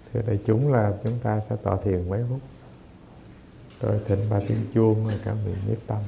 Thưa đại chúng, là chúng ta sẽ tọa thiền mấy phút. Tôi thỉnh 3 tiếng chuông và các vị nhiếp tâm.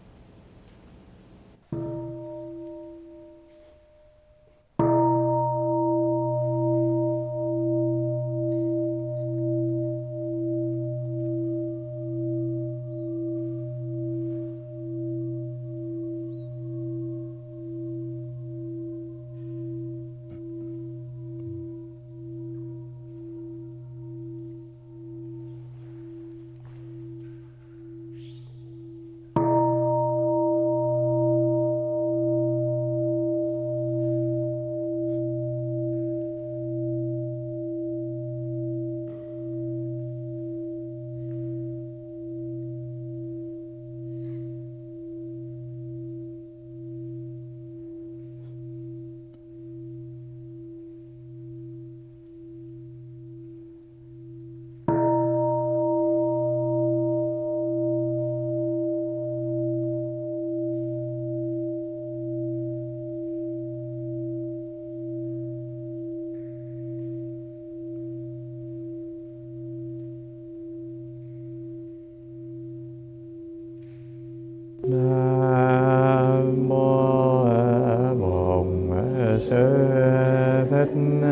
Nam mô Bổn Sư Thích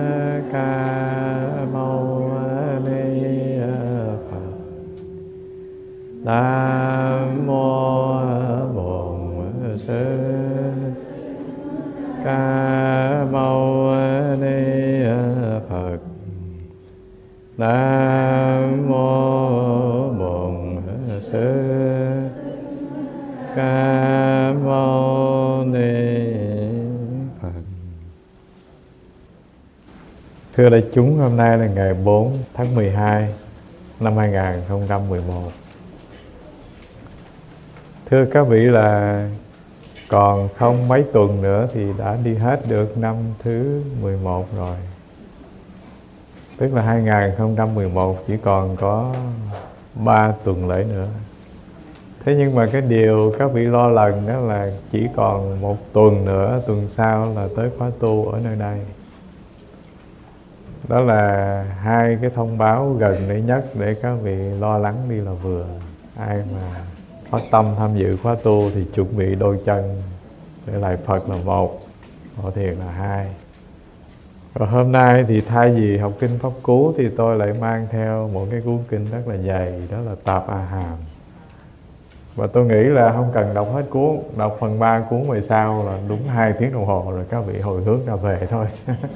Ca Mâu Ni Phật. Nam mô Bổn Sư Ca Mâu Ni Phật. Nam mô Bổn Sư Ca Mâu Ni Phật. Thưa đại chúng, hôm nay là ngày 4 tháng 12 năm 2011. Thưa các vị, là còn không mấy tuần nữa thì đã đi hết được năm thứ 11 rồi. Tức là 2011 chỉ còn có 3 tuần lễ nữa. Thế nhưng mà cái điều các vị lo lắng đó là chỉ còn 1 tuần nữa, tuần sau là tới khóa tu ở nơi đây. Đó là hai cái thông báo gần đây nhất để các vị lo lắng đi là vừa. Ai mà có tâm tham dự khóa tu thì chuẩn bị đôi chân để lại Phật là 1, hộ thiền là 2. Và hôm nay thì thay vì học kinh Pháp Cú thì tôi lại mang theo một cái cuốn kinh rất là dày, đó là Tạp A Hàm. Và tôi nghĩ là không cần đọc hết cuốn, đọc phần 3 cuốn về sau là đúng 2 tiếng đồng hồ rồi các vị hồi hướng ra về thôi.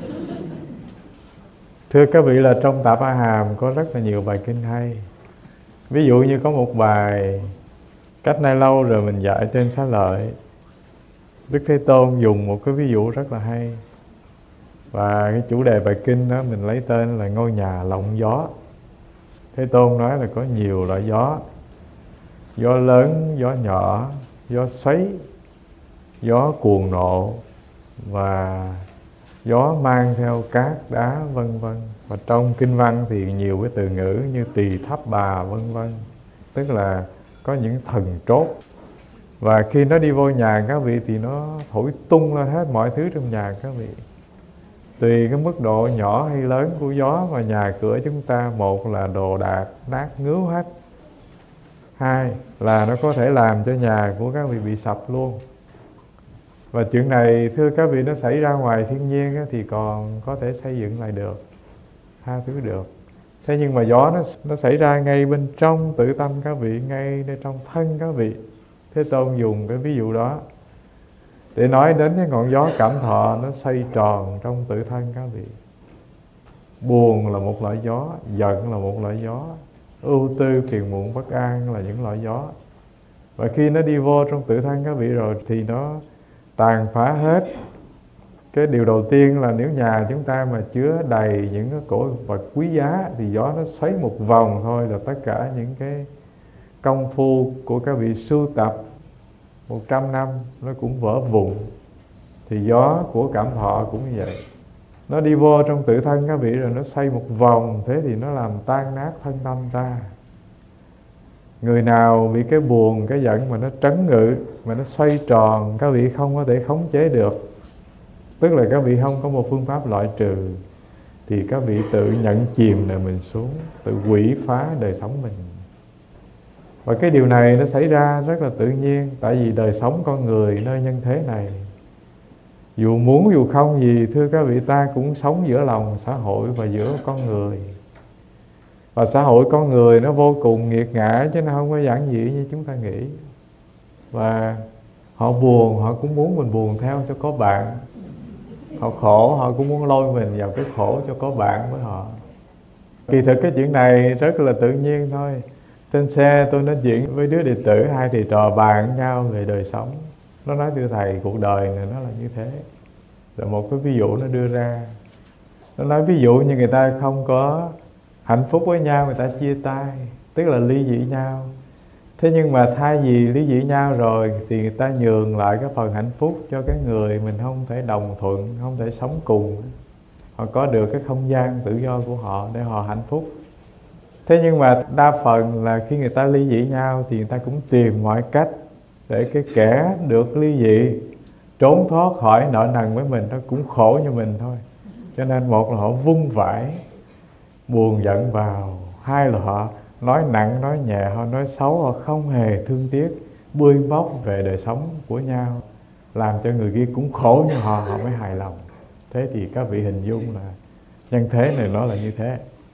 Thưa các vị, là trong Tạp A Hàm có rất là nhiều bài kinh hay. Ví dụ như có một bài cách nay lâu rồi mình dạy trên Xá Lợi, Đức Thế Tôn dùng một cái ví dụ rất là hay. Và cái chủ đề bài kinh đó mình lấy tên là ngôi nhà lộng gió. Thế Tôn nói là có nhiều loại gió: gió lớn, gió nhỏ, gió xoáy, gió cuồng nộ và gió mang theo cát đá vân vân. Và trong kinh văn thì nhiều cái từ ngữ như tỳ tháp bà vân vân, tức là có những thần trốt. Và khi nó đi vô nhà các vị thì nó thổi tung lên hết mọi thứ trong nhà các vị. Tùy cái mức độ nhỏ hay lớn của gió mà nhà cửa chúng ta, một là đồ đạc nát ngứa hết, hai là nó có thể làm cho nhà của các vị bị sập luôn. Và chuyện này thưa các vị, nó xảy ra ngoài thiên nhiên thì còn có thể xây dựng lại được, tha thứ được. Thế nhưng mà gió nó xảy ra ngay bên trong tự tâm các vị, ngayในtrong thân các vị. Thế Tôn dùng cái ví dụ đó để nói đến cái ngọn gió cảm thọ nó xoay tròn trong tự thân các vị. Buồn là một loại gió, giận là một loại gió, ưu tư, phiền muộn, bất an là những loại gió. Và khi nó đi vô trong tự thân các vị rồi thì nó tàn phá hết. Cái điều đầu tiên là nếu nhà chúng ta mà chứa đầy những cái cổ vật quý giá thì gió nó xoáy một vòng thôi là tất cả những cái công phu của các vị sưu tập 100 năm nó cũng vỡ vụn. Thì gió của cảm thọ cũng như vậy. Nó đi vô trong tự thân các vị rồi nó xoay một vòng, thế thì nó làm tan nát thân tâm ta. Người nào bị cái buồn, cái giận mà nó trấn ngự, mà nó xoay tròn, các vị không có thể khống chế được, tức là các vị không có một phương pháp loại trừ, thì các vị tự nhận chìm đời mình xuống, tự quỷ phá đời sống mình. Và cái điều này nó xảy ra rất là tự nhiên, tại vì đời sống con người nơi nhân thế này, dù muốn dù không gì, thưa các vị, ta cũng sống giữa lòng xã hội và giữa con người. Và xã hội con người nó vô cùng nghiệt ngã, chứ nó không có giản dị như chúng ta nghĩ. Và họ buồn, họ cũng muốn mình buồn theo cho có bạn. Họ khổ, họ cũng muốn lôi mình vào cái khổ cho có bạn với họ. Kỳ thực cái chuyện này rất là tự nhiên thôi. Trên xe tôi nói chuyện với đứa đệ tử, hai thầy trò bàn nhau về đời sống. Nó nói thưa thầy, cuộc đời này nó là như thế. Rồi một cái ví dụ nó đưa ra. Nó nói ví dụ như người ta không có hạnh phúc với nhau, người ta chia tay, tức là ly dị nhau. Thế nhưng mà thay vì ly dị nhau rồi thì người ta nhường lại cái phần hạnh phúc cho cái người mình không thể đồng thuận, không thể sống cùng. Họ có được cái không gian tự do của họ để họ hạnh phúc. Thế nhưng mà đa phần là khi người ta ly dị nhau thì người ta cũng tìm mọi cách để cái kẻ được ly dị trốn thoát khỏi nợ nần với mình, nó cũng khổ như mình thôi. Cho nên một là họ vung vãi buồn giận vào, hai là họ nói nặng nói nhẹ, họ nói xấu, họ không hề thương tiếc bươi bóc về đời sống của nhau, làm cho người kia cũng khổ như họ mới hài lòng. Thế thì các vị hình dung là nhân thế này nó là như thế.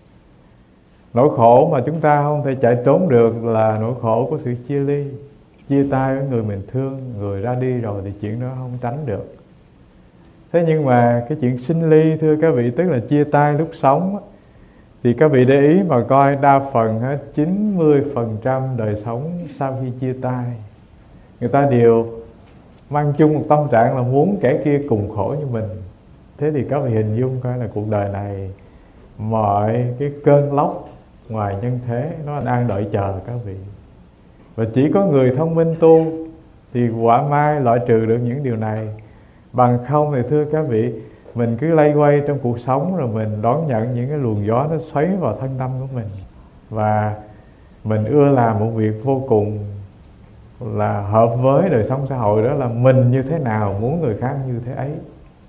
Nỗi khổ mà chúng ta không thể chạy trốn được là nỗi khổ của sự chia ly, chia tay với người mình thương. Người ra đi rồi thì chuyện đó không tránh được. Thế nhưng mà cái chuyện sinh ly, thưa các vị, tức là chia tay lúc sống, thì các vị để ý mà coi, đa phần hết 90% đời sống sau khi chia tay, người ta đều mang chung một tâm trạng là muốn kẻ kia cùng khổ như mình. Thế thì các vị hình dung coi là cuộc đời này, mọi cái cơn lốc ngoài nhân thế nó đang đợi chờ các vị. Và chỉ có người thông minh tu thì quả mai loại trừ được những điều này. Bằng không thì thưa các vị, mình cứ lay quay trong cuộc sống rồi mình đón nhận những cái luồng gió nó xoáy vào thân tâm của mình. Và mình ưa làm một việc vô cùng là hợp với đời sống xã hội, đó là mình như thế nào muốn người khác như thế ấy.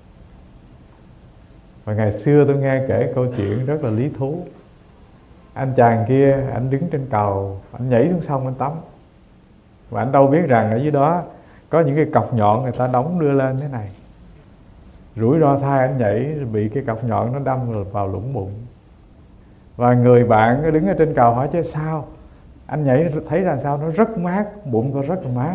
Và ngày xưa tôi nghe kể câu chuyện rất là lý thú. Anh chàng kia, anh đứng trên cầu, anh nhảy xuống sông anh tắm. Và anh đâu biết rằng ở dưới đó có những cái cọc nhọn người ta đóng đưa lên thế này. Rủi ro thay anh nhảy bị cái cọc nhọn nó đâm vào lũng bụng. Và người bạn đứng ở trên cầu hỏi chứ sao? Anh nhảy thấy là sao? Nó rất mát, bụng có rất là mát.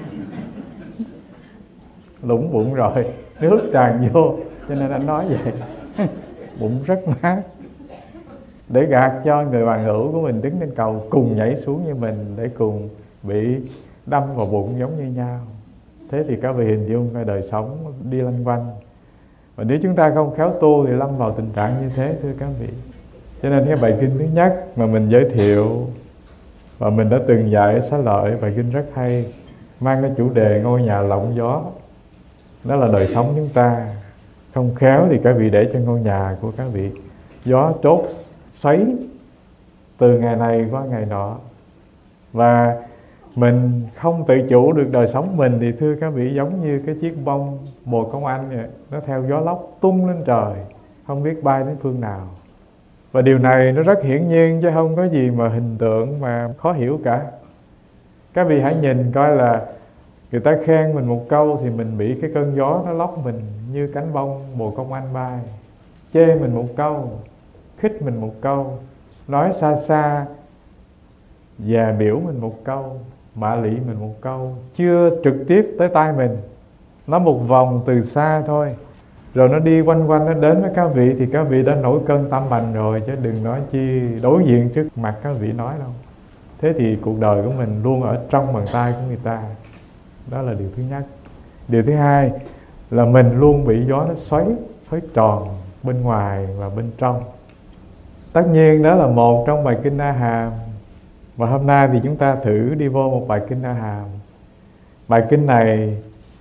Lũng bụng rồi, nước tràn vô, cho nên anh nói vậy. Bụng rất mát. Để gạt cho người bạn hữu của mình đứng trên cầu cùng nhảy xuống như mình, để cùng bị đâm vào bụng giống như nhau. Thế thì các vị hình dung cái đời sống đi lanh quanh. Và nếu chúng ta không khéo tu thì lâm vào tình trạng như thế, thưa các vị. Cho nên cái bài kinh thứ nhất mà mình giới thiệu và mình đã từng dạy ở Xá Lợi, bài kinh rất hay, mang cái chủ đề ngôi nhà lộng gió. Đó là đời sống chúng ta. Không khéo thì các vị để cho ngôi nhà của các vị gió trốt xoáy từ ngày này qua ngày nọ. Và mình không tự chủ được đời sống mình thì thưa các vị, giống như cái chiếc bông bồ công anh vậy, nó theo gió lốc tung lên trời, không biết bay đến phương nào. Và điều này nó rất hiển nhiên chứ không có gì mà hình tượng mà khó hiểu cả. Các vị hãy nhìn coi là người ta khen mình một câu thì mình bị cái cơn gió nó lóc mình như cánh bông bồ công anh bay. Chê mình một câu, khích mình một câu, nói xa xa dè biểu mình một câu, mạ lị mình một câu, chưa trực tiếp tới tai mình. Nó một vòng từ xa thôi, rồi nó đi quanh quanh, nó đến với các vị thì các vị đã nổi cơn tâm bành rồi, chứ đừng nói chi đối diện trước mặt các vị nói đâu. Thế thì cuộc đời của mình luôn ở trong bàn tay của người ta. Đó là điều thứ nhất. Điều thứ hai là mình luôn bị gió nó xoáy tròn bên ngoài và bên trong. Tất nhiên đó là một trong bài kinh A Hàm. Và hôm nay thì chúng ta thử đi vô một bài kinh A Hàm. Bài kinh này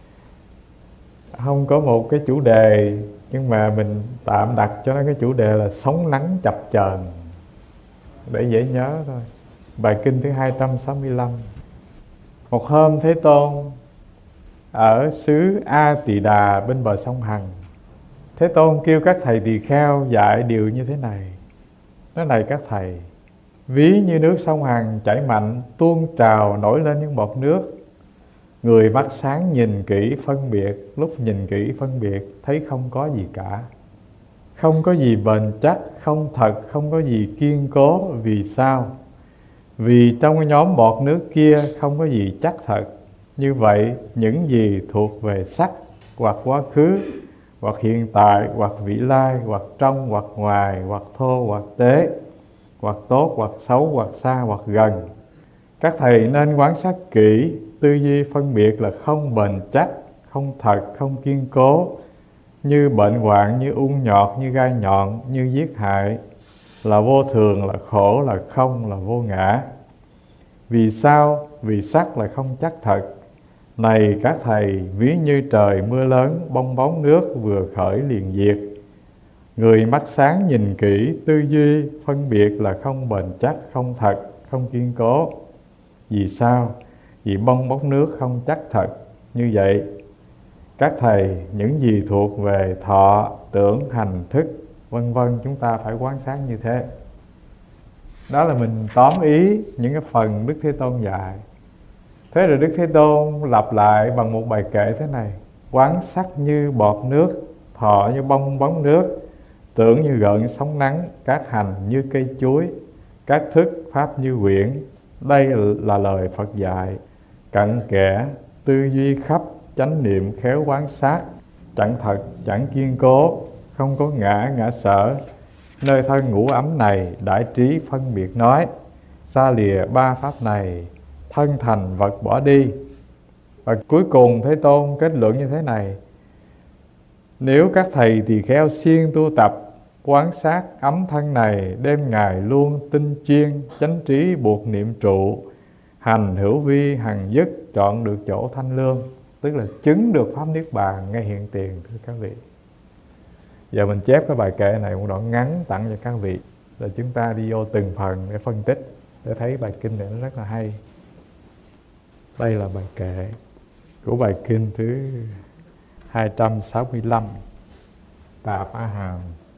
không có một cái chủ đề, nhưng mà mình tạm đặt cho nó cái chủ đề là sóng nắng chập chờn để dễ nhớ thôi. Bài kinh thứ 265. Một hôm Thế Tôn ở xứ A Tỳ Đà bên bờ sông Hằng. Thế Tôn kêu các thầy tỳ kheo dạy điều như thế này: nói này các thầy, ví như nước sông Hằng chảy mạnh, tuôn trào nổi lên những bọt nước. Người mắt sáng nhìn kỹ phân biệt, lúc nhìn kỹ phân biệt thấy không có gì cả, không có gì bền chắc, không thật, không có gì kiên cố. Vì sao? Vì trong cái nhóm bọt nước kia không có gì chắc thật. Như vậy, những gì thuộc về sắc, hoặc quá khứ, hoặc hiện tại, hoặc vị lai, hoặc trong, hoặc ngoài, hoặc thô, hoặc tế, hoặc tốt, hoặc xấu, hoặc xa, hoặc gần, các thầy nên quan sát kỹ, tư duy phân biệt là không bền chắc, không thật, không kiên cố, như bệnh hoạn, như ung nhọt, như gai nhọn, như giết hại, là vô thường, là khổ, là không, là vô ngã. Vì sao? Vì sắc là không chắc thật. Này các thầy, ví như trời mưa lớn, bong bóng nước vừa khởi liền diệt. Người mắt sáng nhìn kỹ, tư duy phân biệt là không bền chắc, không thật, không kiên cố. Vì sao? Vì bong bóng nước không chắc thật. Như vậy, các thầy, những gì thuộc về thọ, tưởng, hành, thức, vân vân, chúng ta phải quan sát như thế. Đó là mình tóm ý những cái phần Đức Thế Tôn dạy. Thế rồi Đức Thế Tôn lặp lại bằng một bài kệ thế này: quán sắc như bọt nước, thọ như bong bóng nước, tưởng như gợn sóng nắng, các hành như cây chuối, các thức pháp như quyển. Đây là lời Phật dạy, cặn kẽ, tư duy khắp, chánh niệm khéo quán sát, chẳng thật, chẳng kiên cố, không có ngã, ngã sở. Nơi thân ngủ ấm này, đại trí phân biệt nói, xa lìa ba pháp này, thân thành vật bỏ đi. Và cuối cùng Thế Tôn kết luận như thế này: nếu các thầy tỳ kheo siêng tu tập, quán sát ấm thân này, đêm ngày luôn tinh chuyên, chánh trí buộc niệm trụ, hành hữu vi hằng dứt, chọn được chỗ thanh lương, tức là chứng được pháp niết bàn ngay hiện tiền, thưa các vị. Giờ mình chép cái bài kệ này một đoạn ngắn tặng cho các vị, rồi chúng ta đi vô từng phần để phân tích, để thấy bài kinh này nó rất là hay. Đây là bài kệ của bài kinh thứ 265, Tạp A Hàm.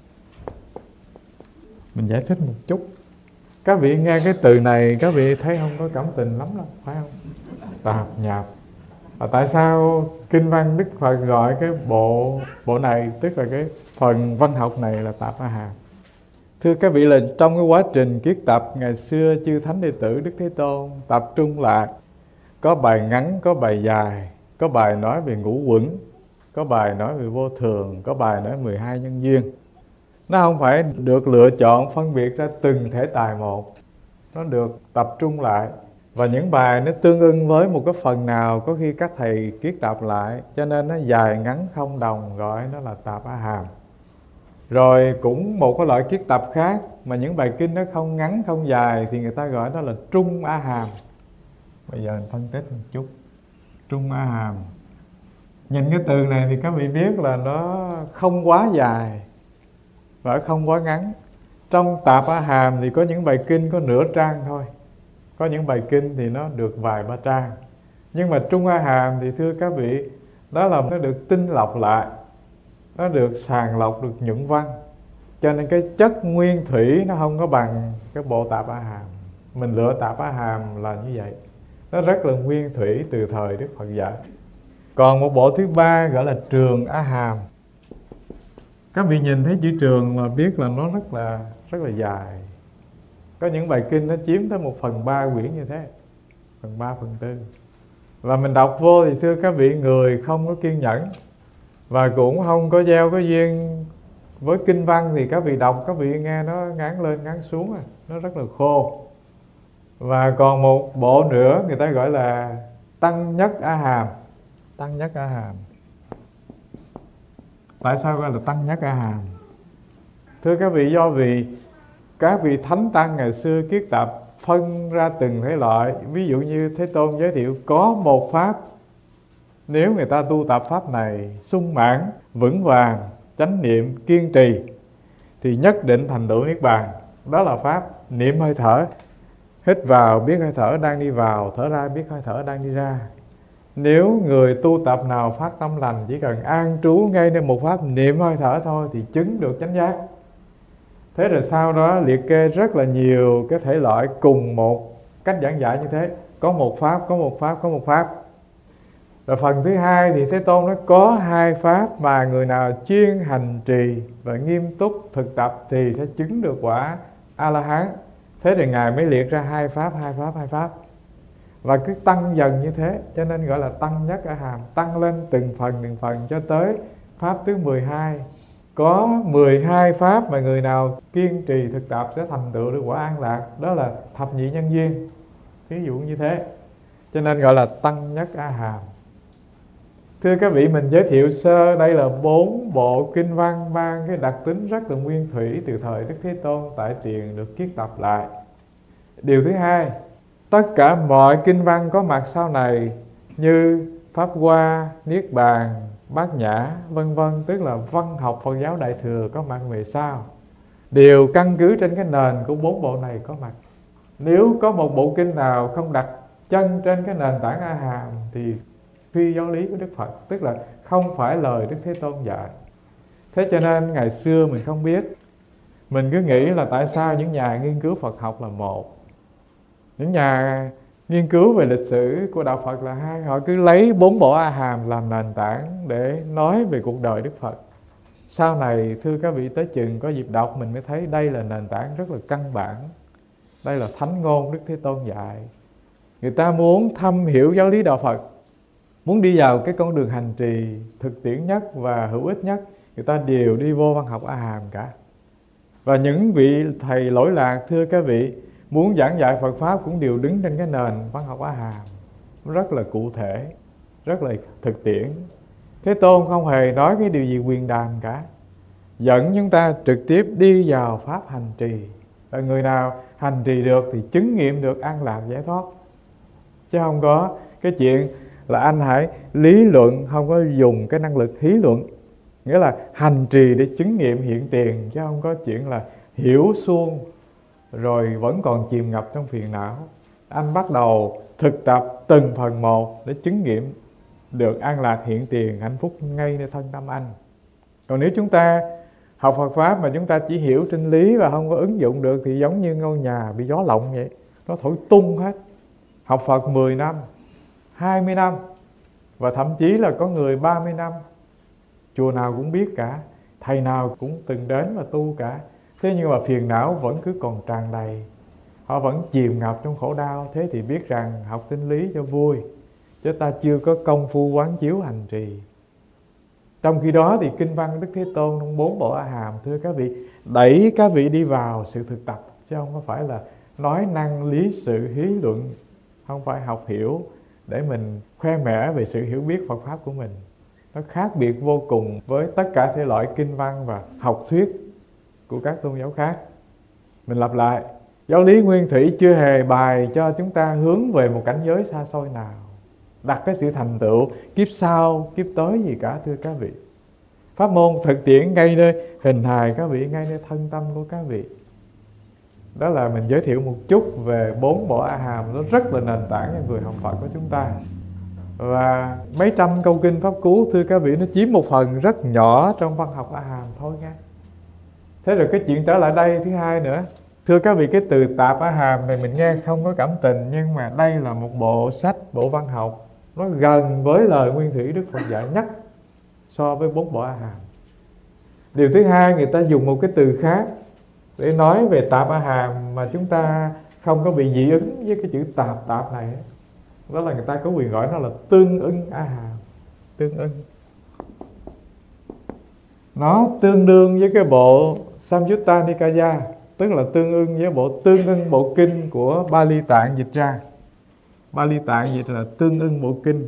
Mình giải thích một chút. Các vị nghe cái từ này, các vị thấy không có cảm tình lắm đâu, phải không? Tạp nhạp. Và tại sao kinh văn Đức Phật gọi cái bộ này, tức là cái phần văn học này là Tạp A Hàm? Thưa các vị, là trong cái quá trình kiết tập ngày xưa, chư thánh đệ tử Đức Thế Tôn tập trung lại, có bài ngắn, có bài dài, có bài nói về ngũ uẩn, có bài nói về vô thường, có bài nói 12 nhân duyên. Nó không phải được lựa chọn phân biệt ra từng thể tài một, nó được tập trung lại. Và những bài nó tương ưng với một cái phần nào có khi các thầy kiết tập lại, cho nên nó dài ngắn không đồng, gọi nó là Tạp A Hàm. Rồi cũng một cái loại kiết tập khác mà những bài kinh nó không ngắn không dài thì người ta gọi đó là Trung A Hàm. Bây giờ mình phân tích một chút. Trung A Hàm, nhìn cái từ này thì các vị biết là nó không quá dài và không quá ngắn. Trong Tạp A Hàm thì có những bài kinh có nửa trang thôi, có những bài kinh thì nó được vài ba trang. Nhưng mà Trung A Hàm thì thưa các vị, đó là nó được tinh lọc lại, nó được sàng lọc, được nhuận văn, cho nên cái chất nguyên thủy nó không có bằng cái bộ Tạp A Hàm. Mình lựa Tạp A Hàm là như vậy, nó rất là nguyên thủy từ thời Đức Phật dạy. Còn một bộ thứ ba gọi là Trường A Hàm. Các vị nhìn thấy chữ trường mà biết là nó rất là dài. Có những bài kinh nó chiếm tới 1/3 quyển như thế, 1/3/4. Và mình đọc vô thì thưa các vị, người không có kiên nhẫn và cũng không có gieo có duyên với kinh văn thì các vị đọc, các vị nghe nó ngán lên ngán xuống, nó rất là khô. Và còn một bộ nữa người ta gọi là Tăng Nhất A Hàm. Tăng Nhất A Hàm. Tại sao gọi là Tăng Nhất A Hàm? Thưa các vị, do vì các vị thánh tăng ngày xưa kiết tập phân ra từng thể loại. Ví dụ như Thế Tôn giới thiệu có một pháp, nếu người ta tu tập pháp này sung mãn, vững vàng, chánh niệm, kiên trì thì nhất định thành tựu niết bàn. Đó là pháp niệm hơi thở. Hít vào biết hơi thở đang đi vào, thở ra biết hơi thở đang đi ra. Nếu người tu tập nào phát tâm lành, chỉ cần an trú ngay nơi một pháp niệm hơi thở thôi thì chứng được chánh giác. Thế rồi sau đó liệt kê rất là nhiều cái thể loại cùng một cách giảng dạy như thế. Có một pháp, có một pháp, có một pháp. Rồi phần thứ hai thì Thế Tôn nói có hai pháp mà người nào chuyên hành trì và nghiêm túc thực tập thì sẽ chứng được quả A-la-hán. Thế thì Ngài mới liệt ra hai pháp, hai pháp, hai pháp. Và cứ tăng dần như thế, cho nên gọi là tăng nhất A Hàm, tăng lên từng phần cho tới pháp thứ 12. Có 12 pháp mà người nào kiên trì thực tập sẽ thành tựu được quả an lạc. Đó là thập nhị nhân duyên. Ví dụ như thế. Cho nên gọi là tăng nhất A Hàm. Thưa các vị, mình giới thiệu sơ đây là 4 bộ kinh văn mang cái đặc tính rất là nguyên thủy từ thời Đức Thế Tôn tại tiền được kiết tập lại. Điều thứ hai, tất cả mọi kinh văn có mặt sau này như Pháp Hoa, Niết Bàn, Bát Nhã, vân vân, tức là văn học Phật giáo Đại Thừa có mặt về sau, đều căn cứ trên cái nền của 4 bộ này có mặt. Nếu có một bộ kinh nào không đặt chân trên cái nền tảng A Hàm thì phi giáo lý của Đức Phật, tức là không phải lời Đức Thế Tôn dạy. Thế cho nên ngày xưa mình không biết, mình cứ nghĩ là tại sao những nhà nghiên cứu Phật học là một, những nhà nghiên cứu về lịch sử của đạo Phật là hai. Họ cứ lấy 4 bộ A Hàm làm nền tảng để nói về cuộc đời Đức Phật. Sau này thưa các vị, tới chừng có dịp đọc mình mới thấy đây là nền tảng rất là căn bản. Đây là thánh ngôn Đức Thế Tôn dạy. Người ta muốn thâm hiểu giáo lý đạo Phật, muốn đi vào cái con đường hành trì thực tiễn nhất và hữu ích nhất, người ta đều đi vô văn học A Hàm cả. Và những vị thầy lỗi lạc thưa các vị, muốn giảng dạy Phật Pháp cũng đều đứng trên cái nền văn học A Hàm. Rất là cụ thể, rất là thực tiễn. Thế Tôn không hề nói cái điều gì quyền đàm cả, dẫn chúng ta trực tiếp đi vào Pháp hành trì. Và người nào hành trì được thì chứng nghiệm được an lạc giải thoát. Chứ không có cái chuyện là anh hãy lý luận, không có dùng cái năng lực hí luận. Nghĩa là hành trì để chứng nghiệm hiện tiền, chứ không có chuyện là hiểu suông rồi vẫn còn chìm ngập trong phiền não. Anh bắt đầu thực tập từng phần một để chứng nghiệm được an lạc hiện tiền, hạnh phúc ngay nơi thân tâm anh. Còn nếu chúng ta học Phật Pháp mà chúng ta chỉ hiểu trên lý và không có ứng dụng được thì giống như ngôi nhà bị gió lộng vậy, nó thổi tung hết. Học Phật 10 năm, 20 năm và thậm chí là có người 30 năm. Chùa nào cũng biết cả, thầy nào cũng từng đến và tu cả. Thế nhưng mà phiền não vẫn cứ còn tràn đầy. Họ vẫn chìm ngập trong khổ đau. Thế thì biết rằng học tinh lý cho vui, chứ ta chưa có công phu quán chiếu hành trì. Trong khi đó thì kinh văn Đức Thế Tôn trong 4 bộ A Hàm, thưa các vị, đẩy các vị đi vào sự thực tập, chứ không có phải là nói năng lý sự hí luận, không phải học hiểu để mình khoe mẽ về sự hiểu biết Phật Pháp của mình. Nó khác biệt vô cùng với tất cả thể loại kinh văn và học thuyết của các tôn giáo khác. Mình lặp lại, giáo lý nguyên thủy chưa hề bài cho chúng ta hướng về một cảnh giới xa xôi nào, đặt cái sự thành tựu kiếp sau, kiếp tới gì cả, thưa các vị. Pháp môn thực tiễn ngay nơi hình hài các vị, ngay nơi thân tâm của các vị. Đó là mình giới thiệu một chút về 4 bộ A Hàm, nó rất là nền tảng cho người học Phật của chúng ta. Và mấy trăm câu kinh Pháp Cú, thưa các vị, nó chiếm một phần rất nhỏ trong văn học A Hàm thôi nha. Thế rồi cái chuyện trở lại đây thứ hai nữa. Thưa các vị, cái từ tạp A Hàm này mình nghe không có cảm tình, nhưng mà đây là một bộ sách, bộ văn học, nó gần với lời nguyên thủy Đức Phật dạy nhất so với 4 bộ A Hàm. Điều thứ hai, người ta dùng một cái từ khác để nói về tạp A Hàm mà chúng ta không có bị dị ứng với cái chữ tạp này. Đó là người ta có quyền gọi nó là tương ưng A Hàm. Tương ưng. Nó tương đương với cái bộ Samyutta Nikaya, tức là tương ưng với bộ tương ưng bộ kinh của Bali Tạng dịch ra. Bali Tạng dịch là tương ưng bộ kinh.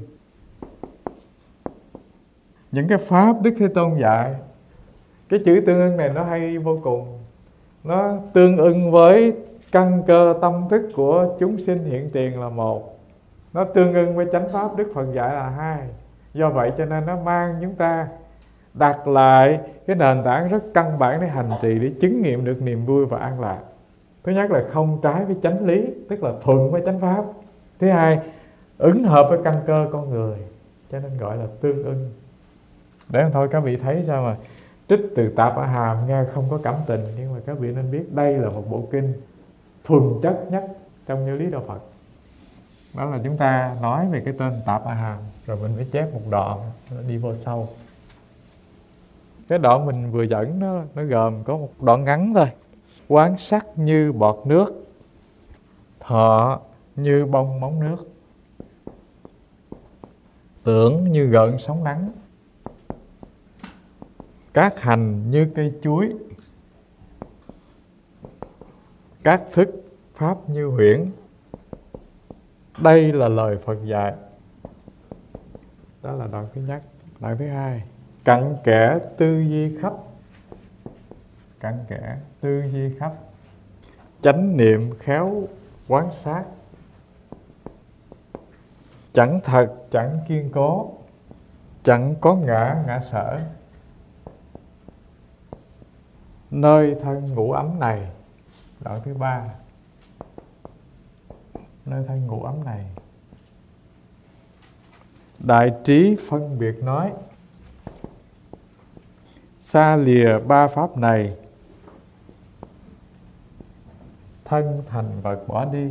Những cái pháp Đức Thế Tôn dạy, cái chữ tương ưng này nó hay vô cùng. Nó tương ưng với căn cơ tâm thức của chúng sinh hiện tiền là một. Nó tương ưng với chánh pháp Đức Phật dạy là hai. Do vậy cho nên nó mang chúng ta đặt lại cái nền tảng rất căn bản để hành trì, để chứng nghiệm được niềm vui và an lạc. Thứ nhất là không trái với chánh lý, tức là thuận với chánh pháp. Thứ hai, ứng hợp với căn cơ con người, cho nên gọi là tương ưng. Để không thôi các vị thấy sao mà trích từ Tạp A Hàm nghe không có cảm tình, nhưng mà các vị nên biết đây là một bộ kinh thuần chất nhất trong giáo lý đạo Phật. Đó là chúng ta nói về cái tên Tạp A Hàm, rồi mình phải chép một đoạn đi vô sâu. Cái đoạn mình vừa dẫn nó gồm có một đoạn ngắn thôi. Quán sắc như bọt nước, thọ như bông móng nước, tưởng như gợn sóng nắng, các hành như cây chuối, các thức pháp như huyễn. Đây là lời Phật dạy. Đó là đoạn thứ nhất. Đoạn thứ hai, cặn kẽ tư duy khắp. Cặn kẽ tư duy khắp, chánh niệm khéo quán sát, chẳng thật chẳng kiên cố, chẳng có ngã sở. Nơi thân ngủ ấm này. Đoạn thứ ba, nơi thân ngủ ấm này. Đại trí phân biệt nói, xa lìa ba pháp này, thân thành vật bỏ đi.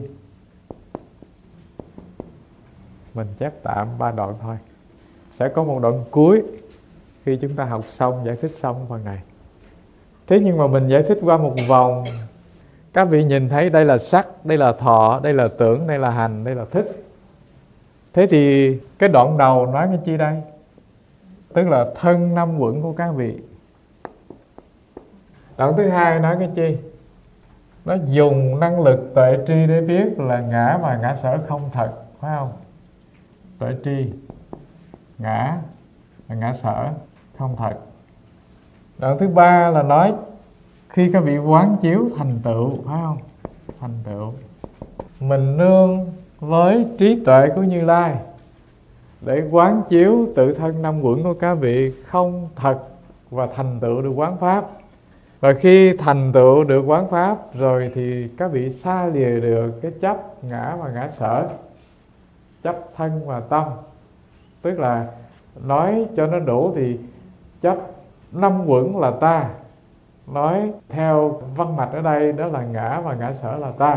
Mình chép tạm 3 đoạn thôi. Sẽ có một đoạn cuối khi chúng ta học xong, giải thích xong phần này. Thế nhưng mà mình giải thích qua một vòng, các vị nhìn thấy đây là sắc, đây là thọ, đây là tưởng, đây là hành, đây là thức. Thế thì cái đoạn đầu nói cái chi đây? Tức là thân năm uẩn của các vị. Đoạn thứ hai nói cái chi? Nó dùng năng lực tuệ tri để biết là ngã và ngã sở không thật, phải không? Tuệ tri, ngã và ngã sở không thật. Đoạn thứ ba là nói khi các vị quán chiếu thành tựu, phải không? Thành tựu. Mình nương với trí tuệ của Như Lai để quán chiếu tự thân năm uẩn của các vị không thật và thành tựu được quán pháp. Và khi thành tựu được quán pháp rồi thì các vị xa lìa được cái chấp ngã và ngã sở, chấp thân và tâm. Tức là nói cho nó đủ thì chấp năm uẩn là ta, nói theo văn mạch ở đây đó là ngã và ngã sở là ta,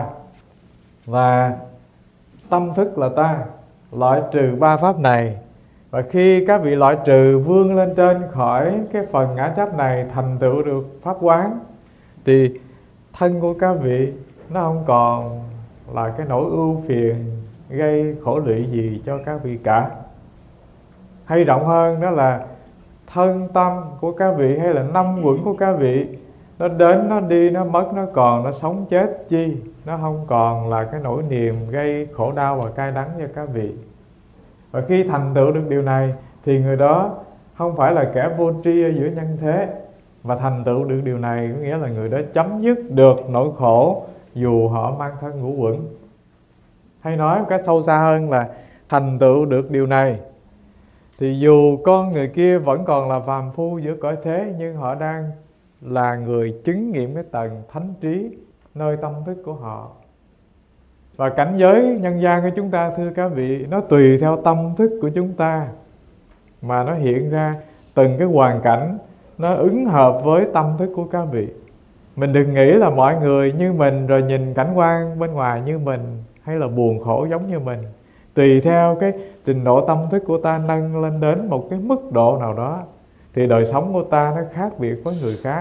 và tâm thức là ta, loại trừ ba pháp này. Và khi các vị loại trừ vươn lên trên khỏi cái phần ngã chấp này, thành tựu được pháp quán, thì thân của các vị nó không còn là cái nỗi ưu phiền gây khổ lụy gì cho các vị cả. Hay rộng hơn đó là thân tâm của các vị hay là năm uẩn của các vị, nó đến, nó đi, nó mất, nó còn, nó sống chết chi, nó không còn là cái nỗi niềm gây khổ đau và cay đắng cho các vị. Và khi thành tựu được điều này thì người đó không phải là kẻ vô tri ở giữa nhân thế. Và thành tựu được điều này có nghĩa là người đó chấm dứt được nỗi khổ dù họ mang thân ngũ uẩn. Hay nói một cách sâu xa hơn là thành tựu được điều này thì dù con người kia vẫn còn là phàm phu giữa cõi thế, nhưng họ đang là người chứng nghiệm cái tầng thánh trí nơi tâm thức của họ. Và cảnh giới nhân gian của chúng ta, thưa các vị, nó tùy theo tâm thức của chúng ta mà nó hiện ra từng cái hoàn cảnh, nó ứng hợp với tâm thức của các vị. Mình đừng nghĩ là mọi người như mình rồi nhìn cảnh quan bên ngoài như mình, hay là buồn khổ giống như mình. Tùy theo cái trình độ tâm thức của ta nâng lên đến một cái mức độ nào đó thì đời sống của ta nó khác biệt với người khác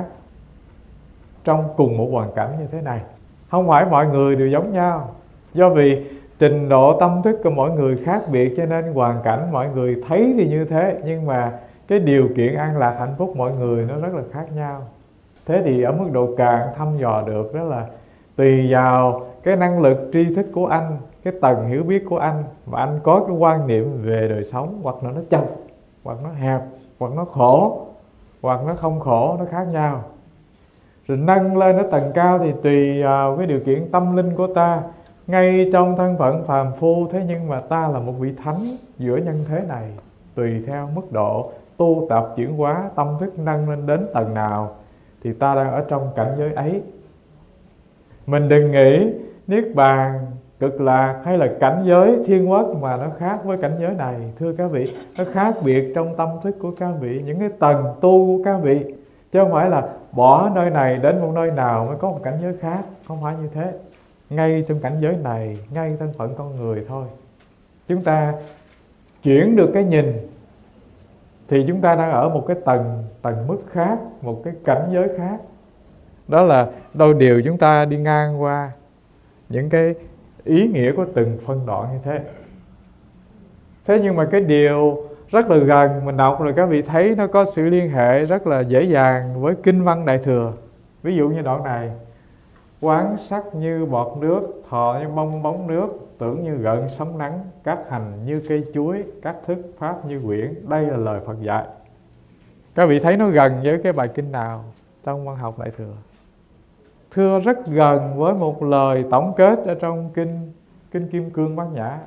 trong cùng một hoàn cảnh như thế này. Không phải mọi người đều giống nhau. Do vì trình độ tâm thức của mỗi người khác biệt cho nên hoàn cảnh mọi người thấy thì như thế, nhưng mà cái điều kiện an lạc hạnh phúc mọi người nó rất là khác nhau. Thế thì ở mức độ càng thăm dò được đó là tùy vào cái năng lực tri thức của anh, cái tầng hiểu biết của anh, mà anh có cái quan niệm về đời sống, hoặc là nó chật, hoặc nó hẹp, hoặc nó khổ, hoặc nó không khổ, nó khác nhau. Rồi nâng lên nó tầng cao thì tùy vào cái điều kiện tâm linh của ta. Ngay trong thân phận phàm phu, thế nhưng mà ta là một vị thánh giữa nhân thế này. Tùy theo mức độ tu tập chuyển hóa, tâm thức nâng lên đến tầng nào thì ta đang ở trong cảnh giới ấy. Mình đừng nghĩ Niết Bàn cực lạc hay là cảnh giới thiên quốc mà nó khác với cảnh giới này. Thưa các vị, nó khác biệt trong tâm thức của các vị, những cái tầng tu của các vị, chứ không phải là bỏ nơi này đến một nơi nào mới có một cảnh giới khác. Không phải như thế. Ngay trong cảnh giới này, ngay thân phận con người thôi, chúng ta chuyển được cái nhìn thì chúng ta đang ở một cái tầng mức khác, một cái cảnh giới khác. Đó là đôi điều chúng ta đi ngang qua những cái ý nghĩa của từng phân đoạn như thế. Thế nhưng mà cái điều rất là gần, mình đọc rồi các vị thấy nó có sự liên hệ rất là dễ dàng với Kinh Văn Đại Thừa. Ví dụ như đoạn này: quán sắc như bọt nước, thọ như bong bóng nước, tưởng như gợn sóng nắng, các hành như cây chuối, các thức pháp như quyển. Đây là lời Phật dạy. Các vị thấy nó gần với cái bài kinh nào trong văn học Đại Thừa? Thưa, rất gần với một lời tổng kết ở trong kinh Kim Cương Bát Nhã.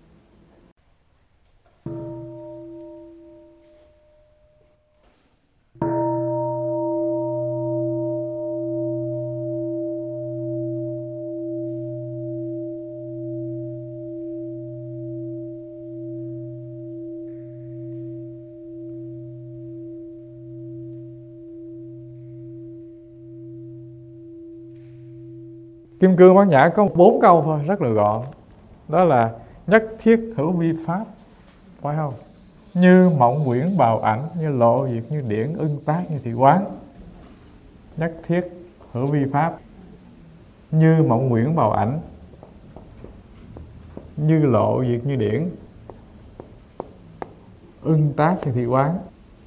Kim Cương Bát Nhã có 4 câu thôi, rất là gọn. Đó là nhất thiết hữu vi pháp, phải không? Như mộng quyển bào ảnh, như lộ việc như điển, ưng tác như thị quán. Nhất thiết hữu vi pháp, như mộng quyển bào ảnh, như lộ việc như điển, ưng tác như thị quán.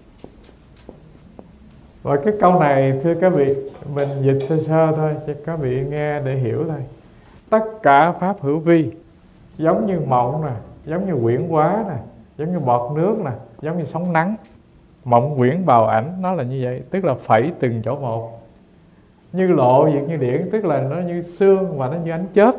Và cái câu này thưa các vị, mình dịch sơ sơ thôi cho các vị nghe để hiểu thôi. Tất cả pháp hữu vi, giống như mộng nè, giống như quyển hóa nè, giống như bọt nước nè, giống như sóng nắng. Mộng quyển bào ảnh nó là như vậy, tức là phẩy từng chỗ một. Như lộ việc như điển, tức là nó như sương và nó như ánh chớp.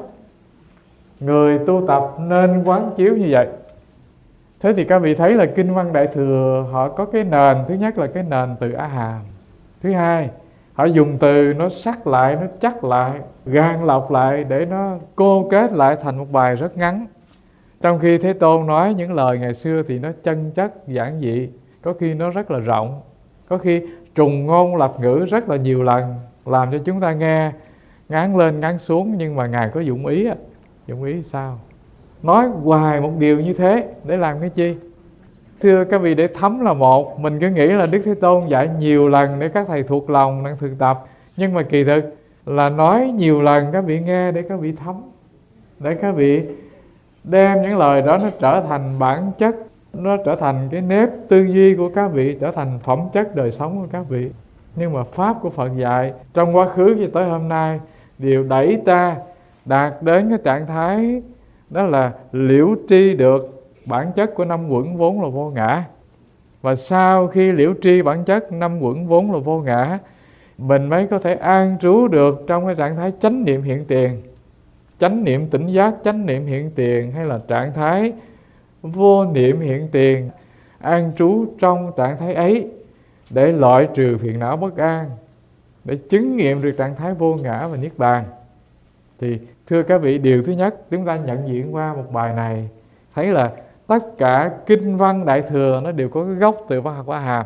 Người tu tập nên quán chiếu như vậy. Thế thì các vị thấy là Kinh Văn Đại Thừa họ có cái nền, thứ nhất là cái nền từ A Hàm. Thứ hai, họ dùng từ nó sắc lại, nó chắc lại, gan lọc lại để nó cô kết lại thành một bài rất ngắn. Trong khi Thế Tôn nói những lời ngày xưa thì nó chân chất, giản dị, có khi nó rất là rộng, có khi trùng ngôn lập ngữ rất là nhiều lần, làm cho chúng ta nghe ngán lên ngán xuống. Nhưng mà Ngài có dụng ý. Dụng ý sao? Nói hoài một điều như thế để làm cái chi? Thưa các vị, để thấm là một. Mình cứ nghĩ là Đức Thế Tôn dạy nhiều lần để các thầy thuộc lòng đang thực tập. Nhưng mà kỳ thực là nói nhiều lần các vị nghe để các vị thấm, để các vị đem những lời đó nó trở thành bản chất, nó trở thành cái nếp tư duy của các vị, trở thành phẩm chất đời sống của các vị. Nhưng mà Pháp của Phật dạy trong quá khứ cho tới hôm nay đều đẩy ta đạt đến cái trạng thái đó là liễu tri được bản chất của năm uẩn vốn là vô ngã. Và sau khi liễu tri bản chất năm uẩn vốn là vô ngã, mình mới có thể an trú được trong cái trạng thái chánh niệm hiện tiền, chánh niệm tỉnh giác, chánh niệm hiện tiền, hay là trạng thái vô niệm hiện tiền. An trú trong trạng thái ấy để loại trừ phiền não bất an, để chứng nghiệm được trạng thái vô ngã và niết bàn. Thì thưa các vị, điều thứ nhất chúng ta nhận diện qua một bài này thấy là tất cả Kinh Văn Đại Thừa nó đều có cái gốc từ văn học A Hàm.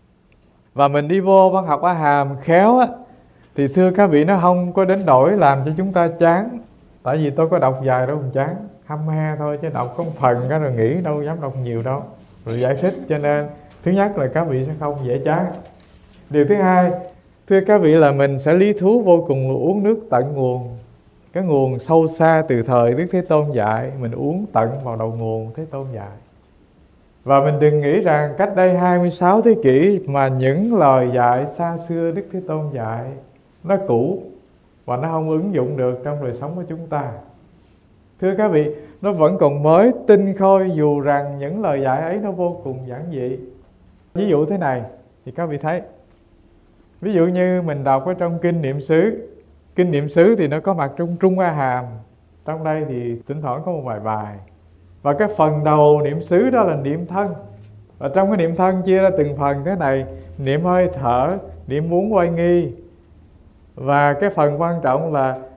Và mình đi vô văn học A Hàm khéo á, thì thưa các vị, nó không có đến nỗi làm cho chúng ta chán. Tại vì tôi có đọc dài đâu mà chán, hăm he thôi, chứ đọc có một phần cái rồi nghĩ đâu dám đọc nhiều đâu, rồi giải thích. Cho nên thứ nhất là các vị sẽ không dễ chán. Điều thứ hai, thưa các vị, là mình sẽ lý thú vô cùng là uống nước tận nguồn. Cái nguồn sâu xa từ thời Đức Thế Tôn dạy, mình uống tận vào đầu nguồn Thế Tôn dạy. Và mình đừng nghĩ rằng cách đây 26 thế kỷ mà những lời dạy xa xưa Đức Thế Tôn dạy nó cũ và nó không ứng dụng được trong đời sống của chúng ta. Thưa các vị, nó vẫn còn mới, tinh khôi, dù rằng những lời dạy ấy nó vô cùng giản dị. Ví dụ thế này thì các vị thấy, ví dụ như mình đọc ở trong Kinh Niệm xứ. Kinh Niệm xứ thì nó có mặt trong Trung A Hàm. Trong đây thì thỉnh thoảng có một vài bài. Và cái phần đầu niệm xứ đó là niệm thân. Và trong cái niệm thân chia ra từng phần thế này: niệm hơi thở, niệm muốn oai nghi. Và cái phần quan trọng là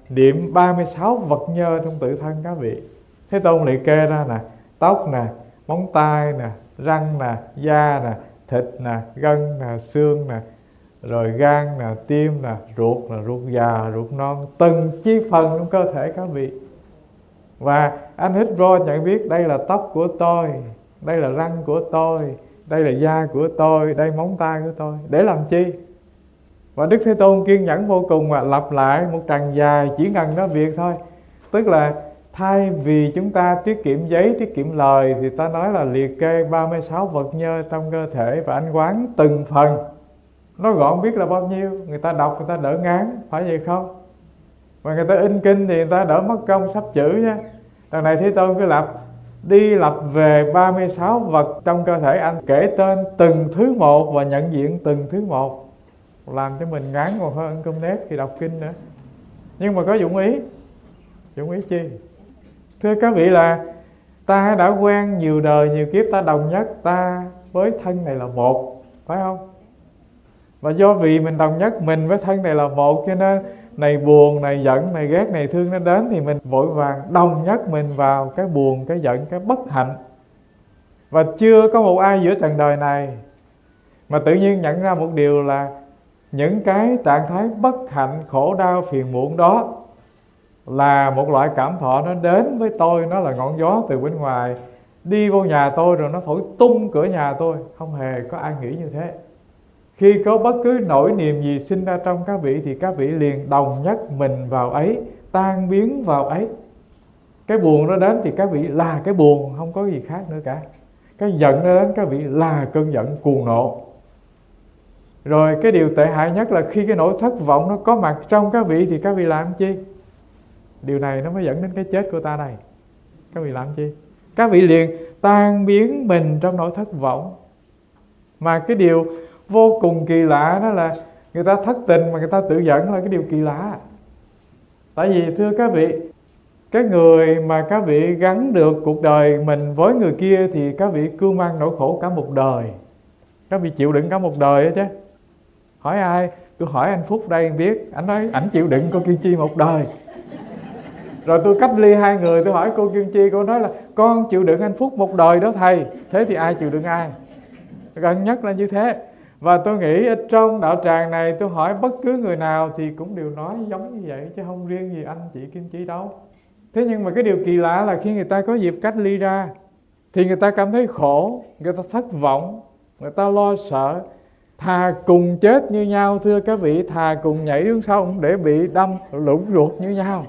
niệm 36 vật nhơ trong tự thân các vị. Thế Tôn liệt kê ra nè: tóc nè, móng tay nè, răng nè, da nè, thịt nè, gân nè, xương nè, rồi gan nè, tim nè, ruột nè, ruột già, ruột non, từng chi phần trong cơ thể các vị. Và anh hít vô nhận biết đây là tóc của tôi, đây là răng của tôi, đây là da của tôi, đây móng tay của tôi. Để làm chi? Và Đức Thế Tôn kiên nhẫn vô cùng mà lặp lại một tràng dài chỉ cần đó việc thôi. Tức là thay vì chúng ta tiết kiệm giấy, tiết kiệm lời, thì ta nói là liệt kê 36 vật nhơ trong cơ thể và anh quán từng phần. Nó gọn biết là bao nhiêu, người ta đọc người ta đỡ ngán, phải vậy không? Mà người ta in kinh thì người ta đỡ mất công sắp chữ nha. Đằng này Thế Tôn cứ lặp về 36 vật trong cơ thể anh, kể tên từng thứ một và nhận diện từng thứ một, làm cho mình ngán còn hơn ăn cơm nếp khi đọc kinh nữa. Nhưng mà có dụng ý. Dụng ý chi? Thưa các vị là ta đã quen nhiều đời nhiều kiếp, ta đồng nhất ta với thân này là một, phải không? Và do vì mình đồng nhất mình với thân này là một, cho nên này buồn, này giận, này ghét, này thương nó đến thì mình vội vàng đồng nhất mình vào cái buồn, cái giận, cái bất hạnh. Và chưa có một ai giữa trần đời này mà tự nhiên nhận ra một điều là những cái trạng thái bất hạnh, khổ đau, phiền muộn đó là một loại cảm thọ nó đến với tôi, nó là ngọn gió từ bên ngoài đi vô nhà tôi rồi nó thổi tung cửa nhà tôi. Không hề có ai nghĩ như thế. Khi có bất cứ nỗi niềm gì sinh ra trong các vị thì các vị liền đồng nhất mình vào ấy, tan biến vào ấy. Cái buồn nó đến thì các vị là cái buồn, không có gì khác nữa cả. Cái giận nó đến các vị là cơn giận cuồng nộ. Rồi cái điều tệ hại nhất là khi cái nỗi thất vọng nó có mặt trong các vị thì các vị làm chi? Điều này nó mới dẫn đến cái chết của ta đây. Các vị làm chi? Các vị liền tan biến mình trong nỗi thất vọng. Mà cái điều vô cùng kỳ lạ đó là người ta thất tình mà người ta tự giận là cái điều kỳ lạ. Tại vì thưa các vị, cái người mà các vị gắn được cuộc đời mình với người kia thì các vị cưu mang nỗi khổ cả một đời. Các vị chịu đựng cả một đời đó chứ. Hỏi ai? Tôi hỏi anh Phúc đây biết. Anh nói ảnh chịu đựng cô Kim Chi một đời. Rồi tôi cách ly hai người, tôi hỏi cô Kim Chi, cô nói là con chịu đựng anh Phúc một đời đó thầy. Thế thì ai chịu đựng ai? Gần nhất là như thế. Và tôi nghĩ ở trong đạo tràng này tôi hỏi bất cứ người nào thì cũng đều nói giống như vậy, chứ không riêng gì anh chị Kim Chi đâu. Thế nhưng mà cái điều kỳ lạ là khi người ta có dịp cách ly ra thì người ta cảm thấy khổ, người ta thất vọng, người ta lo sợ. Thà cùng chết như nhau, thưa các vị, thà cùng nhảy xuống sông để bị đâm lũng ruột như nhau.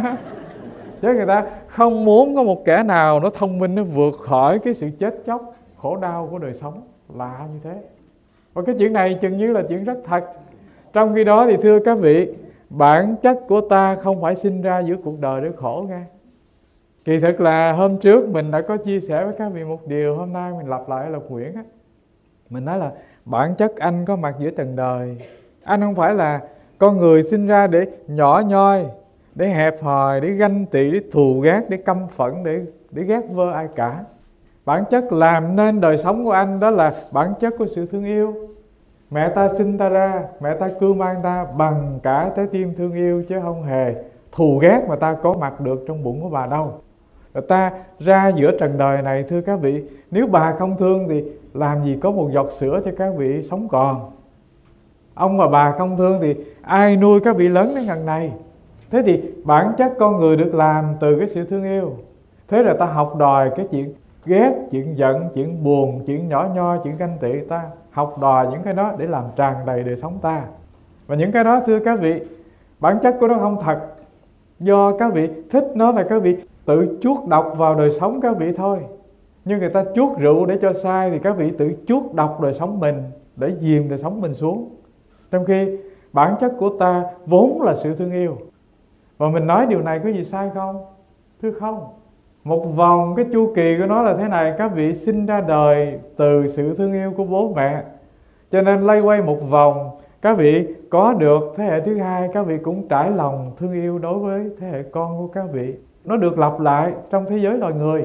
Chứ người ta không muốn có một kẻ nào nó thông minh, nó vượt khỏi cái sự chết chóc, khổ đau của đời sống. Lạ như thế. Và cái chuyện này chừng như là chuyện rất thật. Trong khi đó thì thưa các vị, bản chất của ta không phải sinh ra giữa cuộc đời để khổ nghe. Kỳ thực là hôm trước mình đã có chia sẻ với các vị một điều, hôm nay mình lặp lại Lộc Nguyễn á. Mình nói là bản chất anh có mặt giữa trần đời. Anh không phải là con người sinh ra để nhỏ nhoi, để hẹp hòi, để ganh tị, để thù ghét, để căm phẫn, để ghét vơ ai cả. Bản chất làm nên đời sống của anh đó là bản chất của sự thương yêu. Mẹ ta sinh ta ra, mẹ ta cưu mang ta bằng cả trái tim thương yêu, chứ không hề thù ghét mà ta có mặt được trong bụng của bà đâu. Rồi ta ra giữa trần đời này, thưa các vị, nếu bà không thương thì làm gì có một giọt sữa cho các vị sống còn. Ông mà bà không thương thì ai nuôi các vị lớn đến ngần này. Thế thì bản chất con người được làm từ cái sự thương yêu. Thế rồi ta học đòi cái chuyện ghét, chuyện giận, chuyện buồn, chuyện nhỏ nhoi, chuyện ganh tị, ta học đòi những cái đó để làm tràn đầy đời sống ta. Và những cái đó thưa các vị, bản chất của nó không thật. Do các vị thích nó là các vị tự chuốc độc vào đời sống các vị thôi. Như người ta chuốc rượu để cho sai thì các vị tự chuốc độc đời sống mình để dìm đời sống mình xuống. Trong khi bản chất của ta vốn là sự thương yêu. Và mình nói điều này có gì sai không? Thưa không. Một vòng cái chu kỳ của nó là thế này, các vị sinh ra đời từ sự thương yêu của bố mẹ. Cho nên lay quay một vòng, các vị có được thế hệ thứ hai, các vị cũng trải lòng thương yêu đối với thế hệ con của các vị. Nó được lặp lại trong thế giới loài người.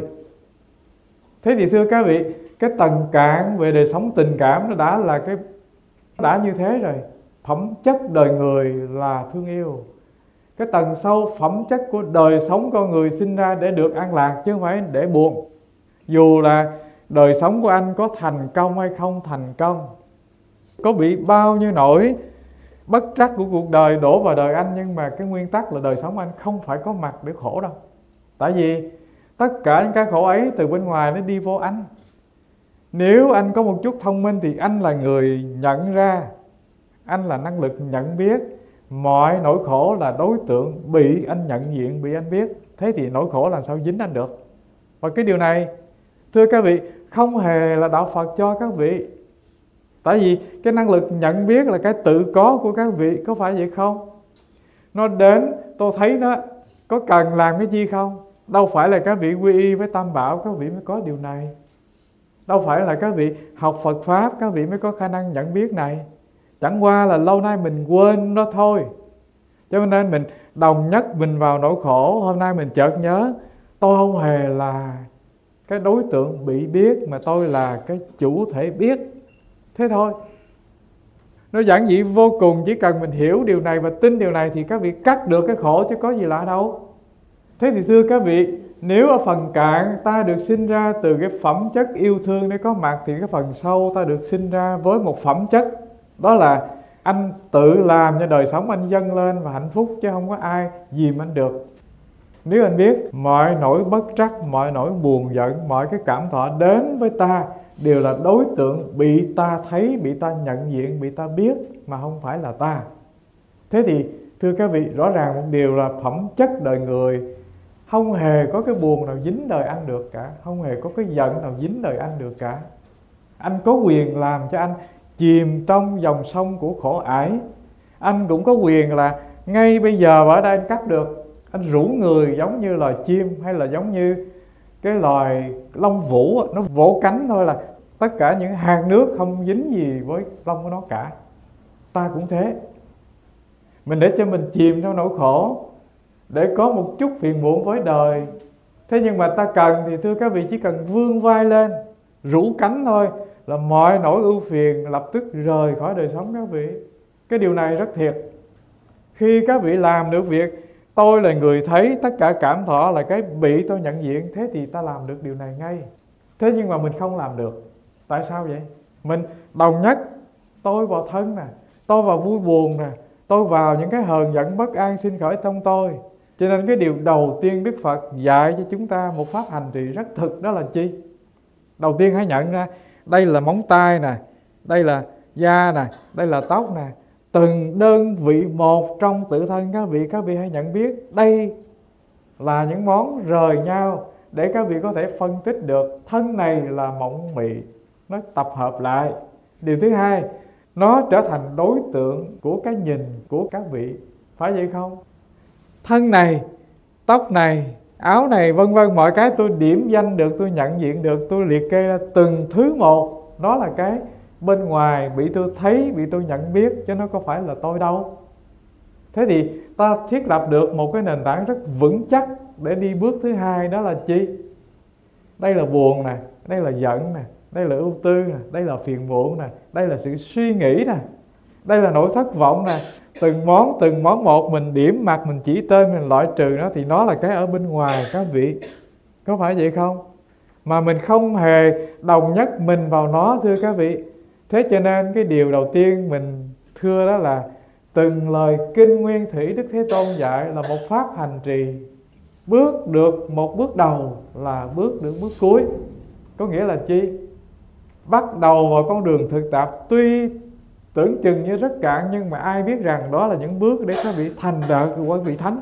Thế thì thưa các vị, cái tầng cạn về đời sống tình cảm nó đã như thế rồi. Phẩm chất đời người là thương yêu. cái tầng sâu phẩm chất của đời sống con người sinh ra để được an lạc chứ không phải để buồn. Dù là đời sống của anh có thành công hay không thành công, có bị bao nhiêu nỗi bất trắc của cuộc đời đổ vào đời anh, nhưng mà cái nguyên tắc là đời sống anh không phải có mặt để khổ đâu. Tại vì tất cả những cái khổ ấy từ bên ngoài nó đi vô anh. Nếu anh có một chút thông minh thì anh là người nhận ra, anh là năng lực nhận biết mọi nỗi khổ là đối tượng bị anh nhận diện, bị anh biết. Thế thì nỗi khổ làm sao dính anh được. Và cái điều này, thưa các vị, không hề là đạo Phật cho các vị. Tại vì cái năng lực nhận biết là cái tự có của các vị, có phải vậy không? Nó đến, tôi thấy nó, có cần làm cái gì không? Đâu phải là các vị quy y với Tam Bảo các vị mới có điều này. Đâu phải là các vị học Phật Pháp các vị mới có khả năng nhận biết này. Chẳng qua là lâu nay mình quên nó thôi. Cho nên mình đồng nhất mình vào nỗi khổ. Hôm nay mình chợt nhớ tôi không hề là cái đối tượng bị biết, mà tôi là cái chủ thể biết. Thế thôi. Nó giản dị vô cùng. Chỉ cần mình hiểu điều này và tin điều này thì các vị cắt được cái khổ chứ có gì lạ đâu. Thế thì thưa các vị, nếu ở phần cạn ta được sinh ra từ cái phẩm chất yêu thương để có mặt, thì cái phần sâu ta được sinh ra với một phẩm chất, đó là anh tự làm cho đời sống anh dâng lên và hạnh phúc, chứ không có ai dìm anh được. Nếu anh biết mọi nỗi bất trắc, mọi nỗi buồn giận, mọi cái cảm thọ đến với ta đều là đối tượng bị ta thấy, bị ta nhận diện, bị ta biết, mà không phải là ta. Thế thì thưa các vị, rõ ràng một điều là phẩm chất đời người không hề có cái buồn nào dính đời anh được cả, không hề có cái giận nào dính đời anh được cả. Anh có quyền làm cho anh chìm trong dòng sông của khổ ải. Anh cũng có quyền là ngay bây giờ ở đây anh cắt được, anh rủ người giống như loài chim, hay là giống như cái loài lông vũ, nó vỗ cánh thôi là tất cả những hạt nước không dính gì với lông của nó cả. Ta cũng thế. Mình để cho mình chìm trong nỗi khổ để có một chút phiền muộn với đời. Thế nhưng mà ta cần thì thưa các vị, chỉ cần vươn vai lên, rũ cánh thôi là mọi nỗi ưu phiền lập tức rời khỏi đời sống các vị. Cái điều này rất thiệt. Khi các vị làm được việc tôi là người thấy, tất cả cảm thọ là cái bị tôi nhận diện, thế thì ta làm được điều này ngay. Thế nhưng mà mình không làm được. Tại sao vậy? Mình đồng nhất tôi vào thân nè, tôi vào vui buồn nè, tôi vào những cái hờn giận bất an sinh khởi trong tôi. Cho nên cái điều đầu tiên Đức Phật dạy cho chúng ta một pháp hành trì rất thực, đó là chi? Đầu tiên hãy nhận ra đây là móng tay nè, đây là da nè, đây là tóc nè. Từng đơn vị một trong tự thân các vị hãy nhận biết đây là những món rời nhau, để các vị có thể phân tích được thân này là mộng mị, nó tập hợp lại. Điều thứ hai, nó trở thành đối tượng của cái nhìn của các vị, phải vậy không? Thân này, tóc này, áo này, vân vân, mọi cái tôi điểm danh được, tôi nhận diện được, tôi liệt kê ra từng thứ một. Đó là cái bên ngoài bị tôi thấy, bị tôi nhận biết, chứ nó có phải là tôi đâu. Thế thì ta thiết lập được một cái nền tảng rất vững chắc để đi bước thứ hai, đó là chi? Đây là buồn nè, đây là giận nè, đây là ưu tư nè, đây là phiền muộn nè, đây là sự suy nghĩ nè, đây là nỗi thất vọng nè. Từng món một mình điểm mặt, mình chỉ tên, mình loại trừ nó, thì nó là cái ở bên ngoài các vị. Có phải vậy không? Mà mình không hề đồng nhất mình vào nó, thưa các vị. Thế cho nên cái điều đầu tiên mình thưa đó là từng lời kinh Nguyên Thủy Đức Thế Tôn dạy là một pháp hành trì. Bước được một bước đầu là bước được bước cuối. Có nghĩa là chi? Bắt đầu vào con đường thực tập, tuy tưởng chừng như rất cạn, nhưng mà ai biết rằng đó là những bước để các vị thành đạt của vị thánh.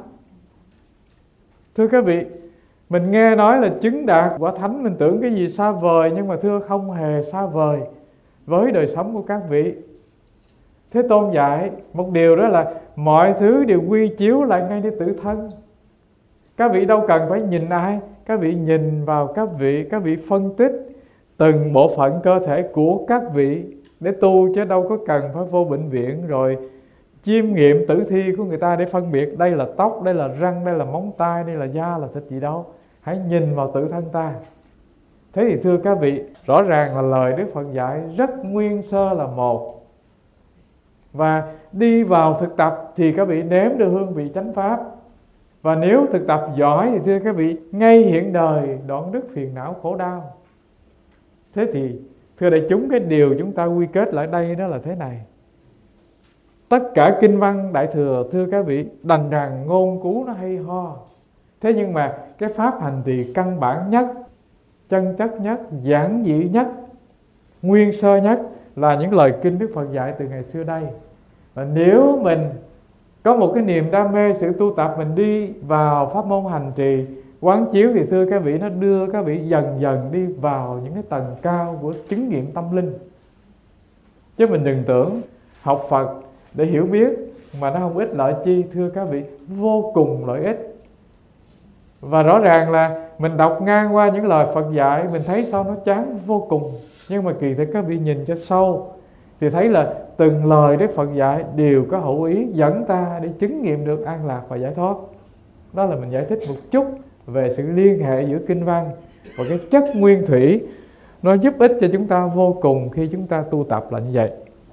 Thưa các vị, mình nghe nói là chứng đạt quả thánh, mình tưởng cái gì xa vời, nhưng mà thưa không hề xa vời với đời sống của các vị. Thế Tôn dạy một điều, đó là mọi thứ đều quy chiếu lại ngay nơi tự thân. Các vị đâu cần phải nhìn ai, các vị nhìn vào các vị phân tích từng bộ phận cơ thể của các vị để tu, chứ đâu có cần phải vô bệnh viện rồi chiêm nghiệm tử thi của người ta để phân biệt đây là tóc, đây là răng, đây là móng tay, đây là da, là thịt gì đâu. Hãy nhìn vào tự thân ta. Thế thì thưa các vị, rõ ràng là lời Đức Phật dạy rất nguyên sơ là một. Và đi vào thực tập thì các vị nếm được hương vị chánh pháp. Và nếu thực tập giỏi thì thưa các vị, ngay hiện đời đoạn dứt phiền não khổ đau. Thế thì thưa đại chúng, cái điều chúng ta quy kết lại đây đó là thế này. Tất cả kinh văn Đại Thừa thưa các vị, đành rằng ngôn cú nó hay ho. Thế nhưng mà cái pháp hành trì căn bản nhất, chân chất nhất, giản dị nhất, nguyên sơ nhất là những lời kinh Đức Phật dạy từ ngày xưa đây. Và nếu mình có một cái niềm đam mê sự tu tập, mình đi vào pháp môn hành trì quán chiếu thì thưa các vị, nó đưa các vị dần dần đi vào những cái tầng cao của chứng nghiệm tâm linh. Chứ mình đừng tưởng học Phật để hiểu biết mà nó không ích lợi chi. Thưa các vị, vô cùng lợi ích. Và rõ ràng là mình đọc ngang qua những lời Phật dạy, mình thấy sao nó chán vô cùng. Nhưng mà kỳ thực các vị nhìn cho sâu thì thấy là từng lời Đức Phật dạy đều có hữu ý dẫn ta để chứng nghiệm được an lạc và giải thoát. Đó là mình giải thích một chút về sự liên hệ giữa kinh văn và cái chất nguyên thủy. Nó giúp ích cho chúng ta vô cùng khi chúng ta tu tập là như vậy.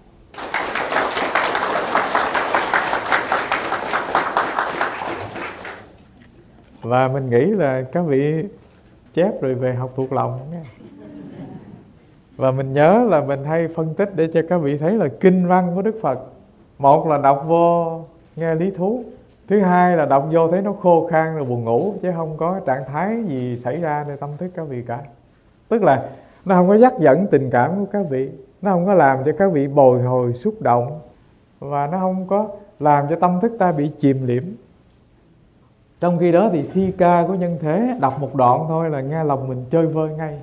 Và mình nghĩ là các vị chép rồi về học thuộc lòng nha. Và mình nhớ là mình hay phân tích để cho các vị thấy là kinh văn của Đức Phật, một là đọc vô nghe lý thú, thứ hai là đọc vô thấy nó khô khan rồi buồn ngủ, chứ không có trạng thái gì xảy raในtâm thức các vị cả. Tức là nó không có dắt dẫn tình cảm của các vị, nó không có làm cho các vị bồi hồi xúc động, và nó không có làm cho tâm thức ta bị chìm liễm. Trong khi đó thì thi ca của nhân thế đọc một đoạn thôi là nghe lòng mình chơi vơi ngay.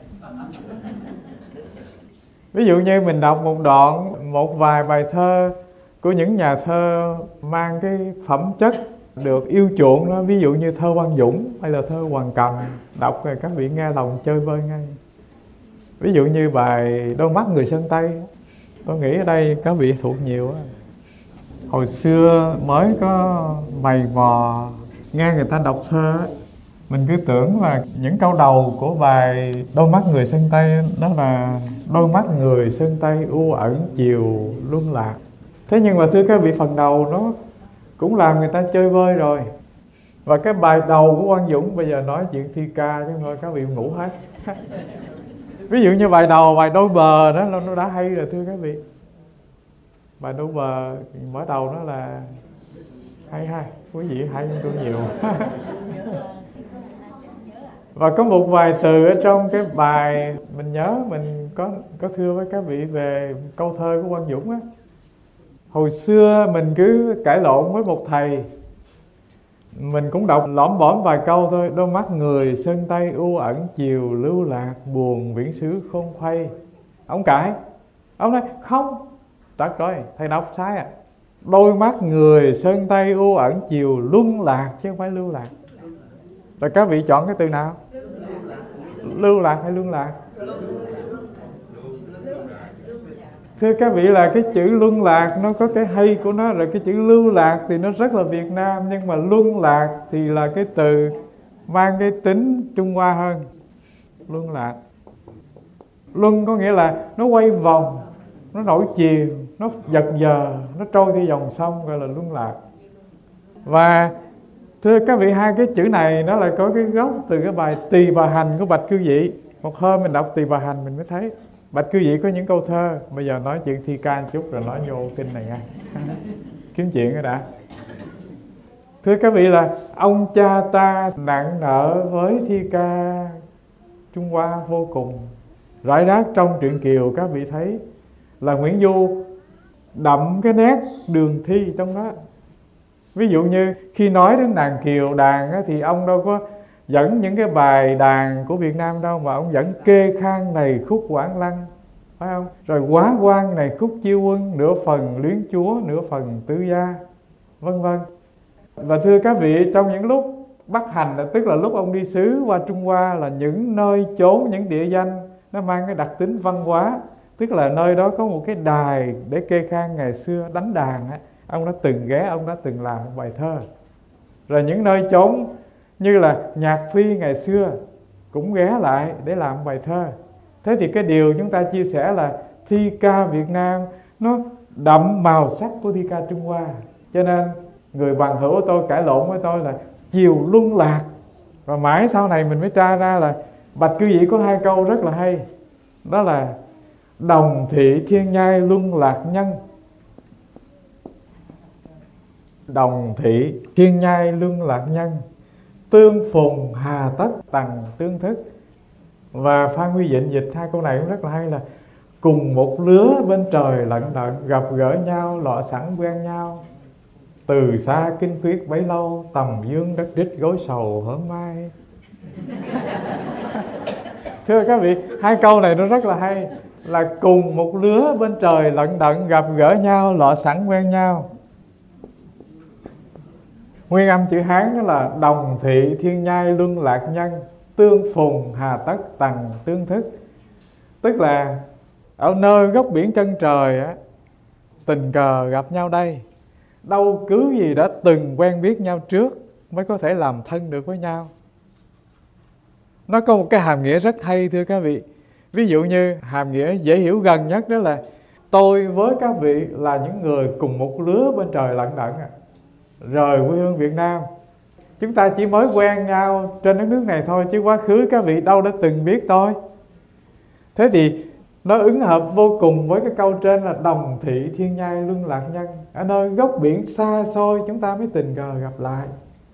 Ví dụ như mình đọc một đoạn, một vài bài thơ của những nhà thơ mang cái phẩm chất được yêu chuộng đó, ví dụ như thơ Quang Dũng hay là thơ Hoàng Cầm, đọc rồi các vị nghe lòng chơi vơi ngay. Ví dụ như bài Đôi mắt người Sơn Tây, tôi nghĩ ở đây các vị thuộc nhiều á. Hồi xưa mới có mày mò nghe người ta đọc thơ, mình cứ tưởng là những câu đầu của bài Đôi mắt người Sơn Tây đó là đôi mắt người Sơn Tây u ẩn chiều luân lạc. Thế nhưng mà thưa các vị, phần đầu nó cũng làm người ta chơi vơi rồi. Và cái bài đầu của Quang Dũng bây giờ nói chuyện thi ca chứ thôi các vị ngủ hết. Ví dụ như bài đầu, bài Đôi bờ đó nó đã hay rồi thưa các vị. Bài Đôi bờ mở đầu nó là hay, quý vị hay hơn tôi nhiều. Và có một vài từ ở trong cái bài mình nhớ, mình có thưa với các vị về câu thơ của Quang Dũng á. Hồi xưa mình cứ cãi lộn với một thầy, mình cũng đọc lõm bõm vài câu thôi. Đôi mắt người Sơn Tây u ẩn chiều lưu lạc, buồn viễn xứ khôn khuây. Ông cãi, ông nói không, tất rồi thầy đọc sai à. Đôi mắt người Sơn Tây u ẩn chiều luân lạc chứ không phải lưu lạc. Rồi các vị chọn cái từ nào? Lưu lạc hay luân lạc? Thưa các vị, là cái chữ luân lạc nó có cái hay của nó, rồi cái chữ lưu lạc thì nó rất là Việt Nam, nhưng mà luân lạc thì là cái từ mang cái tính Trung Hoa hơn. Luân lạc, luân có nghĩa là nó quay vòng, nó nổi chiều, nó giật giờ, nó trôi theo dòng sông, gọi là luân lạc. Và thưa các vị, hai cái chữ này nó lại có cái gốc từ cái bài Tỳ Bà Hành của Bạch Cư Dị. Một hôm mình đọc Tỳ Bà Hành mình mới thấy Bạch Cư Dị có những câu thơ. Bây giờ nói chuyện thi ca một chút rồi nói vô kinh này nha. Kiếm chuyện rồi đã. Thưa các vị, là ông cha ta nặng nợ với thi ca Trung Hoa vô cùng. Rải rác trong truyện Kiều các vị thấy là Nguyễn Du đậm cái nét đường thi trong đó. Ví dụ như khi nói đến đàn Kiều đàn á, thì ông đâu có dẫn những cái bài đàn của Việt Nam đâu, mà ông dẫn Kê Khang này khúc Quảng Lăng, phải không? Rồi Quá Quan này khúc Chiêu Quân, nửa phần Luyến Chúa, nửa phần Tứ Gia, vân vân. Và thưa các vị, trong những lúc bắt hành, tức là lúc ông đi xứ qua Trung Hoa, là những nơi chốn, những địa danh nó mang cái đặc tính văn hóa. Tức là nơi đó có một cái đài để Kê Khang ngày xưa đánh đàn á, ông đã từng ghé, ông đã từng làm một bài thơ. Rồi những nơi chốn như là Nhạc Phi ngày xưa cũng ghé lại để làm một bài thơ. Thế thì cái điều chúng ta chia sẻ là thi ca Việt Nam nó đậm màu sắc của thi ca Trung Hoa. Cho nên người bằng hữu của tôi cãi lộn với tôi là chiều luân lạc. Và mãi sau này mình mới tra ra là Bạch Cư Sĩ có hai câu rất là hay. Đó là đồng thị thiên nhai luân lạc nhân. Đồng thị thiên nhai luân lạc nhân, tương phùng hà tất tằng tương thức. Và Phan Huy Dịnh dịch hai câu này cũng rất là hay là cùng một lứa bên trời lận đận, gặp gỡ nhau lọ sẵn quen nhau. Từ xa kinh tuyết bấy lâu, tầm dương đất đít gối sầu hớm mai. Thưa các vị, hai câu này nó rất là hay. Là cùng một lứa bên trời lận đận, gặp gỡ nhau lọ sẵn quen nhau. Nguyên âm chữ Hán đó là đồng thị thiên nhai luân lạc nhân, tương phùng hà tất tằng tương thức. Tức là ở nơi góc biển chân trời á, tình cờ gặp nhau đây. Đâu cứ gì đã từng quen biết nhau trước mới có thể làm thân được với nhau. Nó có một cái hàm nghĩa rất hay thưa các vị. Ví dụ như hàm nghĩa dễ hiểu gần nhất đó là tôi với các vị là những người cùng một lứa bên trời lận đận, rời quê hương Việt Nam. Chúng ta chỉ mới quen nhau trên đất nước này thôi, chứ quá khứ các vị đâu đã từng biết tôi. Thế thì nó ứng hợp vô cùng với cái câu trên là đồng thị thiên nhai luân lạc nhân. Ở nơi góc biển xa xôi chúng ta mới tình cờ gặp lại.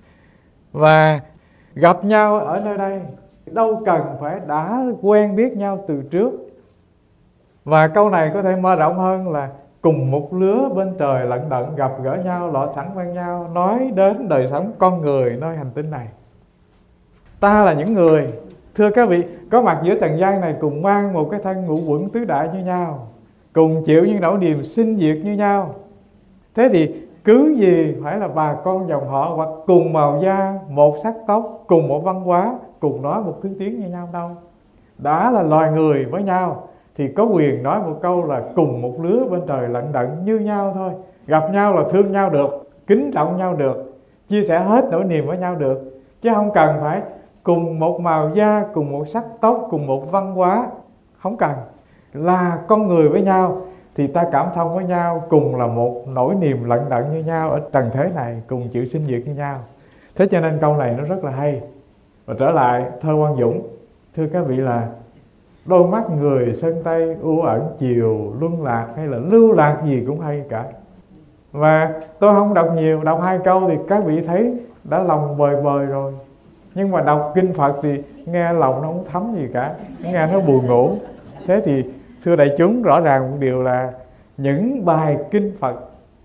Và gặp nhau ở nơi đây, đâu cần phải đã quen biết nhau từ trước. Và câu này có thể mở rộng hơn là cùng một lứa bên trời lận đận, gặp gỡ nhau lọ sẵn quen nhau, nói đến đời sống con người nơi hành tinh này. Ta là những người, thưa các vị, có mặt giữa trần gian này cùng mang một cái thân ngũ uẩn tứ đại như nhau, cùng chịu những nỗi niềm sinh diệt như nhau. Thế thì cứ gì phải là bà con dòng họ hoặc cùng màu da, một sắc tóc, cùng một văn hóa, cùng nói một thứ tiếng như nhau đâu. Đã là loài người với nhau thì có quyền nói một câu là cùng một lứa bên trời lận đận như nhau thôi. Gặp nhau là thương nhau được, kính trọng nhau được, chia sẻ hết nỗi niềm với nhau được. Chứ không cần phải cùng một màu da, cùng một sắc tóc, cùng một văn hóa. Không cần. Là con người với nhau thì ta cảm thông với nhau, cùng là một nỗi niềm lận đận như nhau ở trần thế này, cùng chịu sinh diệt như nhau. Thế cho nên câu này nó rất là hay. Và trở lại thơ Quang Dũng, thưa các vị, là đôi mắt người sơn Tây u ẩn chiều luân lạc hay là lưu lạc gì cũng hay cả. Và tôi không đọc nhiều, đọc hai câu thì các vị thấy đã lòng bời bời rồi. Nhưng mà đọc kinh Phật thì nghe lòng nó không thấm gì cả, nghe nó buồn ngủ. Thế thì thưa đại chúng, rõ ràng một điều là những bài kinh Phật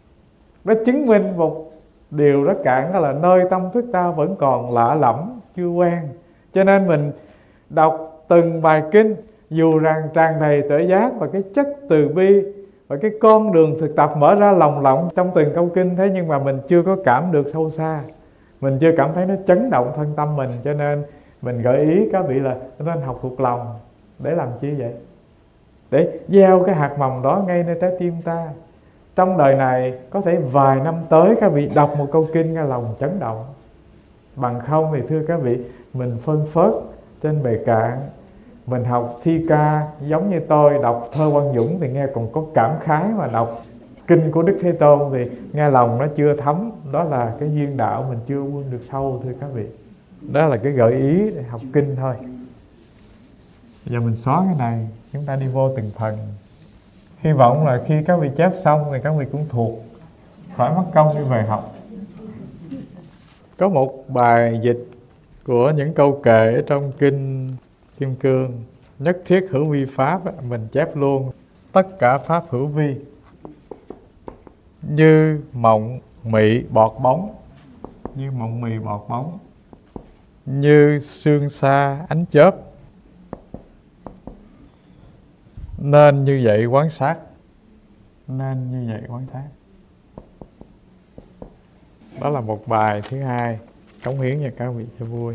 nó chứng minh một điều rất cạn, đó là nơi tâm thức ta vẫn còn lạ lẫm, chưa quen. Cho nên mình đọc từng bài kinh, dù rằng tràn đầy tuệ giác và cái chất từ bi và cái con đường thực tập mở ra lòng lộng trong từng câu kinh, thế nhưng mà mình chưa có cảm được sâu xa, mình chưa cảm thấy nó chấn động thân tâm mình. Cho nên mình gợi ý các vị là nên học thuộc lòng. Để làm chi vậy? Để gieo cái hạt mầm đó ngay nơi trái tim ta. Trong đời này có thể vài năm tới các vị đọc một câu kinh nghe lòng chấn động. Bằng không thì thưa các vị, mình phân phớt trên bề cạn. Mình học thi ca giống như tôi đọc thơ Quang Dũng thì nghe còn có cảm khái, mà đọc kinh của Đức Thế Tôn thì nghe lòng nó chưa thấm. Đó là cái duyên đạo mình chưa quân được sâu thưa các vị. Đó là cái gợi ý để học kinh thôi. Giờ mình xóa cái này, chúng ta đi vô từng phần. Hy vọng là khi các vị chép xong thì các vị cũng thuộc, khỏi mất công đi về học. Có một bài dịch của những câu kệ ở trong kinh Kim Cương: nhất thiết hữu vi pháp, mình chép luôn: tất cả pháp hữu vi, như mộng mị bọt bóng, như mộng mị bọt bóng, như sương sa ánh chớp, nên như vậy quán sát. Nên như vậy quán sát. Đó là một bài thứ hai cống hiến cho các vị cho vui.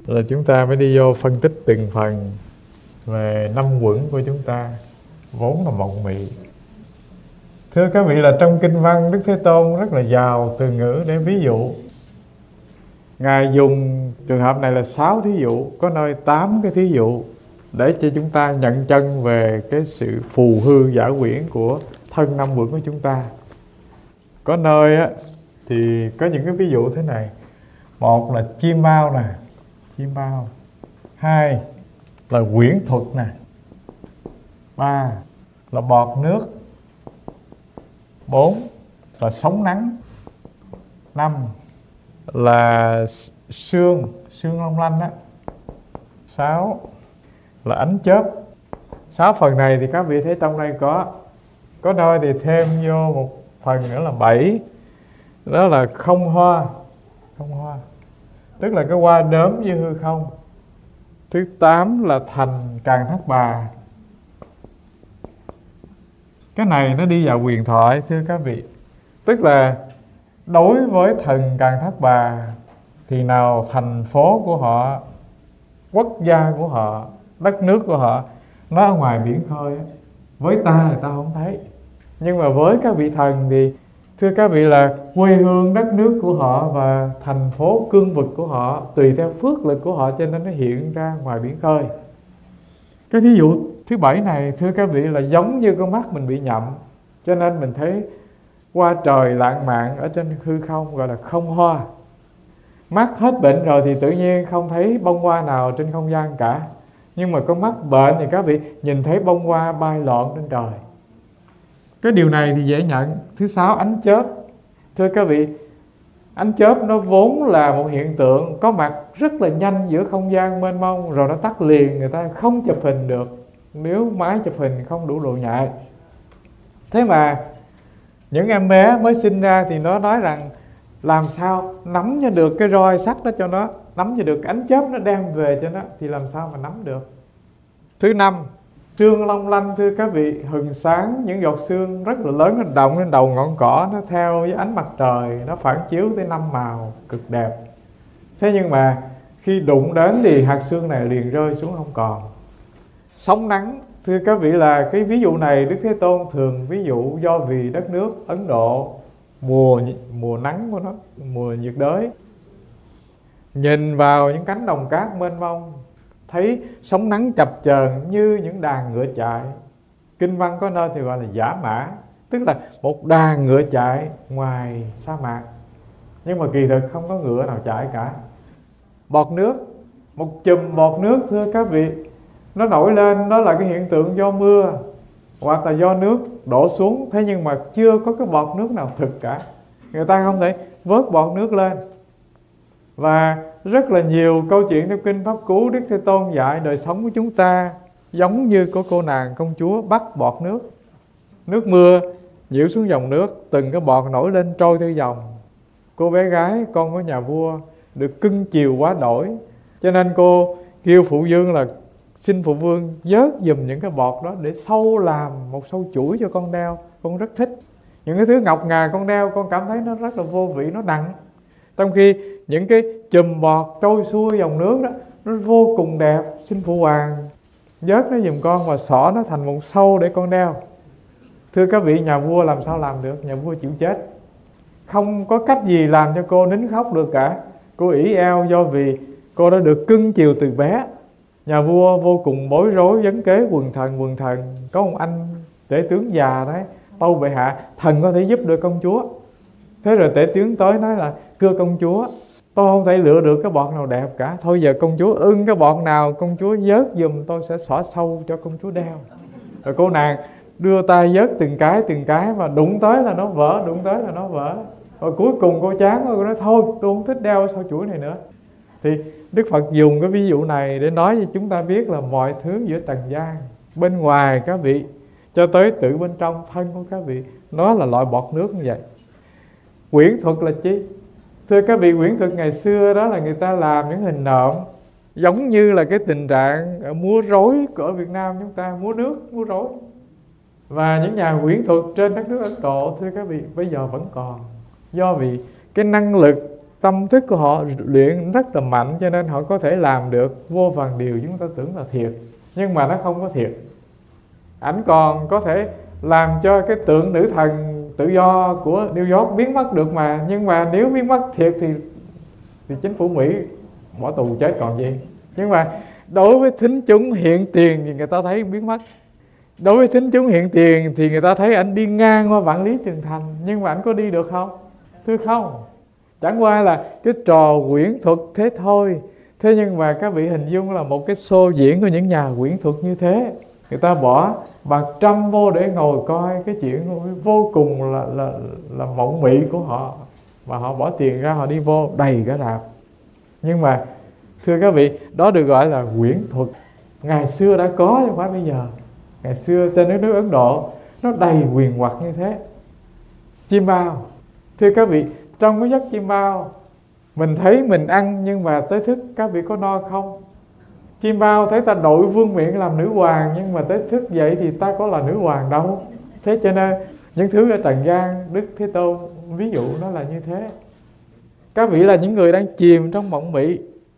Là chúng ta mới đi vô phân tích từng phần về năm quẩn của chúng ta, vốn là mộng mị. Thưa các vị, là trong kinh văn Đức Thế Tôn rất là giàu từ ngữ để ví dụ. Ngài dùng trường hợp này là 6 thí dụ, có nơi 8 cái thí dụ, để cho chúng ta nhận chân về cái sự phù hư giả quyển của thân năm quẩn của chúng ta. Có nơi á, thì có những cái ví dụ thế này. Một là chim bao nè, chim bao. Hai là quyển thuật nè. Ba là bọt nước. 4 là sóng nắng. 5 là sương long lanh á. 6 là ánh chớp. 6 phần này thì các vị thấy trong đây có nơi thì thêm vô một phần nữa là 7, đó là không hoa. Tức là cái hoa đốm như hư không. Thứ 8 là thành Càn Thác Bà. Cái này nó đi vào huyền thoại, thưa các vị. Tức là đối với thần Càn Thác Bà thì nào thành phố của họ, quốc gia của họ, đất nước của họ nó ở ngoài biển khơi. Với ta thì ta không thấy, nhưng mà với các vị thần thì thưa các vị là quê hương đất nước của họ và thành phố cương vực của họ tùy theo phước lực của họ, cho nên nó hiện ra ngoài biển khơi. Cái thí dụ thứ 7 này thưa các vị là giống như con mắt mình bị nhậm, cho nên mình thấy hoa trời lãng mạn ở trên hư không, gọi là không hoa. Mắt hết bệnh rồi thì tự nhiên không thấy bông hoa nào trên không gian cả, nhưng mà con mắt bệnh thì các vị nhìn thấy bông hoa bay lộn trên trời. Cái điều này thì dễ nhận. Thứ 6 ánh chớp. Thưa các vị, ánh chớp nó vốn là một hiện tượng có mặt rất là nhanh giữa không gian mênh mông, rồi nó tắt liền, người ta không chụp hình được nếu máy chụp hình không đủ độ nhạy. Thế mà những em bé mới sinh ra thì nó nói rằng làm sao nắm cho được cái roi sắt đó cho nó, nắm cho được ánh chớp nó đem về cho nó, thì làm sao mà nắm được. Thứ 5 sương long lanh. Thưa các vị, hừng sáng những giọt sương rất là lớn, nó động lên đầu ngọn cỏ, nó theo với ánh mặt trời, nó phản chiếu tới 5 màu cực đẹp. Thế nhưng mà khi đụng đến thì hạt sương này liền rơi xuống không còn. Sóng nắng. Thưa các vị, là cái ví dụ này Đức Thế Tôn thường ví dụ do vì đất nước Ấn Độ mùa nắng của nó, mùa nhiệt đới, nhìn vào những cánh đồng cát mênh mông, thấy sóng nắng chập chờn như những đàn ngựa chạy. Kinh văn có nơi thì gọi là giả mã, tức là một đàn ngựa chạy ngoài sa mạc, nhưng mà kỳ thực không có ngựa nào chạy cả. Bọt nước, một chùm bọt nước thưa các vị, nó nổi lên, đó là cái hiện tượng do mưa hoặc là do nước đổ xuống. Thế nhưng mà chưa có cái bọt nước nào thực cả, người ta không thể vớt bọt nước lên. Và rất là nhiều câu chuyện trong kinh Pháp Cú, Đức Thế Tôn dạy đời sống của chúng ta giống như có cô nàng công chúa bắt bọt nước. Nước mưa nhiễu xuống dòng nước, từng cái bọt nổi lên trôi theo dòng. Cô bé gái con của nhà vua được cưng chiều quá đổi, cho nên cô kêu phụ vương là xin phụ vương vớt giùm những cái bọt đó để sâu làm một sâu chuỗi cho con đeo. Con rất thích những cái thứ ngọc ngà con đeo, con cảm thấy nó rất là vô vị, nó nặng. Trong khi những cái chùm bọt trôi xuôi dòng nước đó, nó vô cùng đẹp, xin phụ hoàng vớt nó giùm con và xỏ nó thành một sâu để con đeo. Thưa các vị, nhà vua làm sao làm được? Nhà vua chịu chết, không có cách gì làm cho cô nín khóc được cả. Cô ỷ eo do vì cô đã được cưng chiều từ bé. Nhà vua vô cùng bối rối, vấn kế quần thần. Có một anh tể tướng già đấy, tâu bệ hạ, thần có thể giúp được công chúa. Thế rồi tể tướng tới nói là, thưa công chúa, tôi không thể lựa được cái bọt nào đẹp cả. Thôi giờ công chúa ưng cái bọt nào, công chúa vớt giùm, tôi sẽ xõa sâu cho công chúa đeo. Rồi cô nàng đưa tay vớt từng cái, mà đụng tới là nó vỡ. Rồi cuối cùng cô chán rồi, cô nói thôi tôi không thích đeo sâu chuỗi này nữa. Thì Đức Phật dùng cái ví dụ này để nói cho chúng ta biết là mọi thứ giữa trần gian, bên ngoài các vị cho tới tự bên trong thân của các vị, nó là loại bọt nước như vậy. Quyển thuật là chi? Thưa các vị, quyển thuật ngày xưa đó là người ta làm những hình nộm, giống như là cái tình trạng múa rối của Việt Nam chúng ta, múa nước, múa rối. Và những nhà quyển thuật trên đất nước Ấn Độ, thưa các vị, bây giờ vẫn còn. Do vì cái năng lực tâm thức của họ luyện rất là mạnh, cho nên họ có thể làm được vô vàn điều chúng ta tưởng là thiệt, nhưng mà nó không có thiệt. Ảnh còn có thể làm cho cái tượng nữ thần tự do của New York biến mất được mà. Nhưng mà nếu biến mất thiệt thì chính phủ Mỹ bỏ tù chết còn gì. Nhưng mà đối với thính chúng hiện tiền thì người ta thấy biến mất. Đối với thính chúng hiện tiền thì người ta thấy ảnh đi ngang qua vạn lý trường thành. Nhưng mà ảnh có đi được không? Thưa không. Chẳng qua là cái trò quyển thuật thế thôi. Thế nhưng mà các vị hình dung là một cái show diễn của những nhà quyển thuật như thế. Người ta bỏ bạc trăm vô để ngồi coi cái chuyện vô cùng là mộng mị của họ. Mà họ bỏ tiền ra, họ đi vô đầy cả rạp. Nhưng mà thưa các vị, đó được gọi là quyển thuật. Ngày xưa đã có chứ không phải bây giờ. Ngày xưa trên đất nước Ấn Độ nó đầy huyền hoặc như thế. Chim bao, thưa các vị, trong cái giấc chim bao mình thấy mình ăn, nhưng mà tới thức các vị có no không? Chim bao thấy ta đội vương miện làm nữ hoàng, nhưng mà tới thức dậy thì ta có là nữ hoàng đâu. Thế cho nên những thứ ở trần gian, Đức Thế Tôn ví dụ nó là như thế. Các vị là những người đang chìm trong mộng mị.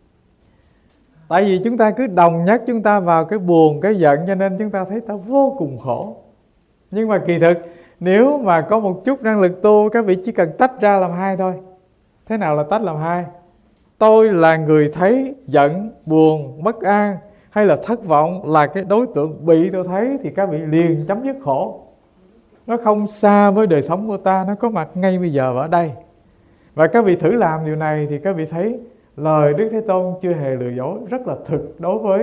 Tại vì chúng ta cứ đồng nhất chúng ta vào cái buồn, cái giận, cho nên chúng ta thấy ta vô cùng khổ. Nhưng mà kỳ thực nếu mà có một chút năng lực tu, các vị chỉ cần tách ra làm hai thôi. Thế nào là tách làm hai? Tôi là người thấy giận, buồn, bất an hay là thất vọng là cái đối tượng bị tôi thấy, thì các vị liền chấm dứt khổ. Nó không xa với đời sống của ta, nó có mặt ngay bây giờ và ở đây. Và các vị thử làm điều này thì các vị thấy lời Đức Thế Tôn chưa hề lừa dối, rất là thực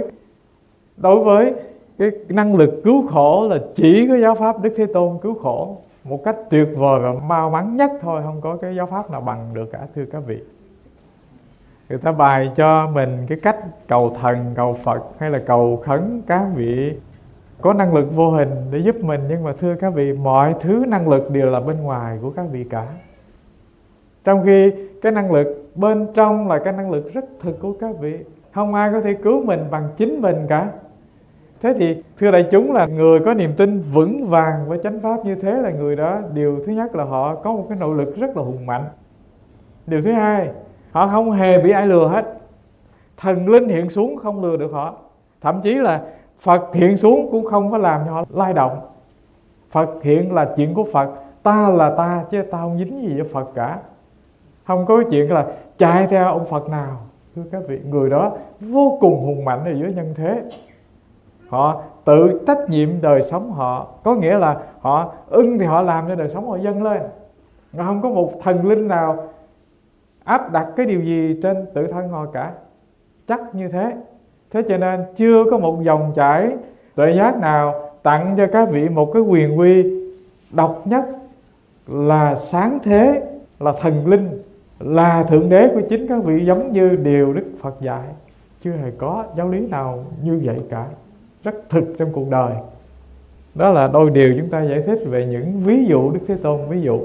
đối với cái năng lực cứu khổ, là chỉ có giáo pháp Đức Thế Tôn cứu khổ một cách tuyệt vời và mau mắn nhất thôi, không có cái giáo pháp nào bằng được cả, thưa các vị. Người ta bày cho mình cái cách cầu thần, cầu Phật hay là cầu khấn các vị có năng lực vô hình để giúp mình. Nhưng mà thưa các vị, mọi thứ năng lực đều là bên ngoài của các vị cả. Trong khi cái năng lực bên trong là cái năng lực rất thực của các vị. Không ai có thể cứu mình bằng chính mình cả. Thế thì thưa đại chúng, là người có niềm tin vững vàng với chánh pháp như thế là người đó, điều thứ nhất là họ có một cái nội lực rất là hùng mạnh. Điều thứ hai, họ không hề bị ai lừa hết. Thần linh hiện xuống không lừa được họ. Thậm chí là Phật hiện xuống cũng không có làm cho họ lay động. Phật hiện là chuyện của Phật, ta là ta chứ ta không dính gì với Phật cả. Không có chuyện là chạy theo ông Phật nào. Thưa các vị, người đó vô cùng hùng mạnh ở giữa nhân thế. Họ tự trách nhiệm đời sống họ. Có nghĩa là họ ưng thì họ làm cho đời sống họ dâng lên. Mà không có một thần linh nào áp đặt cái điều gì trên tự thân họ cả. Chắc như thế. Thế cho nên chưa có một dòng chảy tuệ giác nào tặng cho các vị một cái quyền uy độc nhất, là sáng thế, là thần linh, là thượng đế của chính các vị, giống như điều Đức Phật dạy. Chưa hề có giáo lý nào như vậy cả. Rất thực trong cuộc đời. Đó là đôi điều chúng ta giải thích về những ví dụ Đức Thế Tôn ví dụ.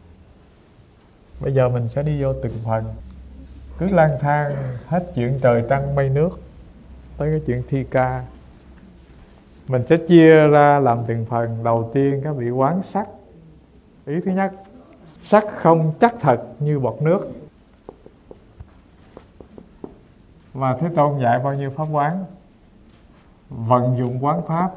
Bây giờ mình sẽ đi vô từng phần. Cứ lang thang hết chuyện trời trăng mây nước tới cái chuyện thi ca. Mình sẽ chia ra làm từng phần. Đầu tiên các vị quán sắc. Ý thứ nhất, sắc không chắc thật như bọt nước. Và Thế Tôn dạy bao nhiêu pháp quán? Vận dụng quán pháp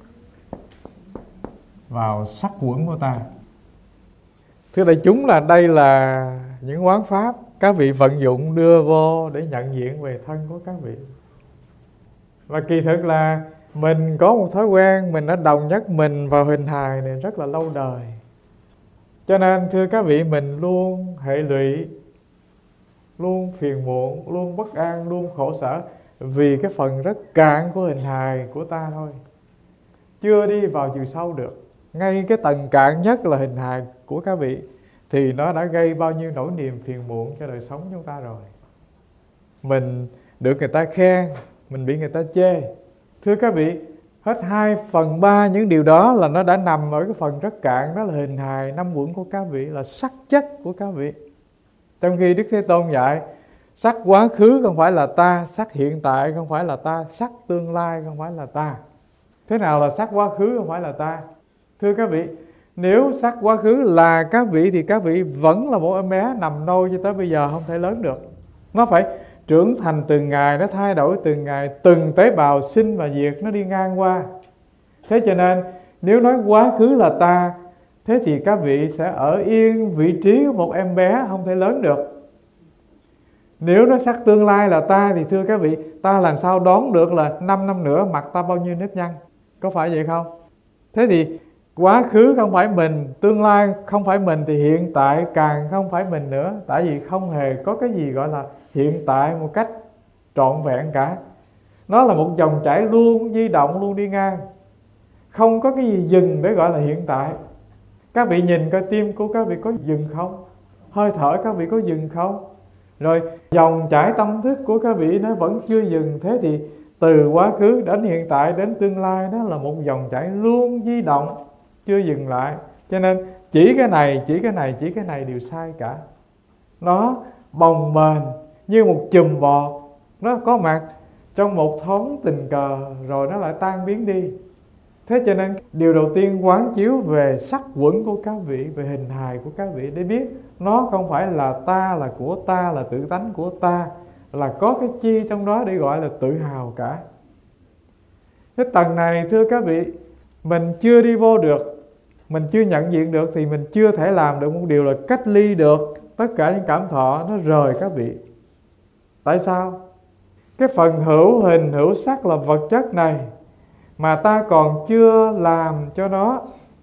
vào sắc quẩn của ta. Thưa đại chúng, là đây là những quán pháp các vị vận dụng đưa vô để nhận diện về thân của các vị. Và kỳ thực là mình có một thói quen, mình đã đồng nhất mình vào hình hài này rất là lâu đời. Cho nên thưa các vị, mình luôn hệ lụy, luôn phiền muộn, luôn bất an, luôn khổ sở vì cái phần rất cạn của hình hài của ta thôi. Chưa đi vào chiều sâu được. Ngay cái tầng cạn nhất là hình hài của các vị thì nó đã gây bao nhiêu nỗi niềm phiền muộn cho đời sống chúng ta rồi. Mình được người ta khen, mình bị người ta chê. Thưa các vị, hết 2/3 những điều đó là nó đã nằm ở cái phần rất cạn. Đó là hình hài năm uẩn của các vị, là sắc chất của các vị. Trong khi Đức Thế Tôn dạy sắc quá khứ không phải là ta, sắc hiện tại không phải là ta, sắc tương lai không phải là ta. Thế nào là sắc quá khứ không phải là ta? Thưa các vị, Nếu sắc quá khứ là các vị thì các vị vẫn là một em bé nằm nôi cho tới bây giờ, không thể lớn được. Nó phải trưởng thành từng ngày, nó thay đổi từng ngày, từng tế bào sinh và diệt, nó đi ngang qua. Thế cho nên nếu nói quá khứ là ta, thế thì các vị sẽ ở yên vị trí của một em bé, không thể lớn được. Nếu nói sắc tương lai là ta thì thưa các vị, ta làm sao đoán được là 5 năm nữa mặt ta bao nhiêu nếp nhăn? Có phải vậy không? Thế thì quá khứ không phải mình, tương lai không phải mình, thì hiện tại càng không phải mình nữa. Tại vì không hề có cái gì gọi là hiện tại một cách trọn vẹn cả. Nó là một dòng chảy luôn di động, luôn đi ngang. Không có cái gì dừng để gọi là hiện tại. Các vị nhìn coi tim của các vị có dừng không? Hơi thở các vị có dừng không? Rồi dòng chảy tâm thức của các vị nó vẫn chưa dừng. Thế thì từ quá khứ đến hiện tại đến tương lai, nó là một dòng chảy luôn di động, chưa dừng lại. Cho nên chỉ cái này, chỉ cái này, chỉ cái này đều sai cả. Nó bồng bềnh như một chùm bọt, nó có mặt trong một thoáng tình cờ rồi nó lại tan biến đi. Thế cho nên điều đầu tiên quán chiếu về sắc quẩn của các vị, về hình hài của các vị, để biết nó không phải là ta, là của ta, là tự tánh của ta, là có cái chi trong đó để gọi là tự hào cả. Cái tầng này thưa các vị, mình chưa đi vô được, mình chưa nhận diện được, thì mình chưa thể làm được một điều là cách ly được tất cả những cảm thọ nó rời các vị. Tại sao? Cái phần hữu hình hữu sắc là vật chất này mà ta còn chưa làm cho nó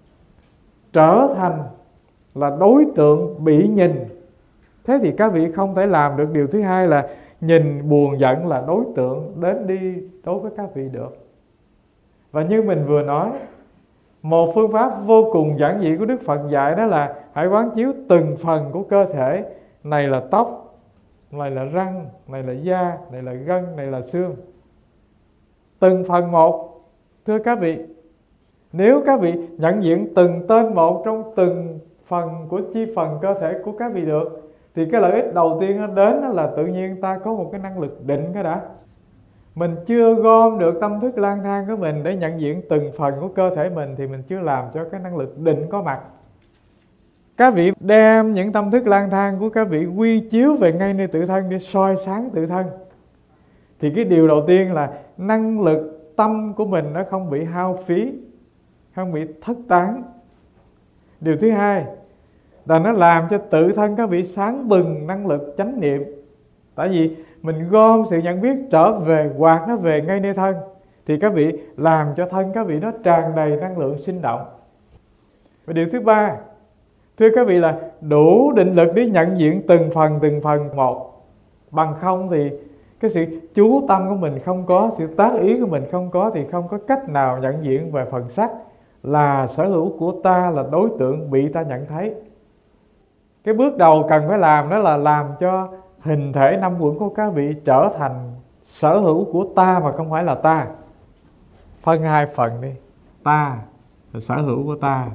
trở thành là đối tượng bị nhìn. Thế thì các vị không thể làm được điều thứ hai là nhìn buồn giận là đối tượng đến đi đối với các vị được. Và như mình vừa nói, một phương pháp vô cùng giản dị của Đức Phật dạy đó là hãy quán chiếu từng phần của cơ thể. Này là tóc, này là răng, này là da, này là gân, này là xương. Từng phần một. Thưa các vị, nếu các vị nhận diện từng tên một trong từng phần của chi phần cơ thể của các vị được, thì cái lợi ích đầu tiên nó đến đó là tự nhiên ta có một cái năng lực định cái đã. Mình chưa gom được tâm thức lang thang của mình để nhận diện từng phần của cơ thể mình, thì mình chưa làm cho cái năng lực định có mặt. Các vị đem những tâm thức lang thang của các vị quy chiếu về ngay nơi tự thân để soi sáng tự thân, thì cái điều đầu tiên là năng lực tâm của mình nó không bị hao phí, không bị thất tán. Điều thứ hai là nó làm cho tự thân các vị sáng bừng năng lực chánh niệm. Tại vì mình gom sự nhận biết trở về, quạt nó về ngay nơi thân, thì các vị làm cho thân các vị nó tràn đầy năng lượng sinh động. Và điều thứ ba, thưa các vị, là đủ định lực để nhận diện từng phần một. Bằng không thì cái sự chú tâm của mình không có, sự tác ý của mình không có, thì không có cách nào nhận diện về phần sắc là sở hữu của ta, là đối tượng bị ta nhận thấy. Cái bước đầu cần phải làm đó là làm cho hình thể năm uẩn của các vị trở thành sở hữu của ta mà không phải là ta. Phân hai phần đi. Ta là sở hữu của ta,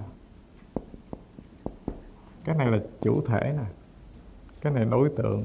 cái này là chủ thể nè, cái này đối tượng.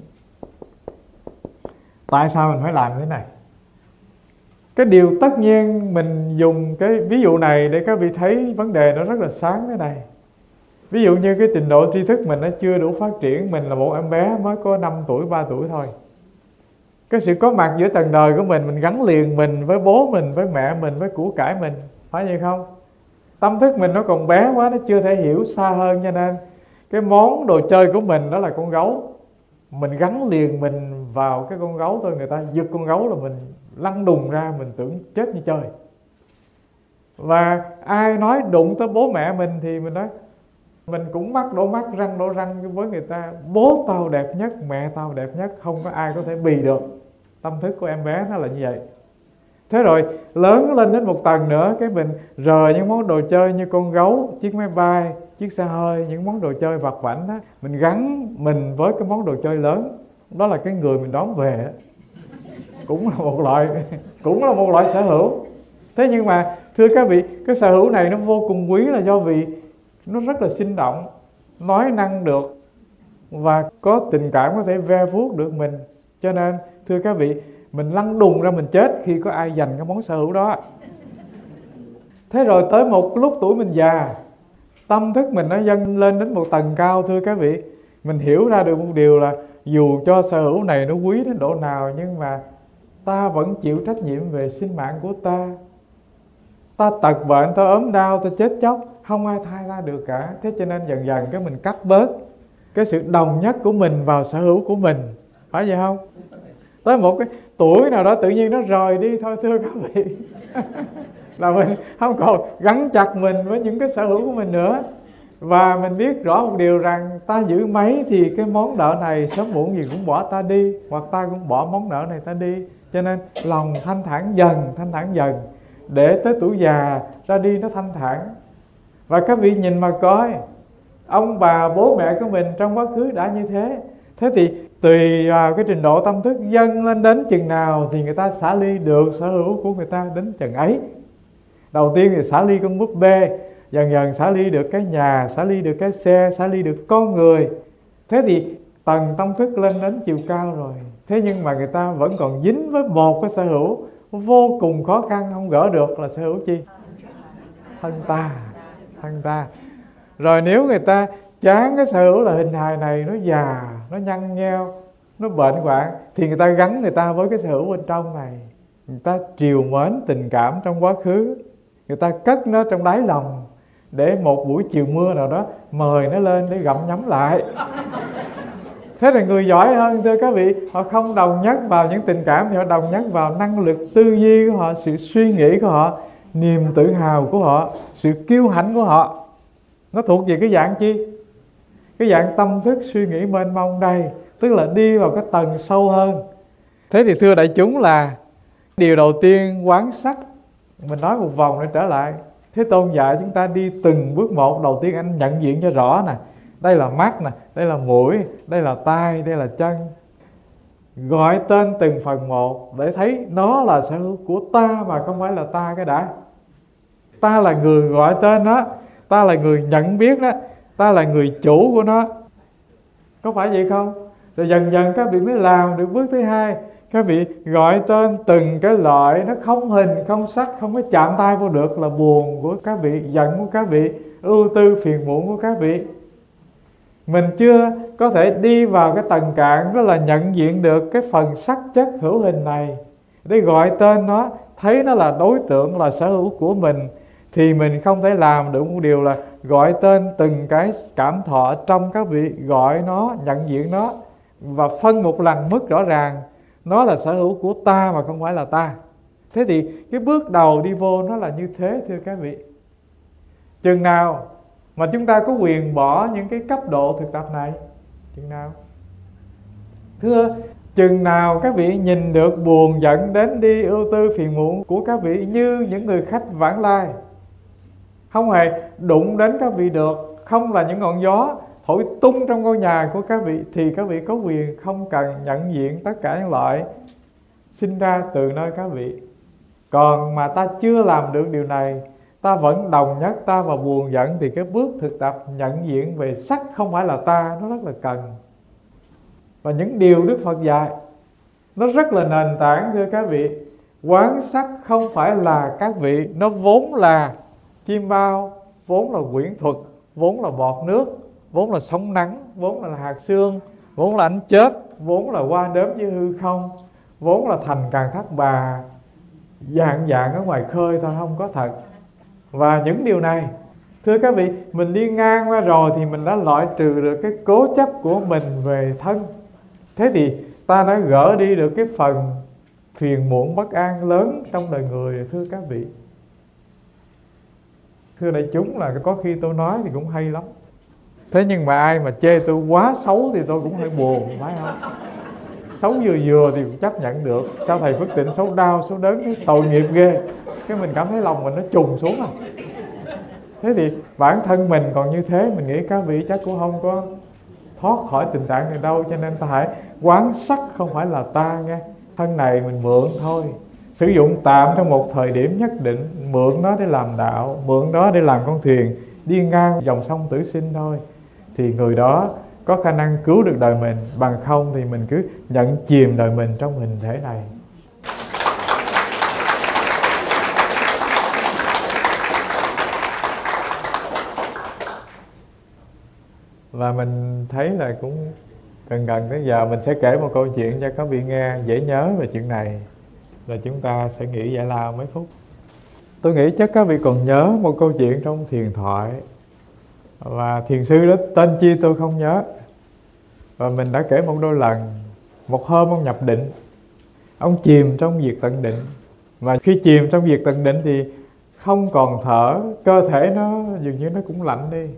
Tại sao mình phải làm thế này? Cái điều tất nhiên mình dùng cái ví dụ này để các vị thấy vấn đề nó rất là sáng thế này. Ví dụ như cái trình độ tri thức mình nó chưa đủ phát triển, mình là một em bé mới có 5 tuổi, 3 tuổi thôi. Cái sự có mặt giữa trần đời của mình gắn liền mình với bố mình, với mẹ mình, với của cải mình, phải vậy không? Tâm thức mình nó còn bé quá, nó chưa thể hiểu xa hơn, cho nên cái món đồ chơi của mình đó là con gấu. Mình gắn liền mình vào cái con gấu thôi, người ta giật con gấu là mình lăn đùng ra, mình tưởng chết như chơi. Và ai nói đụng tới bố mẹ mình thì mình nói mình cũng mắt đổ mắt, răng đổ răng với người ta. Bố tao đẹp nhất, mẹ tao đẹp nhất, không có ai có thể bì được. Tâm thức của em bé nó là như vậy. Thế rồi lớn lên đến một tầng nữa, cái mình rời những món đồ chơi như con gấu, chiếc máy bay, chiếc xe hơi, những món đồ chơi vặt vãnh đó, mình gắn mình với cái món đồ chơi lớn. Đó là cái người mình đón về đó. Cũng là một loại sở hữu. Thế nhưng mà thưa các vị, cái sở hữu này nó vô cùng quý là do vì nó rất là sinh động, nói năng được và có tình cảm có thể ve vuốt được mình. Cho nên thưa các vị, mình lăn đùng ra mình chết khi có ai giành cái món sở hữu đó. Thế rồi tới một lúc tuổi mình già, Tâm thức mình nó dâng lên đến một tầng cao, thưa các vị. Mình hiểu ra được một điều là dù cho sở hữu này nó quý đến độ nào, nhưng mà ta vẫn chịu trách nhiệm về sinh mạng của ta. Ta tật bệnh, ta ốm đau, ta chết chóc, không ai thay ta được cả. Thế cho nên dần dần cái mình cắt bớt cái sự đồng nhất của mình vào sở hữu của mình. Phải vậy không? Tới một cái tuổi nào đó tự nhiên nó rời đi thôi, thưa các vị. Là mình không còn gắn chặt mình với những cái sở hữu của mình nữa. Và mình biết rõ một điều rằng ta giữ mấy thì cái món nợ này sớm muộn gì cũng bỏ ta đi, hoặc ta cũng bỏ món nợ này ta đi. Cho nên lòng thanh thản dần, để tới tuổi già ra đi nó thanh thản. Và các vị nhìn mà coi, ông bà bố mẹ của mình trong quá khứ đã như thế. Thế thì tùy vào cái trình độ tâm thức dâng lên đến chừng nào thì người ta xả ly được sở hữu của người ta đến chừng ấy. Đầu tiên thì xả ly con búp bê, dần dần xả ly được cái nhà, xả ly được cái xe, xả ly được con người. Thế thì tầng tâm thức lên đến chiều cao rồi. Thế nhưng mà người ta vẫn còn dính với một cái sở hữu vô cùng khó khăn không gỡ được, là sở hữu chi? Thân ta. Rồi nếu người ta chán cái sở hữu là hình hài này, nó già, nó nhăn nheo, nó bệnh hoạn, thì người ta gắn người ta với cái sở hữu bên trong này. Người ta trìu mến tình cảm trong quá khứ, người ta cất nó trong đáy lòng, để một buổi chiều mưa nào đó mời nó lên để gặm nhấm lại. Thế là người giỏi hơn, thưa các vị, họ không đồng nhất vào những tình cảm, thì họ đồng nhất vào năng lực tư duy của họ, sự suy nghĩ của họ, niềm tự hào của họ, sự kiêu hãnh của họ. Nó thuộc về cái dạng chi? Cái dạng tâm thức suy nghĩ mênh mông đây, tức là đi vào cái tầng sâu hơn. Thế thì thưa đại chúng, là điều đầu tiên quán sắc. Mình nói một vòng để trở lại. Thế Tôn dạy chúng ta đi từng bước một. Đầu tiên anh nhận diện cho rõ nè, đây là mắt nè, đây là mũi, đây là tai, đây là chân. Gọi tên từng phần một để thấy nó là sở hữu của ta mà không phải là ta cái đã. Ta là người gọi tên nó, ta là người nhận biết nó, ta là người chủ của nó. Có phải vậy không? Rồi dần dần các vị mới làm được bước thứ hai. Các vị gọi tên từng cái loại, nó không hình, không sắc, không có chạm tay vô được, là buồn của các vị, giận của các vị, ưu tư phiền muộn của các vị. Mình chưa có thể đi vào cái tầng cạn, đó là nhận diện được cái phần sắc chất hữu hình này, để gọi tên nó, thấy nó là đối tượng, là sở hữu của mình. Thì mình không thể làm được một điều là gọi tên từng cái cảm thọ trong các vị, gọi nó, nhận diện nó, và phân một lần mức rõ ràng nó là sở hữu của ta mà không phải là ta. Thế thì cái bước đầu đi vô nó là như thế, thưa các vị. Chừng nào mà chúng ta có quyền bỏ những cái cấp độ thực tập này? Chừng nào? Thưa, chừng nào các vị nhìn được buồn, giận, đến đi, ưu tư, phiền muộn của các vị như những người khách vãng lai, không hề đụng đến các vị được, không là những ngọn gió thổi tung trong ngôi nhà của các vị, thì các vị có quyền không cần nhận diện tất cả những loại sinh ra từ nơi các vị. Còn mà ta chưa làm được điều này, ta vẫn đồng nhất ta vào buồn giận, thì cái bước thực tập nhận diện về sắc không phải là ta, nó rất là cần. Và những điều Đức Phật dạy nó rất là nền tảng, thưa các vị. Quán sắc không phải là các vị, nó vốn là chim bao, vốn là quyển thuật, vốn là bọt nước, vốn là sóng nắng, vốn là hạt sương, vốn là ánh chớp, vốn là hoa đốm với hư không, vốn là thành Càn Thác Bà, dạng ở ngoài khơi thôi, không có thật. Và những điều này, thưa các vị, mình đi ngang qua rồi thì mình đã loại trừ được cái cố chấp của mình về thân. Thế thì ta đã gỡ đi được cái phần phiền muộn bất an lớn trong đời người, thưa các vị. Thưa đại chúng, là có khi tôi nói thì cũng hay lắm, thế nhưng mà ai mà chê tôi quá xấu thì tôi cũng hơi buồn, phải không? Xấu vừa thì cũng chấp nhận được. Sao thầy Phước Tịnh xấu đau, xấu đớn, cái tội nghiệp ghê, cái mình cảm thấy lòng mình nó trùng xuống à. Thế thì bản thân mình còn như thế, mình nghĩ các vị chắc cũng không có thoát khỏi tình trạng này đâu. Cho nên ta hãy quán sắc không phải là ta nghe. Thân này mình mượn thôi, sử dụng tạm trong một thời điểm nhất định, mượn nó để làm đạo, mượn nó để làm con thuyền đi ngang dòng sông tử sinh thôi, thì người đó có khả năng cứu được đời mình. Bằng không thì mình cứ nhận chìm đời mình trong hình thể này. Và mình thấy là cũng gần gần tới giờ mình sẽ kể một câu chuyện cho các vị nghe dễ nhớ về chuyện này, là chúng ta sẽ nghỉ giải lao mấy phút. Tôi nghĩ chắc các vị còn nhớ một câu chuyện trong thiền thoại, và thiền sư đó tên chi tôi không nhớ, và mình đã kể một đôi lần. Một hôm ông nhập định, ông chìm trong việc tận định, và khi chìm trong việc tận định thì không còn thở, cơ thể nó dường như nó cũng lạnh đi.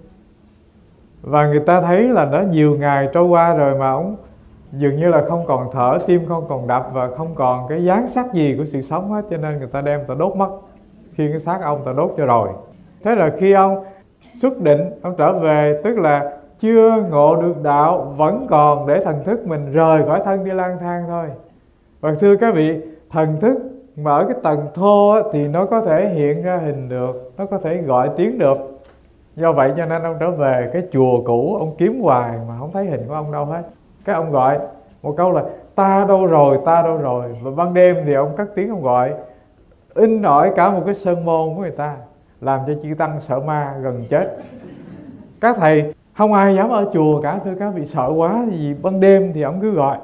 Và người ta thấy là đã nhiều ngày trôi qua rồi mà ông dường như là không còn thở, tim không còn đập và không còn cái dáng sắc gì của sự sống hết, cho nên người ta đem ta đốt mất. Khi cái xác ông ta đốt cho rồi. Thế rồi khi ông xuất định, ông trở về, tức là chưa ngộ được đạo, vẫn còn để thần thức mình rời khỏi thân đi lang thang thôi. Và thưa các vị, thần thức mà ở cái tầng thô thì nó có thể hiện ra hình được, nó có thể gọi tiếng được. Do vậy cho nên ông trở về cái chùa cũ, ông kiếm hoài mà không thấy hình của ông đâu hết. Cái ông gọi một câu là ta đâu rồi, ta đâu rồi. Và ban đêm thì ông cất tiếng ông gọi, in ỏi cả một cái sơn môn của người ta, làm cho chư tăng sợ ma gần chết. Các thầy không ai dám ở chùa cả, thưa các vị, sợ quá. Vì ban đêm thì ông cứ gọi.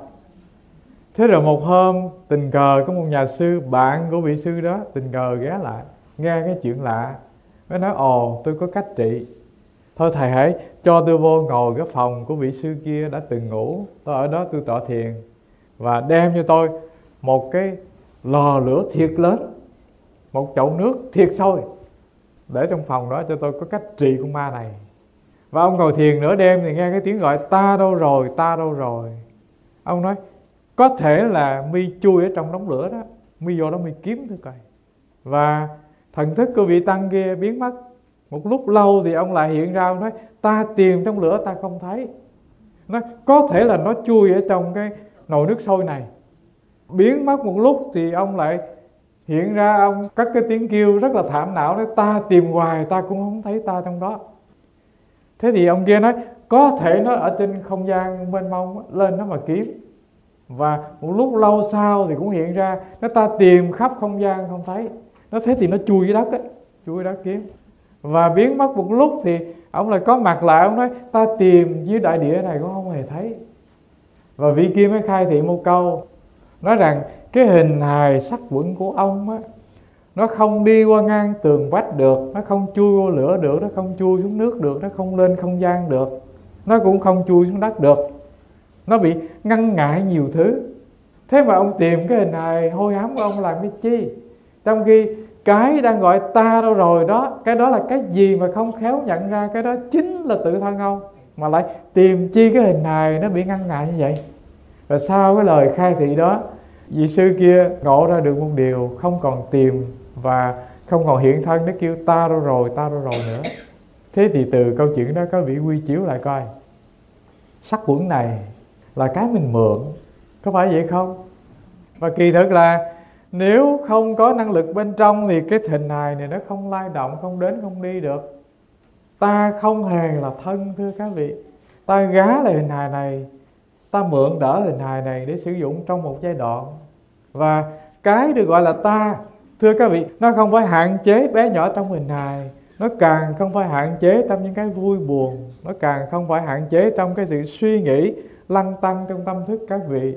Thế rồi một hôm tình cờ có một nhà sư, bạn của vị sư đó, tình cờ ghé lại, nghe cái chuyện lạ, mới nói ồ tôi có cách trị. Thôi thầy hãy cho tôi vô ngồi cái phòng của vị sư kia đã từng ngủ, tôi ở đó tôi tọa thiền, và đem cho tôi một cái lò lửa thiệt lớn, một chậu nước thiệt sôi, để trong phòng đó cho tôi có cách trị con ma này. Và ông ngồi thiền nửa đêm thì nghe cái tiếng gọi ta đâu rồi, ta đâu rồi. Ông nói có thể là mi chui ở trong đống lửa đó, mi vô đó mi kiếm thưa coi. Và thần thức của vị tăng kia biến mất. Một lúc lâu thì ông lại hiện ra, ông nói ta tìm trong lửa ta không thấy. Nói có thể là nó chui ở trong cái nồi nước sôi này. Biến mất một lúc thì ông lại hiện ra, ông cất cái tiếng kêu rất là thảm não, nói ta tìm hoài ta cũng không thấy ta trong đó. Thế thì ông kia nói có thể nó ở trên không gian mênh mông, lên nó mà kiếm. Và một lúc lâu sau thì cũng hiện ra, nó ta tìm khắp không gian không thấy. Nó thế thì nó chui dưới đất ấy, chui dưới đất kiếm. Và biến mất một lúc thì ông lại có mặt lại, ông nói ta tìm dưới đại địa này cũng không hề thấy. Và vị kia mới khai thị một câu, nói rằng cái hình hài sắc quẩn của ông á, nó không đi qua ngang tường vách được, nó không chui vô lửa được, nó không chui xuống nước được, nó không lên không gian được, nó cũng không chui xuống đất được. Nó bị ngăn ngại nhiều thứ. Thế mà ông tìm cái hình hài hôi ám của ông làm cái chi? Trong khi cái đang gọi ta đâu rồi đó, cái đó là cái gì mà không khéo nhận ra, cái đó chính là tự thân ông. Mà lại tìm chi cái hình hài nó bị ngăn ngại như vậy. Và sau cái lời khai thị đó, vị sư kia ngộ ra được một điều, không còn tìm và không còn hiện thân, nó kêu ta đâu rồi, ta đâu rồi nữa. Thế thì từ câu chuyện đó các vị quy chiếu lại coi, sắc quẩn này là cái mình mượn, có phải vậy không? Và kỳ thực là nếu không có năng lực bên trong thì cái hình hài này nó không lay động, không đến không đi được. Ta không hề là thân, thưa các vị. Ta gá lại hình hài này, ta mượn đỡ hình hài này để sử dụng trong một giai đoạn. Và cái được gọi là ta, thưa các vị, nó không phải hạn chế bé nhỏ trong hình hài, nó càng không phải hạn chế trong những cái vui buồn, nó càng không phải hạn chế trong cái sự suy nghĩ lăn tăn trong tâm thức các vị.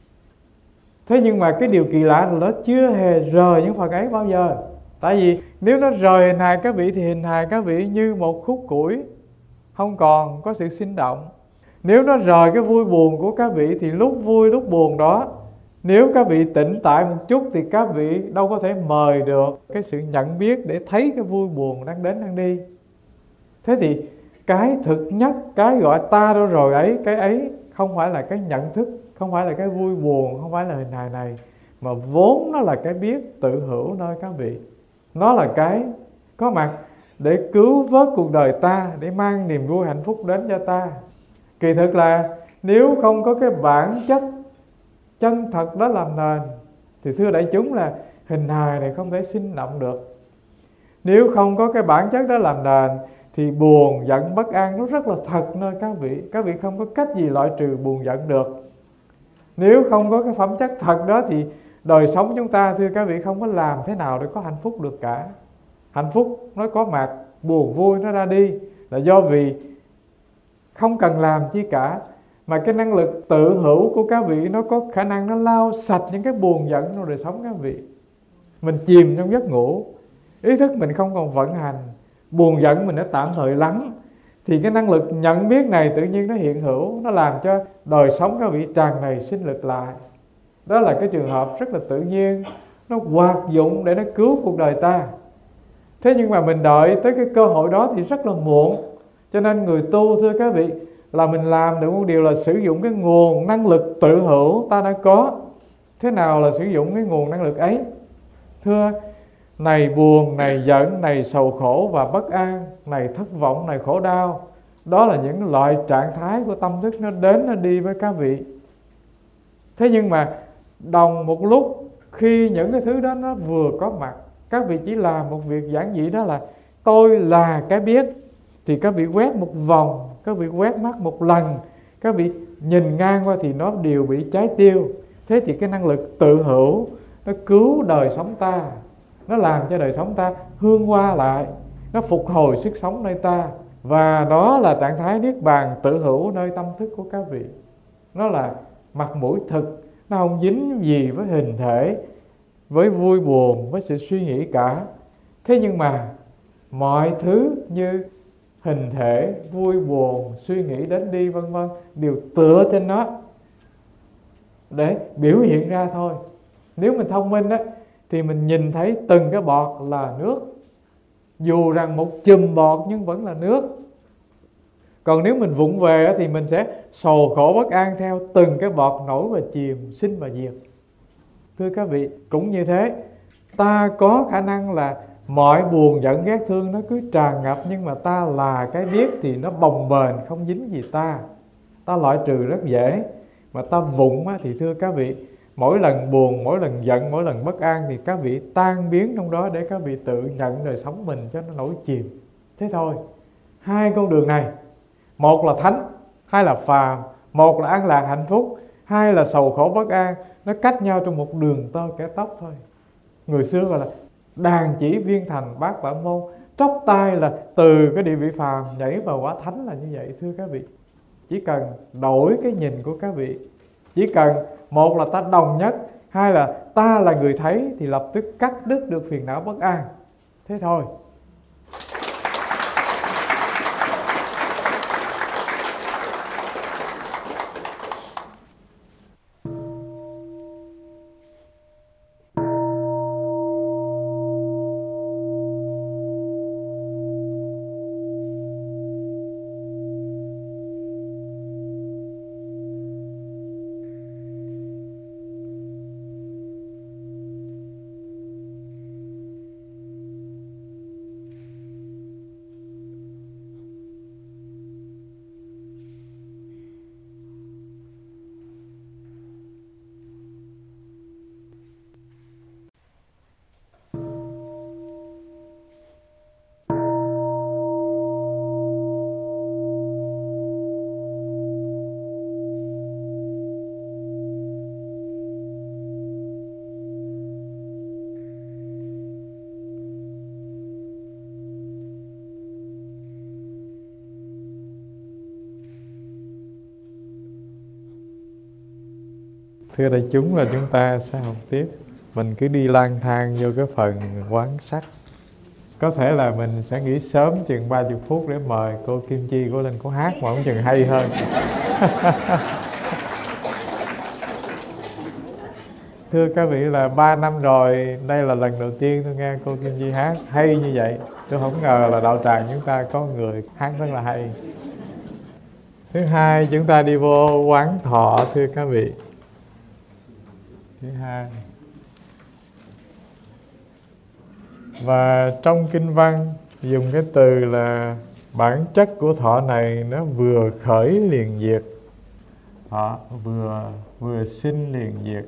Thế nhưng mà cái điều kỳ lạ là nó chưa hề rời những phần ấy bao giờ. Tại vì nếu nó rời hình hài các vị thì hình hài các vị như một khúc củi, không còn có sự sinh động. Nếu nó rời cái vui buồn của các vị thì lúc vui lúc buồn đó, nếu các vị tỉnh tại một chút thì các vị đâu có thể mời được cái sự nhận biết để thấy cái vui buồn đang đến đang đi. Thế thì cái thực nhất, cái gọi ta đâu rồi ấy, cái ấy không phải là cái nhận thức, không phải là cái vui buồn, không phải là hình hài này, mà vốn nó là cái biết tự hữu nơi các vị. Nó là cái có mặt để cứu vớt cuộc đời ta, để mang niềm vui hạnh phúc đến cho ta. Kỳ thực là nếu không có cái bản chất chân thật đó làm nền thì thưa đại chúng là hình hài này không thể sinh động được. Nếu không có cái bản chất đó làm nền thì buồn, giận, bất an nó rất là thật nơi các vị. Các vị không có cách gì loại trừ buồn giận được. Nếu không có cái phẩm chất thật đó thì đời sống chúng ta, thưa các vị, không có làm thế nào để có hạnh phúc được cả. Hạnh phúc nó có mặt, buồn vui nó ra đi là do vì không cần làm chi cả, mà cái năng lực tự hữu của các vị nó có khả năng nó lau sạch những cái buồn giận trong đời sống các vị. Mình chìm trong giấc ngủ, ý thức mình không còn vận hành, buồn giận mình đã tạm thời lắng, thì cái năng lực nhận biết này tự nhiên nó hiện hữu, nó làm cho đời sống các vị tràn đầy sinh lực lại. Đó là cái trường hợp rất là tự nhiên, nó hoạt dụng để nó cứu cuộc đời ta. Thế nhưng mà mình đợi tới cái cơ hội đó thì rất là muộn. Cho nên người tu, thưa các vị, là mình làm được một điều là sử dụng cái nguồn năng lực tự hữu ta đã có. Thế nào là sử dụng cái nguồn năng lực ấy? Thưa, này buồn, này giận, này sầu khổ và bất an, này thất vọng, này khổ đau, đó là những loại trạng thái của tâm thức nó đến, nó đi với các vị. Thế nhưng mà đồng một lúc, khi những cái thứ đó nó vừa có mặt, các vị chỉ làm một việc giản dị, đó là tôi là cái biết. Thì các vị quét một vòng, các vị quét mắt một lần, các vị nhìn ngang qua thì nó đều bị cháy tiêu. Thế thì cái năng lực tự hữu nó cứu đời sống ta, nó làm cho đời sống ta hương hoa lại, nó phục hồi sức sống nơi ta. Và đó là trạng thái niết bàn tự hữu nơi tâm thức của các vị. Nó là mặt mũi thực, nó không dính gì với hình thể, với vui buồn, với sự suy nghĩ cả. Thế nhưng mà mọi thứ như hình thể, vui buồn, suy nghĩ đến đi vân vân đều tựa trên nó để biểu hiện ra thôi. Nếu mình thông minh á, thì mình nhìn thấy từng cái bọt là nước, dù rằng một chùm bọt nhưng vẫn là nước. Còn nếu mình vụng về á, thì mình sẽ sầu khổ bất an theo từng cái bọt nổi và chìm, sinh và diệt. Thưa các vị, cũng như thế, ta có khả năng là mọi buồn giận ghét thương nó cứ tràn ngập, nhưng mà ta là cái biết thì nó bồng bềnh, không dính gì ta. Ta loại trừ rất dễ. Mà ta vụng á, thì thưa các vị, mỗi lần buồn, mỗi lần giận, mỗi lần bất an thì các vị tan biến trong đó để các vị tự nhận đời sống mình cho nó nổi chìm. Thế thôi. Hai con đường này, một là thánh, hai là phàm, một là an lạc hạnh phúc, hai là sầu khổ bất an, nó cách nhau trong một đường tơ kẻ tóc thôi. Người xưa gọi là đàn chỉ viên thành bát bản môn, tróc tay là từ cái địa vị phàm nhảy vào quả thánh là như vậy. Thưa các vị, chỉ cần đổi cái nhìn của các vị, chỉ cần một là ta đồng nhất, hai là ta là người thấy, thì lập tức cắt đứt được phiền não bất an. Thế thôi. Thưa đại chúng, là chúng ta sẽ học tiếp. Mình cứ đi lang thang vô cái phần quán sắc. Có thể là mình sẽ nghỉ sớm chừng 30 phút để mời cô Kim Chi cô lên cô hát mà không chừng hay hơn. Thưa các vị, là 3 năm rồi, đây là lần đầu tiên tôi nghe cô Kim Chi hát hay như vậy. Tôi không ngờ là đạo tràng chúng ta có người hát rất là hay. Thứ hai, chúng ta đi vô quán thọ, thưa các vị. Thứ hai, và trong kinh văn dùng cái từ là bản chất của thọ này nó vừa khởi liền diệt, thọ vừa sinh liền diệt.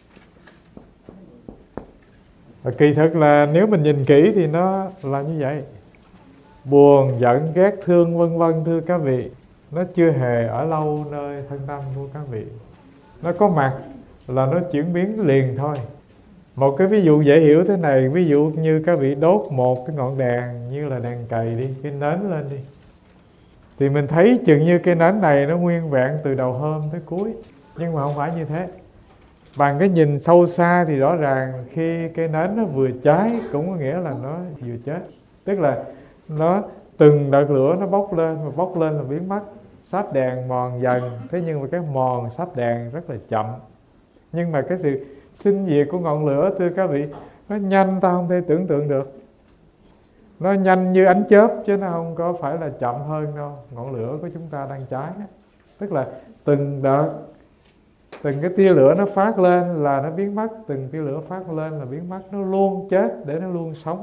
Và kỳ thực là nếu mình nhìn kỹ thì nó là như vậy. Buồn, giận, ghét, thương vân vân, thưa các vị, nó chưa hề ở lâu nơi thân tâm của các vị. Nó có mặt là nó chuyển biến liền thôi. Một cái ví dụ dễ hiểu thế này, ví dụ như các vị đốt một cái ngọn đèn như là đèn cầy đi, cái nến lên đi, thì mình thấy chừng như cây nến này nó nguyên vẹn từ đầu hôm tới cuối. Nhưng mà không phải như thế. Bằng cái nhìn sâu xa thì rõ ràng khi cây nến nó vừa cháy cũng có nghĩa là nó vừa chết. Tức là nó từng đợt lửa nó bốc lên, mà bốc lên là biến mất. Sáp đèn mòn dần, thế nhưng mà cái mòn sáp đèn rất là chậm. Nhưng mà cái sự sinh diệt của ngọn lửa, thưa các vị, nó nhanh ta không thể tưởng tượng được. Nó nhanh như ánh chớp chứ nó không có phải là chậm hơn đâu. Ngọn lửa của chúng ta đang cháy đó. Tức là từng đợt, từng cái tia lửa nó phát lên là nó biến mất, từng tia lửa phát lên là biến mất. Nó luôn chết để nó luôn sống.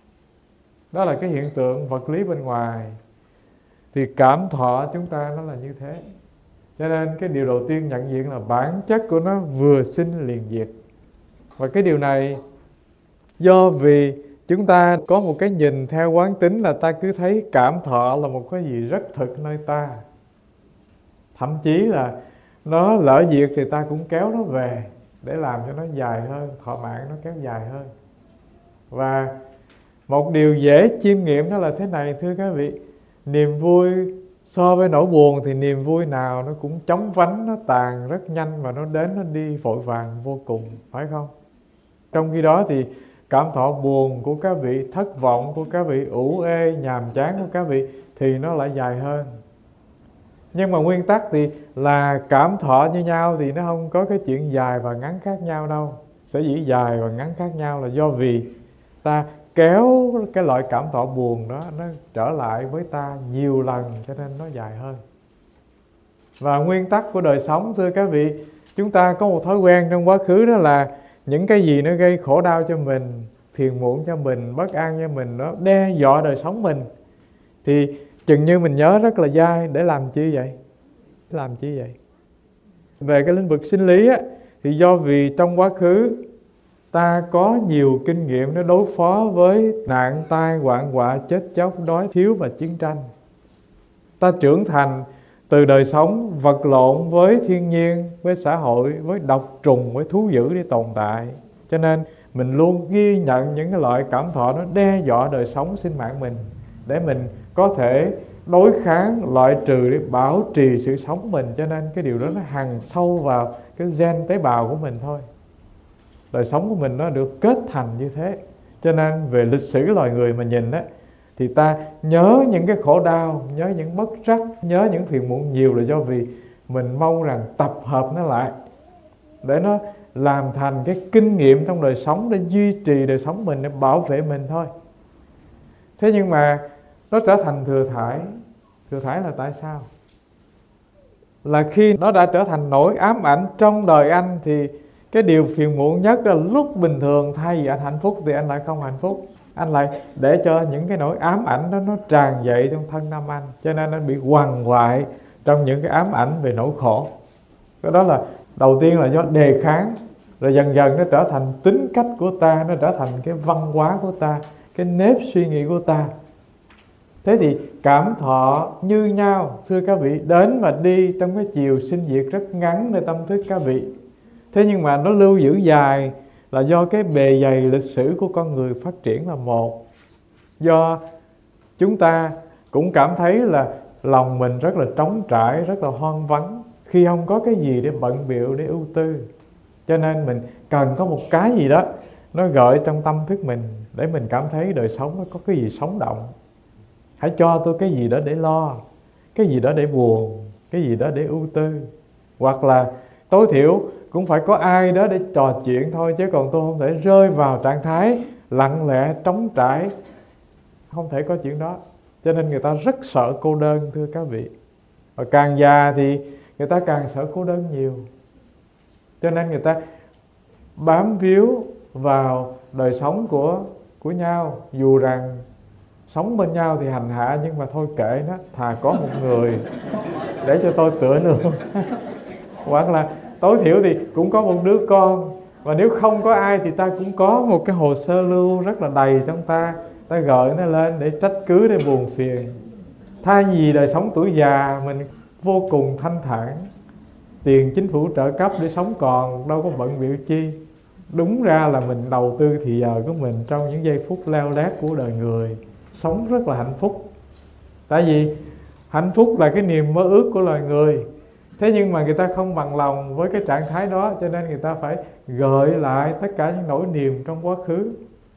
Đó là cái hiện tượng vật lý bên ngoài. Thì cảm thọ chúng ta nó là như thế. Cho nên cái điều đầu tiên nhận diện là bản chất của nó vừa sinh liền diệt. Và cái điều này do vì chúng ta có một cái nhìn theo quán tính là ta cứ thấy cảm thọ là một cái gì rất thực nơi ta. Thậm chí là nó lỡ diệt thì ta cũng kéo nó về để làm cho nó dài hơn, thọ mạng nó kéo dài hơn. Và một điều dễ chiêm nghiệm đó là thế này, thưa các vị. Niềm vui so với nỗi buồn thì niềm vui nào nó cũng chóng vánh, nó tàn rất nhanh và nó đến nó đi vội vàng vô cùng, phải không? Trong khi đó thì cảm thọ buồn của các vị, thất vọng của các vị, ủ ê, nhàm chán của các vị thì nó lại dài hơn. Nhưng mà nguyên tắc thì là cảm thọ như nhau thì nó không có cái chuyện dài và ngắn khác nhau đâu. Sở dĩ dài và ngắn khác nhau là do vì ta kéo cái loại cảm thọ buồn đó nó trở lại với ta nhiều lần cho nên nó dài hơn. Và nguyên tắc của đời sống, thưa các vị, chúng ta có một thói quen trong quá khứ đó là những cái gì nó gây khổ đau cho mình, phiền muộn cho mình, bất an cho mình, nó đe dọa đời sống mình, thì chừng như mình nhớ rất là dai. Để làm chi vậy? Làm chi vậy? Về cái lĩnh vực sinh lý á, thì do vì trong quá khứ ta có nhiều kinh nghiệm để đối phó với nạn tai, hoạn họa, chết chóc, đói thiếu và chiến tranh. Ta trưởng thành từ đời sống vật lộn với thiên nhiên, với xã hội, với độc trùng, với thú dữ để tồn tại. Cho nên mình luôn ghi nhận những cái loại cảm thọ nó đe dọa đời sống sinh mạng mình, để mình có thể đối kháng, loại trừ để bảo trì sự sống mình. Cho nên cái điều đó nó hằn sâu vào cái gen tế bào của mình thôi. Đời sống của mình nó được kết thành như thế. Cho nên về lịch sử loài người mà nhìn á, thì ta nhớ những cái khổ đau, nhớ những bất trắc, nhớ những phiền muộn nhiều là do vì mình mong rằng tập hợp nó lại để nó làm thành cái kinh nghiệm trong đời sống, để duy trì đời sống mình, để bảo vệ mình thôi. Thế nhưng mà nó trở thành thừa thãi. Thừa thãi là tại sao? Là khi nó đã trở thành nỗi ám ảnh trong đời anh thì cái điều phiền muộn nhất là lúc bình thường thay vì anh hạnh phúc thì anh lại không hạnh phúc. Anh lại để cho những cái nỗi ám ảnh đó nó tràn dậy trong thân tâm anh. Cho nên anh bị quằn quại trong những cái ám ảnh về nỗi khổ. Cái đó là đầu tiên là do đề kháng. Rồi dần dần nó trở thành tính cách của ta, nó trở thành cái văn hóa của ta, cái nếp suy nghĩ của ta. Thế thì cảm thọ như nhau, thưa các vị, đến và đi trong cái chiều sinh diệt rất ngắn nơi tâm thức các vị. Thế nhưng mà nó lưu giữ dài là do cái bề dày lịch sử của con người phát triển là một. Do chúng ta cũng cảm thấy là lòng mình rất là trống trải, rất là hoang vắng, khi không có cái gì để bận bịu, để ưu tư. Cho nên mình cần có một cái gì đó nó gợi trong tâm thức mình, để mình cảm thấy đời sống nó có cái gì sống động. Hãy cho tôi cái gì đó để lo, cái gì đó để buồn, cái gì đó để ưu tư. Hoặc là tối thiểu cũng phải có ai đó để trò chuyện thôi, chứ còn tôi không thể rơi vào trạng thái lặng lẽ, trống trải. Không thể có chuyện đó. Cho nên người ta rất sợ cô đơn, thưa các vị. Và càng già thì người ta càng sợ cô đơn nhiều. Cho nên người ta bám víu vào đời sống của nhau. Dù rằng sống bên nhau thì hành hạ, nhưng mà thôi kệ nó, thà có một người để cho tôi tựa nương. Hoặc là tối thiểu thì cũng có một đứa con. Và nếu không có ai thì ta cũng có một cái hồ sơ lưu rất là đầy trong ta. Ta gọi nó lên để trách cứ, để buồn phiền. Thay vì đời sống tuổi già mình vô cùng thanh thản, tiền chính phủ trợ cấp để sống còn, đâu có bận bịu chi. Đúng ra là mình đầu tư thì giờ của mình trong những giây phút leo lét của đời người, sống rất là hạnh phúc. Tại vì Hạnh phúc là cái niềm mơ ước của loài người. Thế nhưng mà người ta không bằng lòng với cái trạng thái đó, cho nên người ta phải gợi lại tất cả những nỗi niềm trong quá khứ.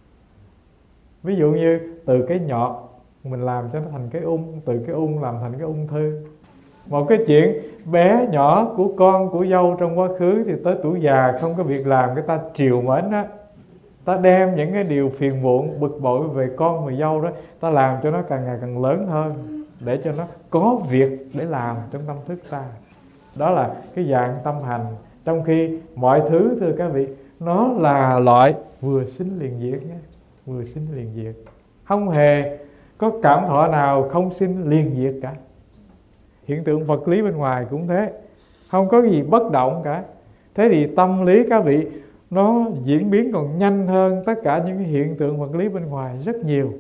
Ví dụ như từ cái nhọt mình làm cho nó thành cái ung, từ cái ung làm thành cái ung thư. Một cái chuyện bé nhỏ của con của dâu trong quá khứ thì tới tuổi già không có việc làm, cái ta trìu mến á, ta đem những cái điều phiền muộn bực bội về con về dâu đó, ta làm cho nó càng ngày càng lớn hơn, để cho nó có việc để làm trong tâm thức ta. Đó là cái dạng tâm hành. Trong khi mọi thứ, thưa các vị, nó là loại vừa sinh liền diệt nhé, vừa sinh liền diệt. Không hề có cảm thọ nào không sinh liền diệt cả. Hiện tượng vật lý bên ngoài cũng thế, không có gì bất động cả. Thế thì tâm lý các vị nó diễn biến còn nhanh hơn tất cả những hiện tượng vật lý bên ngoài rất nhiều.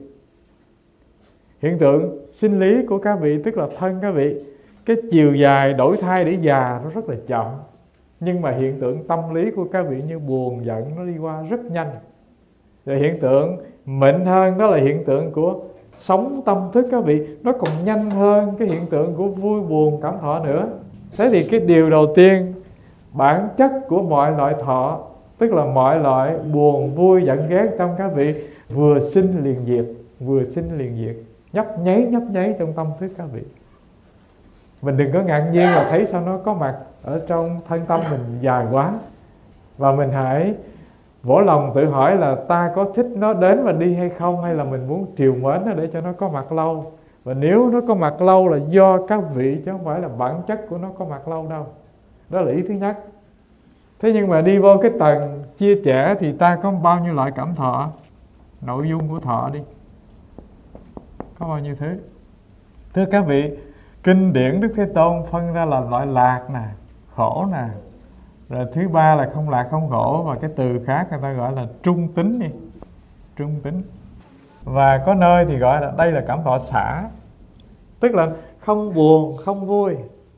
Hiện tượng sinh lý của các vị, tức là thân các vị, cái chiều dài đổi thai để già nó rất là chậm. Nhưng mà hiện tượng tâm lý của các vị như buồn, giận nó đi qua rất nhanh. Rồi hiện tượng mệnh hơn, đó là hiện tượng của sống tâm thức các vị, nó còn nhanh hơn cái hiện tượng của vui buồn cảm thọ nữa. Thế thì cái điều đầu tiên, bản chất của mọi loại thọ, tức là mọi loại buồn, vui, giận, ghét trong các vị vừa sinh liền diệt, vừa sinh liền diệt, nhấp nháy trong tâm thức các vị. Mình đừng có ngạc nhiên là thấy sao nó có mặt ở trong thân tâm mình dài quá. Và mình hãy vỗ lòng tự hỏi là ta có thích nó đến và đi hay không, hay là mình muốn trìu mến nó để cho nó có mặt lâu. Và nếu nó có mặt lâu là do các vị, chứ không phải là bản chất của nó có mặt lâu đâu. Đó là ý thứ nhất. Thế nhưng mà đi vô cái tầng chia sẻ thì ta có bao nhiêu loại cảm thọ? Nội dung của thọ đi, có bao nhiêu thứ? Thưa các vị, kinh điển Đức Thế Tôn phân ra là loại lạc nè, khổ nè, rồi thứ ba là không lạc không khổ, và cái từ khác người ta gọi là trung tính đi, trung tính. Và có nơi thì gọi là đây là cảm thọ xả, tức là không buồn không vui.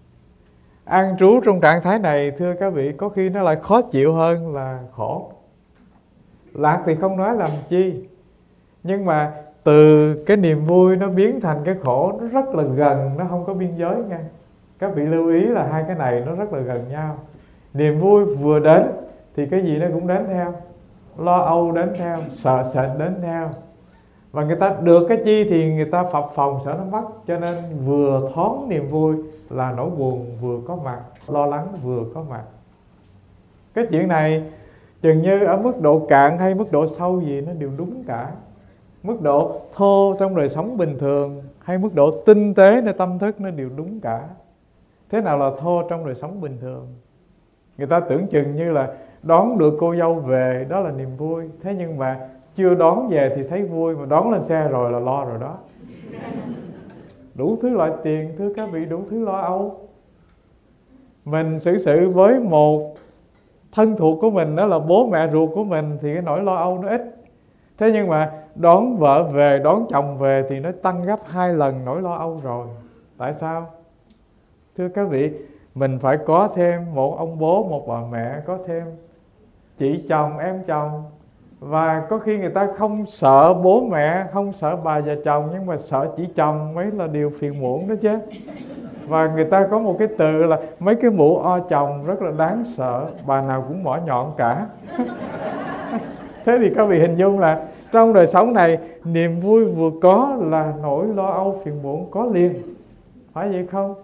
An trú trong trạng thái này, thưa các vị, có khi nó lại khó chịu hơn là khổ. Lạc thì không nói làm chi, nhưng mà từ cái niềm vui nó biến thành cái khổ, nó rất là gần, nó không có biên giới nha. Các vị lưu ý là hai cái này nó rất là gần nhau. Niềm vui vừa đến thì cái gì nó cũng đến theo, lo âu đến theo, sợ sệt đến theo. Và người ta được cái chi thì người ta phập phồng sợ nó mất. Cho nên vừa thoáng niềm vui là nỗi buồn vừa có mặt, lo lắng vừa có mặt. Cái chuyện này chừng như ở mức độ cạn hay mức độ sâu gì nó đều đúng cả. Mức độ thô trong đời sống bình thường hay mức độ tinh tế nơi tâm thức nó đều đúng cả. Thế nào là thô trong đời sống bình thường? Người ta tưởng chừng như là đón được cô dâu về đó là niềm vui. Thế nhưng mà chưa đón về thì thấy vui, mà đón lên xe rồi là lo rồi đó. Đủ thứ loại tiền, thưa các vị, đủ thứ lo âu. Mình xử sự với một thân thuộc của mình, đó là bố mẹ ruột của mình, thì cái nỗi lo âu nó ít. Thế nhưng mà đón vợ về, đón chồng về thì nó tăng gấp 2 lần nỗi lo âu rồi. Tại sao? Thưa các vị, mình phải có thêm một ông bố, một bà mẹ, có thêm chị chồng, em chồng. Và có khi người ta không sợ bố mẹ, không sợ bà và chồng, nhưng mà sợ chị chồng mới là điều phiền muộn đó chứ. Và người ta có một cái từ là mấy cái mũ o chồng rất là đáng sợ, bà nào cũng mỏ nhọn cả. Thế thì các vị hình dung là trong đời sống này, niềm vui vừa có là nỗi lo âu phiền muộn có liền. Phải vậy không?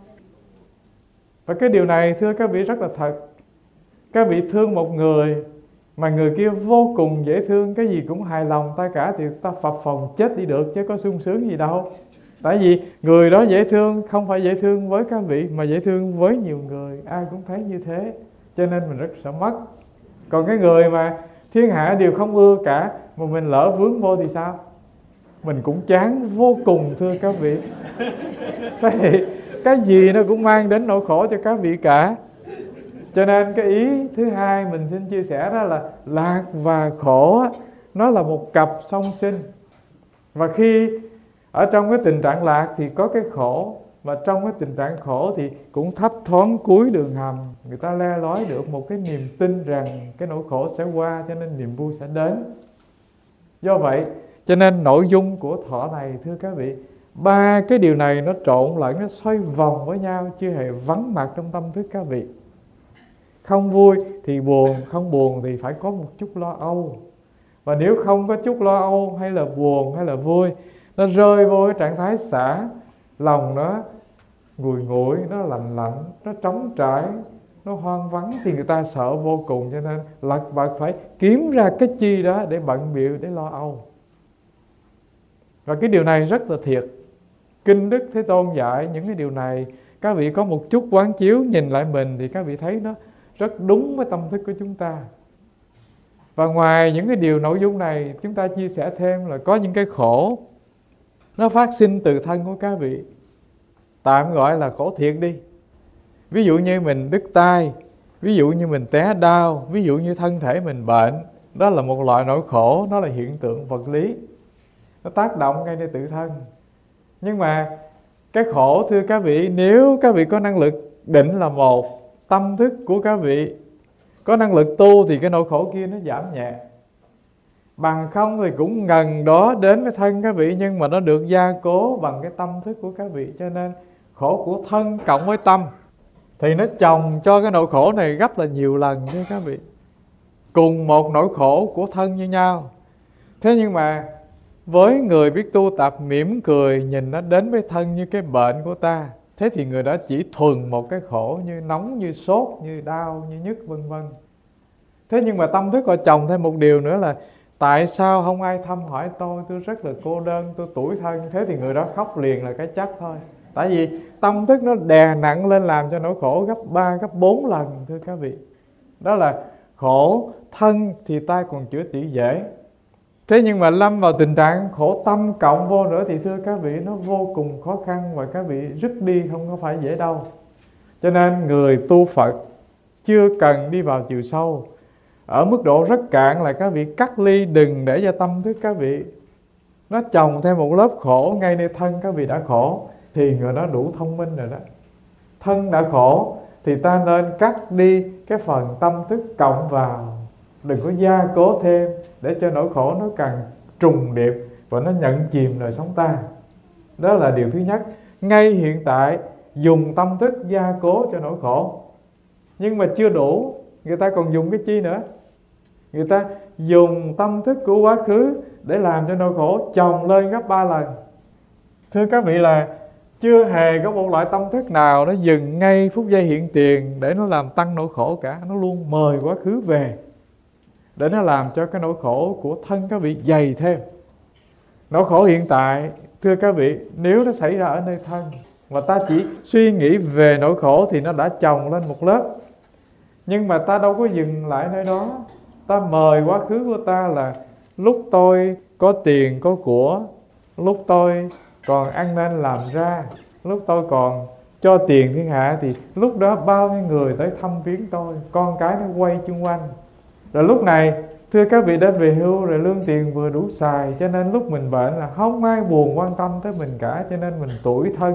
Và cái điều này, thưa các vị, rất là thật. Các vị thương một người mà người kia vô cùng dễ thương, cái gì cũng hài lòng ta cả, thì ta phập phồng chết đi được chứ có sung sướng gì đâu. Tại vì người đó dễ thương không phải dễ thương với các vị, mà dễ thương với nhiều người, ai cũng thấy như thế. Cho nên mình rất sợ mất. Còn cái người mà thiên hạ đều không ưa cả, mà mình lỡ vướng vô thì sao? Mình cũng chán vô cùng, thưa các vị. Thế thì cái gì nó cũng mang đến nỗi khổ cho các vị cả. Cho nên cái ý thứ hai mình xin chia sẻ đó là lạc và khổ nó là một cặp song sinh. Và khi ở trong cái tình trạng lạc thì có cái khổ, và trong cái tình trạng khổ thì cũng thấp thoáng cuối đường hầm, người ta le lói được một cái niềm tin rằng cái nỗi khổ sẽ qua, cho nên niềm vui sẽ đến. Do vậy cho nên nội dung của thọ này, thưa các vị, Ba cái điều này nó trộn lẫn, nó xoay vòng với nhau, chưa hề vắng mặt trong tâm thức các vị. Không vui thì buồn, không buồn thì phải có một chút lo âu. Và nếu không có chút lo âu hay là buồn hay là vui, nó rơi vô cái trạng thái xả, lòng nó nguội nguội, nó lạnh lạnh, nó trống trải, nó hoang vắng, thì người ta sợ vô cùng. Cho nên lật bật phải kiếm ra cái chi đó để bận bịu, để lo âu. Và cái điều này rất là thiệt. Kinh Đức Thế Tôn dạy những cái điều này, các vị có một chút quán chiếu nhìn lại mình thì các vị thấy nó rất đúng với tâm thức của chúng ta. Và ngoài những cái điều nội dung này, chúng ta chia sẻ thêm là có những cái khổ nó phát sinh từ thân của các vị, tạm gọi là khổ thiệt đi. Ví dụ như mình đứt tay, ví dụ như mình té đau, ví dụ như thân thể mình bệnh. Đó là một loại nỗi khổ, nó là hiện tượng vật lý, nó tác động ngay nơi tự thân. Nhưng mà cái khổ, thưa các vị, nếu các vị có năng lực định là một, tâm thức của các vị có năng lực tu thì cái nỗi khổ kia nó giảm nhẹ. Bằng không thì cũng ngần đó đến với thân các vị, nhưng mà nó được gia cố bằng cái tâm thức của các vị. Cho nên khổ của thân cộng với tâm thì nó chồng cho cái nỗi khổ này gấp là nhiều lần thưa các vị. Cùng một nỗi khổ của thân như nhau. Thế nhưng mà với người biết tu tập mỉm cười nhìn nó đến với thân như cái bệnh của ta, thế thì người đó chỉ thuần một cái khổ như nóng, như sốt, như đau, như nhức vân vân. Thế nhưng mà tâm thức họ chồng thêm một điều nữa là tại sao không ai thăm hỏi tôi rất là cô đơn, tôi tủi thân. Thế thì người đó khóc liền là cái chắc thôi. Tại vì tâm thức nó đè nặng lên làm cho nỗi khổ gấp 3, gấp 4 lần thưa các vị. Đó là khổ thân thì ta còn chữa trị dễ. Thế nhưng mà lâm vào tình trạng khổ tâm cộng vô nữa thì thưa các vị nó vô cùng khó khăn, và các vị rứt đi không có phải dễ đâu. Cho nên người tu Phật chưa cần đi vào chiều sâu, ở mức độ rất cạn là các vị cắt ly, đừng để cho tâm thức các vị nó chồng thêm một lớp khổ ngay nơi thân các vị đã khổ, thì người đó đủ thông minh rồi đó. Thân đã khổ thì ta nên cắt đi cái phần tâm thức cộng vào, đừng có gia cố thêm để cho nỗi khổ nó càng trùng điệp và nó nhận chìm đời sống ta. Đó là điều thứ nhất. Ngay hiện tại dùng tâm thức gia cố cho nỗi khổ, nhưng mà chưa đủ. Người ta còn dùng cái chi nữa? Người ta dùng tâm thức của quá khứ để làm cho nỗi khổ chồng lên gấp 3 lần. Thưa các vị là chưa hề có một loại tâm thức nào nó dừng ngay phút giây hiện tiền để nó làm tăng nỗi khổ cả. Nó luôn mời quá khứ về để nó làm cho cái nỗi khổ của thân các vị dày thêm. Nỗi khổ hiện tại, thưa các vị, nếu nó xảy ra ở nơi thân và ta chỉ suy nghĩ về nỗi khổ thì nó đã chồng lên một lớp. Nhưng mà ta đâu có dừng lại nơi đó. Ta mời quá khứ của ta là lúc tôi có tiền có của, lúc tôi còn ăn nên làm ra, lúc tôi còn cho tiền thiên hạ, thì lúc đó bao nhiêu người tới thăm viếng tôi, con cái nó quay chung quanh. Rồi lúc này thưa các vị đã về hưu rồi, lương tiền vừa đủ xài, cho nên lúc mình bệnh là không ai buồn quan tâm tới mình cả, cho nên mình tủi thân.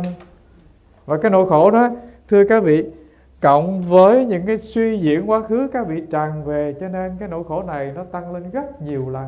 Và cái nỗi khổ đó thưa các vị cộng với những cái suy diễn quá khứ các vị tràn về, cho nên cái nỗi khổ này nó tăng lên rất nhiều lần.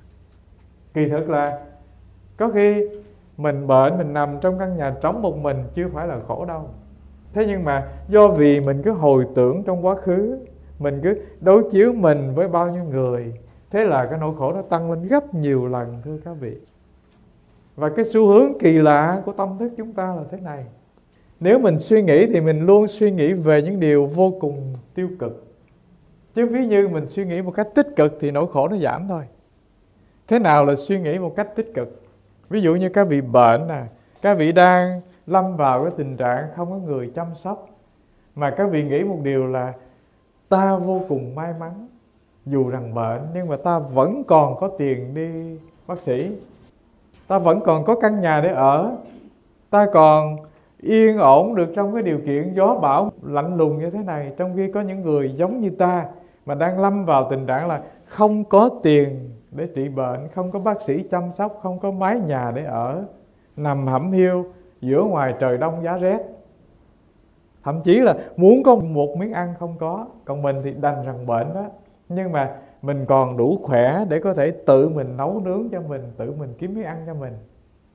Kỳ thực là có khi mình bệnh, mình nằm trong căn nhà trống một mình chưa phải là khổ đâu. Thế nhưng mà do vì mình cứ hồi tưởng trong quá khứ, mình cứ đối chiếu mình với bao nhiêu người, thế là cái nỗi khổ nó tăng lên gấp nhiều lần thưa các vị. Và cái xu hướng kỳ lạ của tâm thức chúng ta là thế này. Nếu mình suy nghĩ thì mình luôn suy nghĩ về những điều vô cùng tiêu cực. Chứ ví như mình suy nghĩ một cách tích cực thì nỗi khổ nó giảm thôi. Thế nào là suy nghĩ một cách tích cực? Ví dụ như các vị bệnh nè, các vị đang lâm vào cái tình trạng không có người chăm sóc, mà các vị nghĩ một điều là ta vô cùng may mắn, dù rằng bệnh nhưng mà ta vẫn còn có tiền đi bác sĩ, ta vẫn còn có căn nhà để ở, ta còn yên ổn được trong cái điều kiện gió bão lạnh lùng như thế này. Trong khi có những người giống như ta mà đang lâm vào tình trạng là không có tiền để trị bệnh, không có bác sĩ chăm sóc, không có mái nhà để ở, nằm hẩm hiu giữa ngoài trời đông giá rét. Thậm chí là muốn có một miếng ăn không có. Còn mình thì đành rằng bệnh đó, nhưng mà mình còn đủ khỏe để có thể tự mình nấu nướng cho mình, tự mình kiếm miếng ăn cho mình.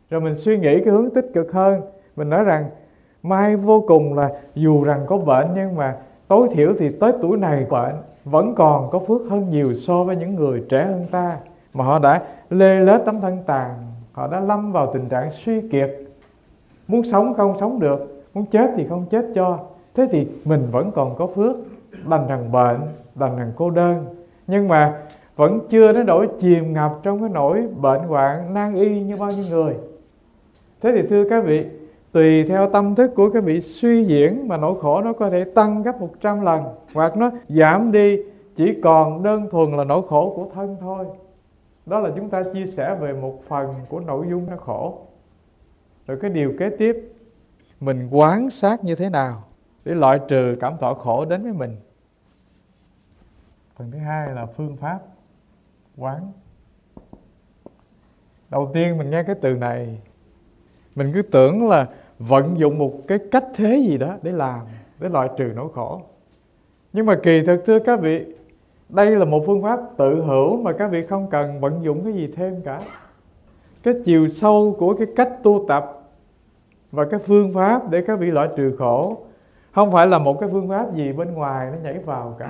Rồi mình suy nghĩ cái hướng tích cực hơn. Mình nói rằng may vô cùng là dù rằng có bệnh, nhưng mà tối thiểu thì tới tuổi này bệnh vẫn còn có phước hơn nhiều so với những người trẻ hơn ta, mà họ đã lê lết tấm thân tàn, họ đã lâm vào tình trạng suy kiệt, muốn sống không sống được, muốn chết thì không chết cho. Thế thì mình vẫn còn có phước, đành rằng bệnh, đành rằng cô đơn, nhưng mà vẫn chưa đến nỗi chìm ngập trong cái nỗi bệnh hoạn nan y như bao nhiêu người. Thế thì thưa các vị, tùy theo tâm thức của các vị suy diễn mà nỗi khổ nó có thể tăng gấp 100 lần, hoặc nó giảm đi chỉ còn đơn thuần là nỗi khổ của thân thôi. Đó là chúng ta chia sẻ về một phần của nội dung nó khổ. Rồi cái điều kế tiếp, mình quán sát như thế nào để loại trừ cảm thọ khổ đến với mình. Phần thứ hai là phương pháp quán. Đầu tiên mình nghe cái từ này, mình cứ tưởng là vận dụng một cái cách thế gì đó để làm, để loại trừ nỗi khổ. Nhưng mà kỳ thực thưa các vị, đây là một phương pháp tự hữu mà các vị không cần vận dụng cái gì thêm cả. Cái chiều sâu của cái cách tu tập và cái phương pháp để các vị loại trừ khổ không phải là một cái phương pháp gì bên ngoài nó nhảy vào cả,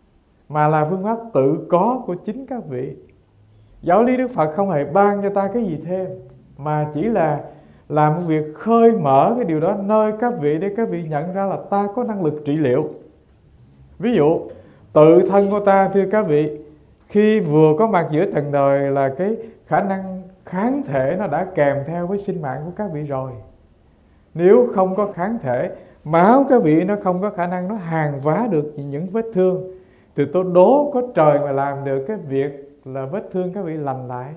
mà là phương pháp tự có của chính các vị. Giáo lý Đức Phật không hề ban cho ta cái gì thêm, mà chỉ là làm một việc khơi mở cái điều đó nơi các vị, để các vị nhận ra là ta có năng lực trị liệu. Ví dụ tự thân của ta thưa các vị, khi vừa có mặt giữa trần đời là cái khả năng kháng thể nó đã kèm theo với sinh mạng của các vị rồi. Nếu không có kháng thể, máu các vị nó không có khả năng nó hàn vá được những vết thương, thì tôi đố có trời mà làm được cái việc là vết thương các vị lành lại.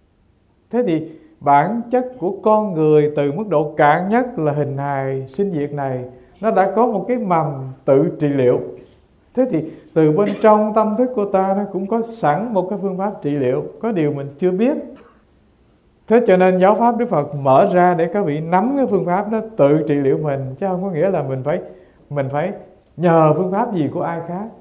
Thế thì bản chất của con người từ mức độ cạn nhất là hình hài sinh diệt này, nó đã có một cái mầm tự trị liệu. Thế thì từ bên trong tâm thức của ta nó cũng có sẵn một cái phương pháp trị liệu, có điều mình chưa biết. Thế cho nên giáo pháp Đức Phật mở ra để các vị nắm cái phương pháp đó tự trị liệu mình, chứ không có nghĩa là mình phải nhờ phương pháp gì của ai khác.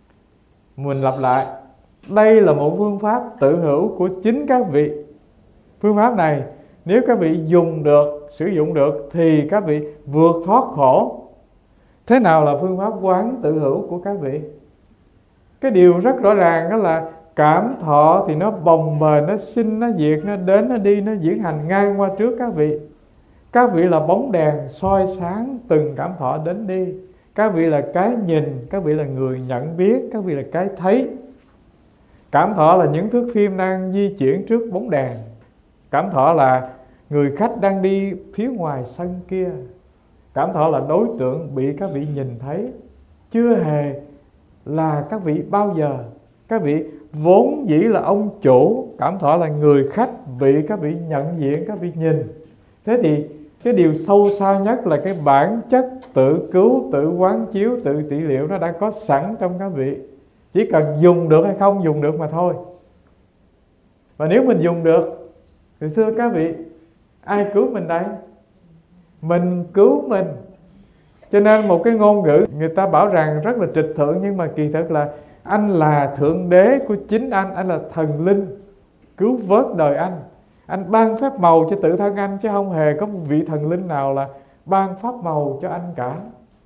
Mình lặp lại, đây là một phương pháp tự hữu của chính các vị. Phương pháp này nếu các vị dùng được, sử dụng được thì các vị vượt thoát khổ. Thế nào là phương pháp quán tự hữu của các vị? Cái điều rất rõ ràng đó là cảm thọ thì nó bồng bềnh, nó sinh, nó diệt, nó đến, nó đi, nó diễn hành ngang qua trước các vị. Các vị là bóng đèn soi sáng từng cảm thọ đến đi. Các vị là cái nhìn, các vị là người nhận biết, các vị là cái thấy. Cảm thọ là những thước phim đang di chuyển trước bóng đèn. Cảm thọ là người khách đang đi phía ngoài sân kia. Cảm thọ là đối tượng bị các vị nhìn thấy, chưa hề là các vị bao giờ. Các vị vốn dĩ là ông chủ, cảm thọ là người khách bị các vị nhận diện, các vị nhìn. Thế thì cái điều sâu xa nhất là cái bản chất tự cứu, tự quán chiếu, tự trị liệu nó đã có sẵn trong các vị. Chỉ cần dùng được hay không dùng được mà thôi. Và nếu mình dùng được thì thưa các vị, ai cứu mình đây? Mình cứu mình. Cho nên một cái ngôn ngữ người ta bảo rằng rất là trịch thượng, nhưng mà kỳ thực là anh là thượng đế của chính anh là thần linh cứu vớt đời anh. Anh ban phép màu cho tự thân anh, chứ không hề có một vị thần linh nào là ban pháp màu cho anh cả.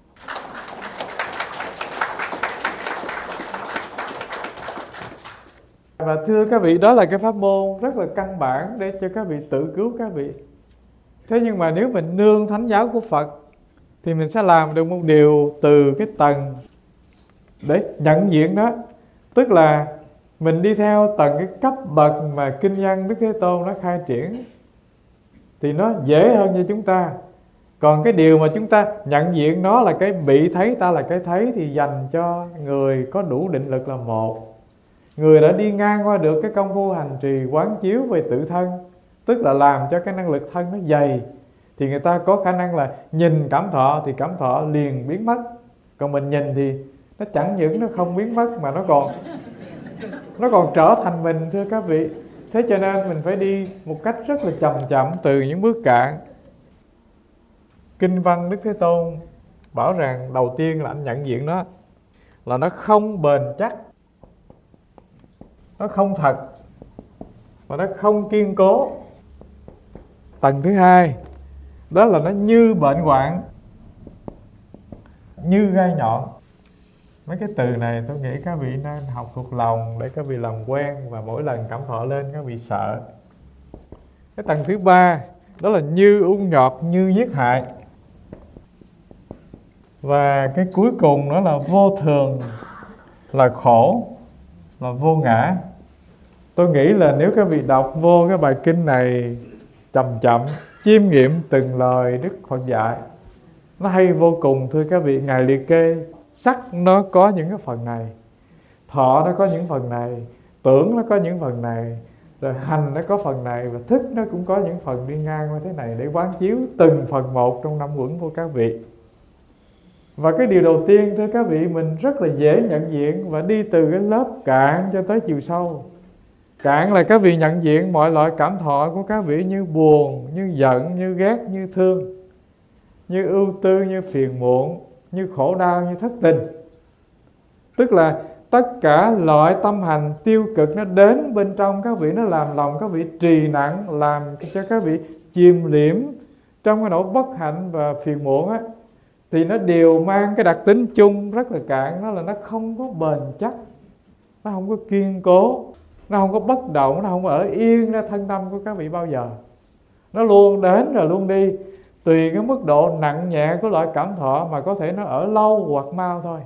Và thưa các vị, đó là cái pháp môn rất là căn bản để cho các vị tự cứu các vị. Thế nhưng mà nếu mình nương thánh giáo của Phật thì mình sẽ làm được một điều từ cái tầng để nhận diện đó. Tức là mình đi theo tầng cái cấp bậc mà kinh văn Đức Thế Tôn nó khai triển thì nó dễ hơn cho chúng ta. Còn cái điều mà chúng ta nhận diện nó là cái bị thấy, ta là cái thấy, thì dành cho người có đủ định lực là một. Người đã đi ngang qua được cái công phu hành trì quán chiếu về tự thân, tức là làm cho cái năng lực thân nó dày, thì người ta có khả năng là nhìn cảm thọ thì cảm thọ liền biến mất. Còn mình nhìn thì nó chẳng những nó không biến mất mà nó còn trở thành mình, thưa các vị. Thế cho nên mình phải đi một cách rất là chậm chậm từ những bước cạn. Kinh văn Đức Thế Tôn bảo rằng đầu tiên là anh nhận diện nó là nó không bền chắc, nó không thật, và nó không kiên cố. Tầng thứ hai đó là nó như bệnh hoạn, như gai nhọn. Mấy cái từ này tôi nghĩ các vị nên học thuộc lòng để các vị làm quen, và mỗi lần cảm thọ lên các vị sợ. Cái tầng thứ ba đó là như ung nhọt, như giết hại. Và cái cuối cùng đó là vô thường, là khổ, là vô ngã. Tôi nghĩ là nếu các vị đọc vô cái bài kinh này chậm chậm, chiêm nghiệm từng lời Đức Phật dạy, nó hay vô cùng thưa các vị. Ngài liệt kê sắc nó có những cái phần này, thọ nó có những phần này, tưởng nó có những phần này, rồi hành nó có phần này, và thức nó cũng có những phần đi ngang qua thế này, để quán chiếu từng phần một trong năm uẩn của các vị. Và cái điều đầu tiên thưa các vị, mình rất là dễ nhận diện và đi từ cái lớp cạn cho tới chiều sâu. Cạn là các vị nhận diện mọi loại cảm thọ của các vị, như buồn, như giận, như ghét, như thương, như ưu tư, như phiền muộn, như khổ đau, như thất tình. Tức là tất cả loại tâm hành tiêu cực nó đến bên trong các vị, nó làm lòng các vị trì nặng, làm cho các vị chìm liễm trong cái nỗi bất hạnh và phiền muộn á, thì nó đều mang cái đặc tính chung rất là cạn. Đó là nó không có bền chắc, nó không có kiên cố, nó không có bất động, nó không có ở yên ra thân tâm của các vị bao giờ. Nó luôn đến rồi luôn đi, tùy cái mức độ nặng nhẹ của loại cảm thọ mà có thể nó ở lâu hoặc mau thôi.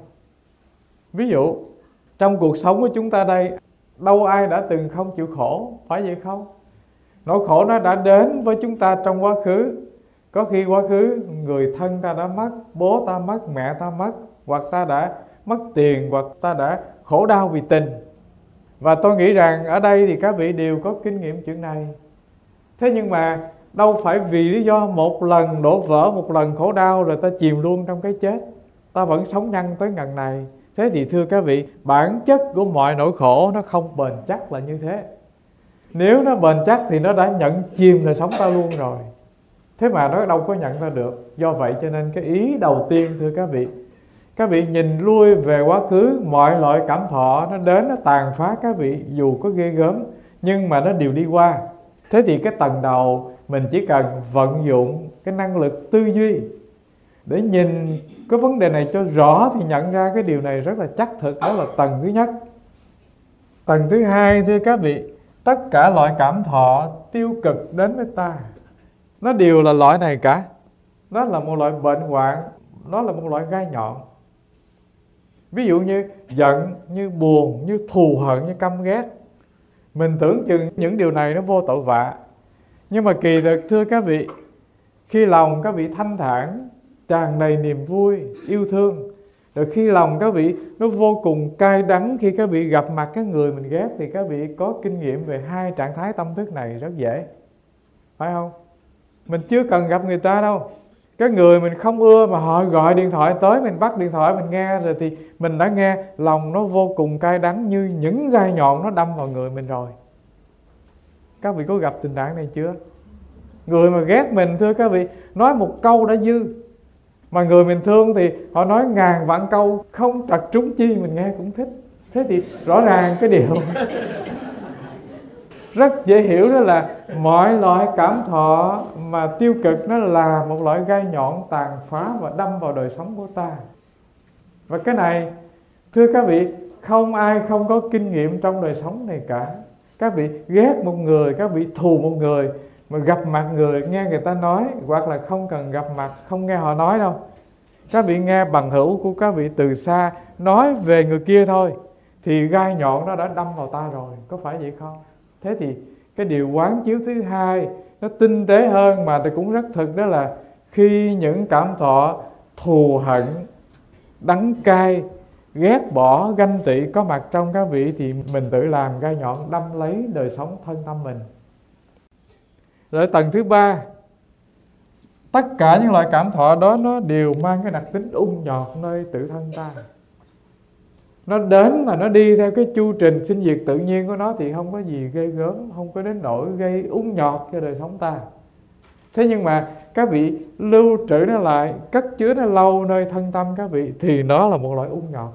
Ví dụ trong cuộc sống của chúng ta đây, đâu ai đã từng không chịu khổ, phải vậy không? Nỗi khổ nó đã đến với chúng ta trong quá khứ. Có khi quá khứ người thân ta đã mất, bố ta mất, mẹ ta mất, hoặc ta đã mất tiền, hoặc ta đã khổ đau vì tình. Và tôi nghĩ rằng ở đây thì các vị đều có kinh nghiệm chuyện này. Thế nhưng mà đâu phải vì lý do một lần đổ vỡ, một lần khổ đau rồi ta chìm luôn trong cái chết, ta vẫn sống nhân tới ngần này. Thế thì thưa các vị, bản chất của mọi nỗi khổ nó không bền chắc là như thế. Nếu nó bền chắc thì nó đã nhận chìm đời sống ta luôn rồi. Thế mà nó đâu có nhận ra được. Do vậy cho nên cái ý đầu tiên thưa các vị nhìn lui về quá khứ, mọi loại cảm thọ nó đến, nó tàn phá các vị dù có ghê gớm, nhưng mà nó đều đi qua. Thế thì cái tầng đầu mình chỉ cần vận dụng cái năng lực tư duy để nhìn cái vấn đề này cho rõ, thì nhận ra cái điều này rất là chắc thực. Đó là tầng thứ nhất. Tầng thứ hai thưa các vị, tất cả loại cảm thọ tiêu cực đến với ta, nó đều là loại này cả. Nó là một loại bệnh hoạn, nó là một loại gai nhọn. Ví dụ như giận, như buồn, như thù hận, như căm ghét. Mình tưởng chừng những điều này nó vô tội vạ, nhưng mà kỳ thực thưa các vị, khi lòng các vị thanh thản, tràn đầy niềm vui, yêu thương, rồi khi lòng các vị nó vô cùng cay đắng khi các vị gặp mặt cái người mình ghét, thì các vị có kinh nghiệm về hai trạng thái tâm thức này rất dễ, phải không? Mình chưa cần gặp người ta đâu, cái người mình không ưa mà họ gọi điện thoại tới, mình bắt điện thoại mình nghe rồi thì mình đã nghe lòng nó vô cùng cay đắng, như những gai nhọn nó đâm vào người mình rồi. Các vị có gặp tình trạng này chưa? Người mà ghét mình thưa các vị, nói một câu đã dư, mà người mình thương thì họ nói ngàn vạn câu, không trật trúng chi mình nghe cũng thích. Thế thì rõ ràng cái điều rất dễ hiểu, đó là mọi loại cảm thọ mà tiêu cực nó là một loại gai nhọn tàn phá và đâm vào đời sống của ta. Và cái này thưa các vị, không ai không có kinh nghiệm trong đời sống này cả. Các vị ghét một người, các vị thù một người, mà gặp mặt người nghe người ta nói, hoặc là không cần gặp mặt không nghe họ nói đâu, các vị nghe bằng hữu của các vị từ xa nói về người kia thôi, thì gai nhọn nó đã đâm vào ta rồi, có phải vậy không? Thế thì cái điều quán chiếu thứ hai nó tinh tế hơn mà cũng rất thực, đó là khi những cảm thọ thù hận, đắng cay, ghét bỏ, ganh tị có mặt trong các vị, thì mình tự làm gai nhọn đâm lấy đời sống thân tâm mình. Rồi tầng thứ ba, tất cả những loại cảm thọ đó nó đều mang cái đặc tính ung nhọt nơi tự thân ta. Nó đến mà nó đi theo cái chu trình sinh diệt tự nhiên của nó thì không có gì ghê gớm, không có đến nỗi gây ung nhọt cho đời sống ta. Thế nhưng mà các vị lưu trữ nó lại, cất chứa nó lâu nơi thân tâm các vị, thì nó là một loại ung nhọt.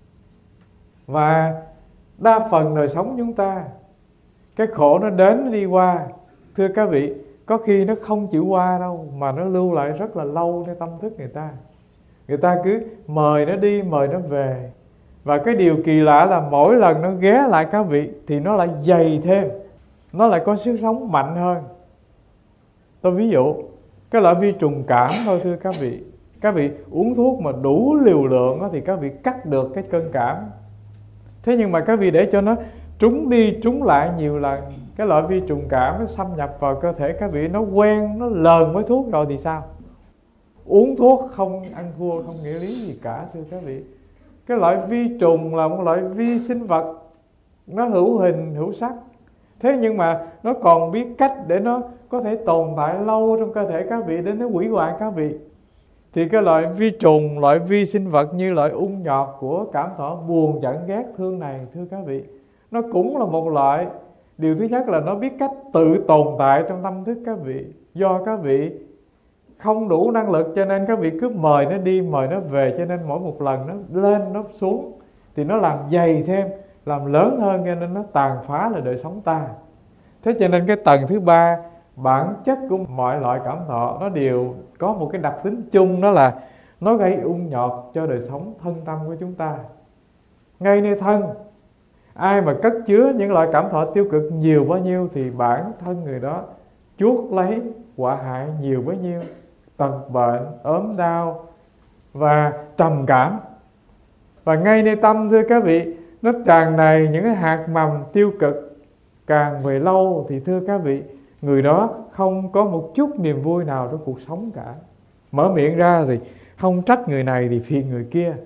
Và đa phần đời sống chúng ta, cái khổ nó đến nó đi qua, thưa các vị, có khi nó không chịu qua đâu, mà nó lưu lại rất là lâu trong tâm thức người ta. Người ta cứ mời nó đi, mời nó về. Và cái điều kỳ lạ là mỗi lần nó ghé lại các vị thì nó lại dày thêm, nó lại có sức sống mạnh hơn. Tôi ví dụ cái loại vi trùng cảm thôi thưa các vị. Các vị uống thuốc mà đủ liều lượng thì các vị cắt được cái cơn cảm. Thế nhưng mà các vị để cho nó trúng đi trúng lại nhiều lần, cái loại vi trùng cảm nó xâm nhập vào cơ thể các vị, nó quen, nó lờn với thuốc rồi thì sao? Uống thuốc không ăn thua, không nghĩa lý gì cả thưa các vị. Cái loại vi trùng là một loại vi sinh vật, nó hữu hình hữu sắc. Thế nhưng mà nó còn biết cách để nó có thể tồn tại lâu trong cơ thể các vị, để nó hủy hoại các vị. Thì cái loại vi trùng, loại vi sinh vật như loại ung nhọt của cảm thọ buồn, giận, ghét, thương này thưa các vị, nó cũng là một loại. Điều thứ nhất là nó biết cách tự tồn tại trong tâm thức các vị. Do các vị không đủ năng lực cho nên các vị cứ mời nó đi, mời nó về, cho nên mỗi một lần nó lên nó xuống thì nó làm dày thêm, làm lớn hơn, cho nên nó tàn phá lại đời sống ta. Thế cho nên cái tầng thứ ba, bản chất của mọi loại cảm thọ nó đều có một cái đặc tính chung, đó là nó gây ung nhọt cho đời sống thân tâm của chúng ta. Ngay nơi thân, ai mà cất chứa những loại cảm thọ tiêu cực nhiều bao nhiêu thì bản thân người đó chuốc lấy quả hại nhiều bấy nhiêu, tật bệnh, ốm đau và trầm cảm. Và ngay nơi tâm thưa các vị, nó tràn đầy những cái hạt mầm tiêu cực. Càng về lâu thì thưa các vị, người đó không có một chút niềm vui nào trong cuộc sống cả. Mở miệng ra thì không trách người này thì phiền người kia.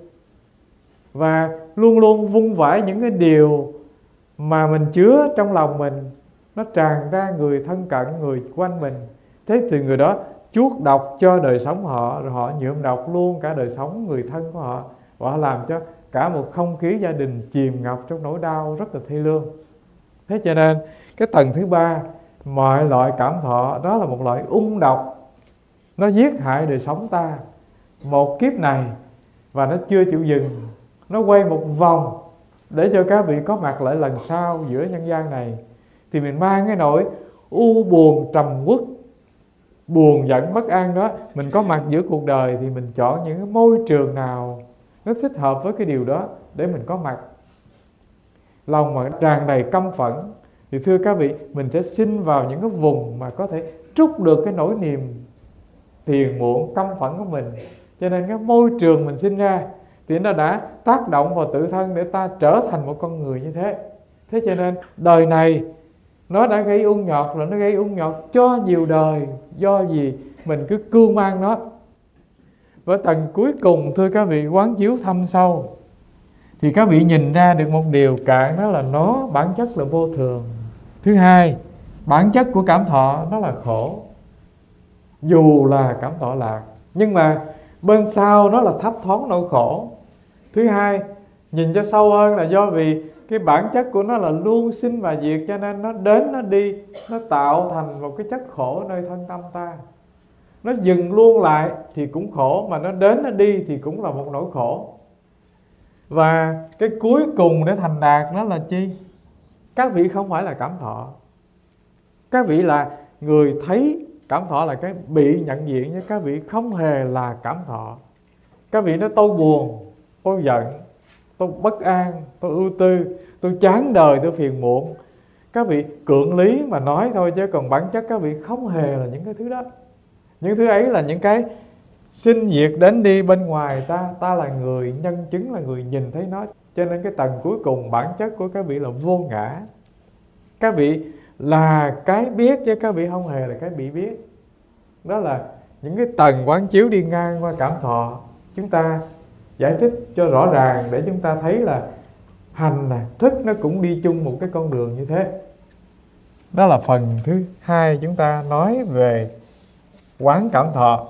Và luôn luôn vung vãi những cái điều mà mình chứa trong lòng mình, nó tràn ra người thân cận, người quanh mình. Thế thì người đó chuốc độc cho đời sống họ, rồi họ nhuộm độc luôn cả đời sống người thân của họ. Và họ làm cho cả một không khí gia đình chìm ngập trong nỗi đau rất là thê lương. Thế cho nên cái tầng thứ ba, mọi loại cảm thọ đó là một loại ung độc, nó giết hại đời sống ta một kiếp này, và nó chưa chịu dừng, nó quay một vòng để cho các vị có mặt lại lần sau giữa nhân gian này. Thì mình mang cái nỗi u buồn trầm uất, buồn giận bất an đó, mình có mặt giữa cuộc đời thì mình chọn những cái môi trường nào nó thích hợp với cái điều đó để mình có mặt. Lòng mà tràn đầy căm phẫn thì thưa các vị, mình sẽ sinh vào những cái vùng mà có thể trút được cái nỗi niềm phiền muộn, căm phẫn của mình. Cho nên cái môi trường mình sinh ra thì nó đã tác động vào tự thân để ta trở thành một con người như thế. Thế cho nên đời này nó đã gây ung nhọt rồi, nó gây ung nhọt cho nhiều đời. Do gì mình cứ cưu mang nó. Với tầng cuối cùng thưa các vị, quán chiếu thâm sâu thì các vị nhìn ra được một điều cạn, đó là nó bản chất là vô thường. Thứ hai, bản chất của cảm thọ nó là khổ, dù là cảm thọ lạc, nhưng mà bên sau nó là thấp thoáng nỗi khổ. Thứ hai, nhìn cho sâu hơn là do vì cái bản chất của nó là luôn sinh và diệt, cho nên nó đến nó đi, nó tạo thành một cái chất khổ nơi thân tâm ta. Nó dừng luôn lại thì cũng khổ, mà nó đến nó đi thì cũng là một nỗi khổ. Và cái cuối cùng để thành đạt đó là chi? Các vị không phải là cảm thọ. Các vị là người thấy cảm thọ là cái bị nhận diện, nhưng các vị không hề là cảm thọ. Các vị nói tôi buồn, tôi giận, tôi bất an, tôi ưu tư, tôi chán đời, tôi phiền muộn. Các vị cưỡng lý mà nói thôi, chứ còn bản chất các vị không hề là những cái thứ đó. Những thứ ấy là những cái sinh diệt đến đi bên ngoài ta. Ta là người nhân chứng, là người nhìn thấy nó. Cho nên cái tầng cuối cùng, bản chất của các vị là vô ngã. Các vị là cái biết, chứ các vị không hề là cái bị biết. Đó là những cái tầng quán chiếu đi ngang qua cảm thọ. Chúng ta giải thích cho rõ ràng để chúng ta thấy là hành là thức, nó cũng đi chung một cái con đường như thế. Đó là phần thứ hai, chúng ta nói về quán cảm thọ.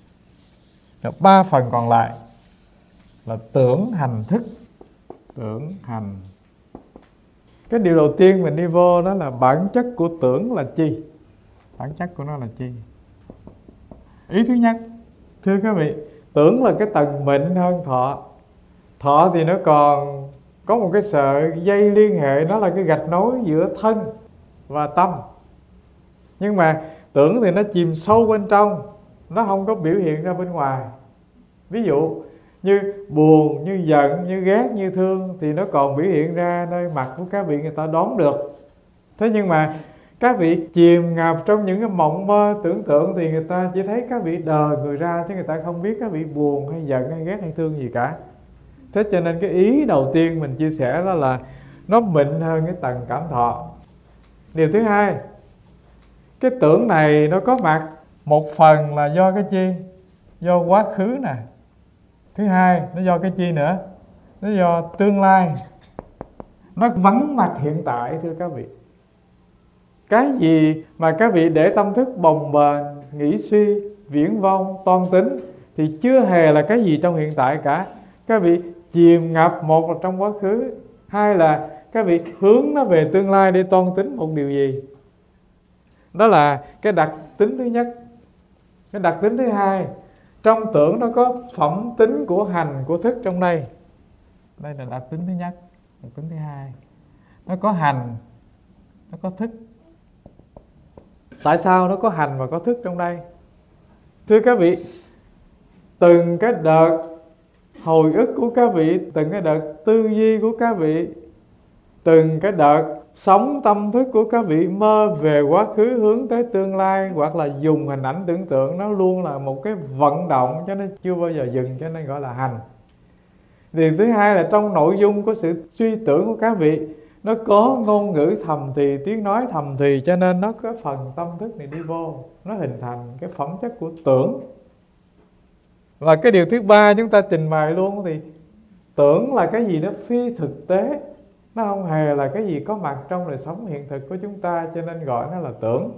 3 phần còn lại là tưởng, hành, thức. Tưởng, hành. Cái điều đầu tiên mình đi vô đó là bản chất của tưởng là chi? Bản chất của nó là chi? Ý thứ nhất, thưa các vị, tưởng là cái tầng mịn hơn thọ. Thọ thì nó còn có một cái sợi dây liên hệ, nó là cái gạch nối giữa thân và tâm. Nhưng mà tưởng thì nó chìm sâu bên trong, nó không có biểu hiện ra bên ngoài. Ví dụ như buồn, như giận, như ghét, như thương thì nó còn biểu hiện ra nơi mặt của các vị, người ta đoán được. Thế nhưng mà các vị chìm ngập trong những cái mộng mơ tưởng tượng thì người ta chỉ thấy các vị đờ người ra, chứ người ta không biết các vị buồn hay giận hay ghét hay thương gì cả. Thế cho nên cái ý đầu tiên mình chia sẻ đó là nó mịn hơn cái tầng cảm thọ. Điều thứ hai, cái tưởng này nó có mặt một phần là do cái chi? Do quá khứ nè. Thứ hai, nó do cái chi nữa? Nó do tương lai. Nó vắng mặt hiện tại thưa các vị. Cái gì mà các vị để tâm thức bồng bềnh, nghĩ suy, viễn vông, toan tính thì chưa hề là cái gì trong hiện tại cả. Các vị chìm ngập, một là trong quá khứ, hai là các vị hướng nó về tương lai để toan tính một điều gì. Đó là cái đặc tính thứ nhất. Cái đặc tính thứ hai, trong tưởng nó có phẩm tính của hành, của thức trong đây. Đây là đặc tính thứ nhất. Đặc tính thứ hai, nó có hành, nó có thức. Tại sao nó có hành và có thức trong đây? Thưa các vị, từng cái đợt hồi ức của các vị, từng cái đợt tư duy của các vị, từng cái đợt sống tâm thức của các vị mơ về quá khứ hướng tới tương lai, hoặc là dùng hình ảnh tưởng tượng, nó luôn là một cái vận động, cho nên chưa bao giờ dừng, cho nên gọi là hành. Điều thứ hai là trong nội dung của sự suy tưởng của các vị, nó có ngôn ngữ thầm thì, tiếng nói thầm thì, cho nên nó có phần tâm thức này đi vô, nó hình thành cái phẩm chất của tưởng. Và cái điều thứ ba chúng ta trình bày luôn thì tưởng là cái gì đó phi thực tế, nó không hề là cái gì có mặt trong đời sống hiện thực của chúng ta, cho nên gọi nó là tưởng.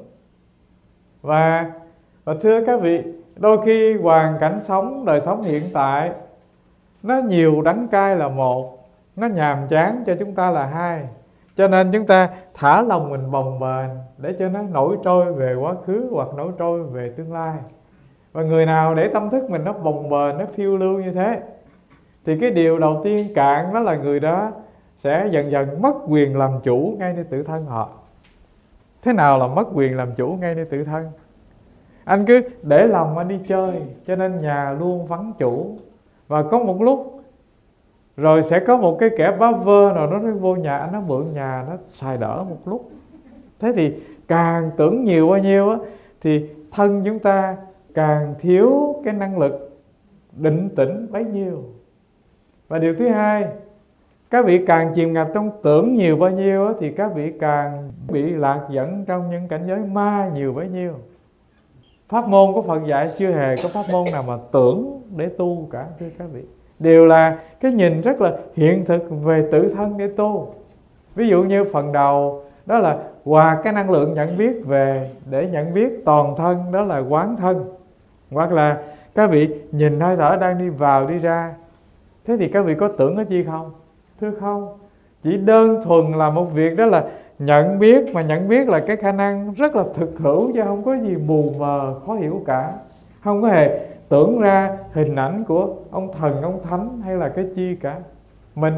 Và thưa các vị, đôi khi hoàn cảnh sống, đời sống hiện tại nó nhiều đắng cay là một, nó nhàm chán cho chúng ta là hai. Cho nên chúng ta thả lòng mình bồng bềnh để cho nó nổi trôi về quá khứ hoặc nổi trôi về tương lai. Và người nào để tâm thức mình nó bồng bềnh, nó phiêu lưu như thế, thì cái điều đầu tiên cạn đó là người đó sẽ dần dần mất quyền làm chủ ngay nơi tự thân họ. Thế nào là mất quyền làm chủ ngay nơi tự thân? Anh cứ để lòng anh đi chơi, cho nên nhà luôn vắng chủ. Và có một lúc rồi sẽ có một cái kẻ bá vơ nào nó vô nhà, nó mượn nhà, nó xài đỡ một lúc. Thế thì càng tưởng nhiều bao nhiêu á, thì thân chúng ta càng thiếu cái năng lực định tĩnh bấy nhiêu. Và điều thứ hai, các vị càng chìm ngập trong tưởng nhiều bao nhiêu á, thì các vị càng bị lạc dẫn trong những cảnh giới ma nhiều bấy nhiêu. Pháp môn của Phật dạy chưa hề có pháp môn nào mà tưởng để tu cả thưa các vị. Đều là cái nhìn rất là hiện thực về tự thân để tu. Ví dụ như phần đầu đó là hòa cái năng lượng nhận biết về để nhận biết toàn thân, đó là quán thân. Hoặc là các vị nhìn hơi thở đang đi vào đi ra, thế thì các vị có tưởng cái chi không? Thưa không. Chỉ đơn thuần là một việc đó là nhận biết, mà nhận biết là cái khả năng rất là thực hữu, chứ không có gì mù mờ khó hiểu cả. Không có hề tưởng ra hình ảnh của ông thần, ông thánh hay là cái chi cả. Mình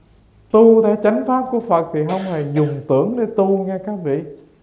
tu theo chánh pháp của Phật thì không hề dùng tưởng để tu nghe các vị.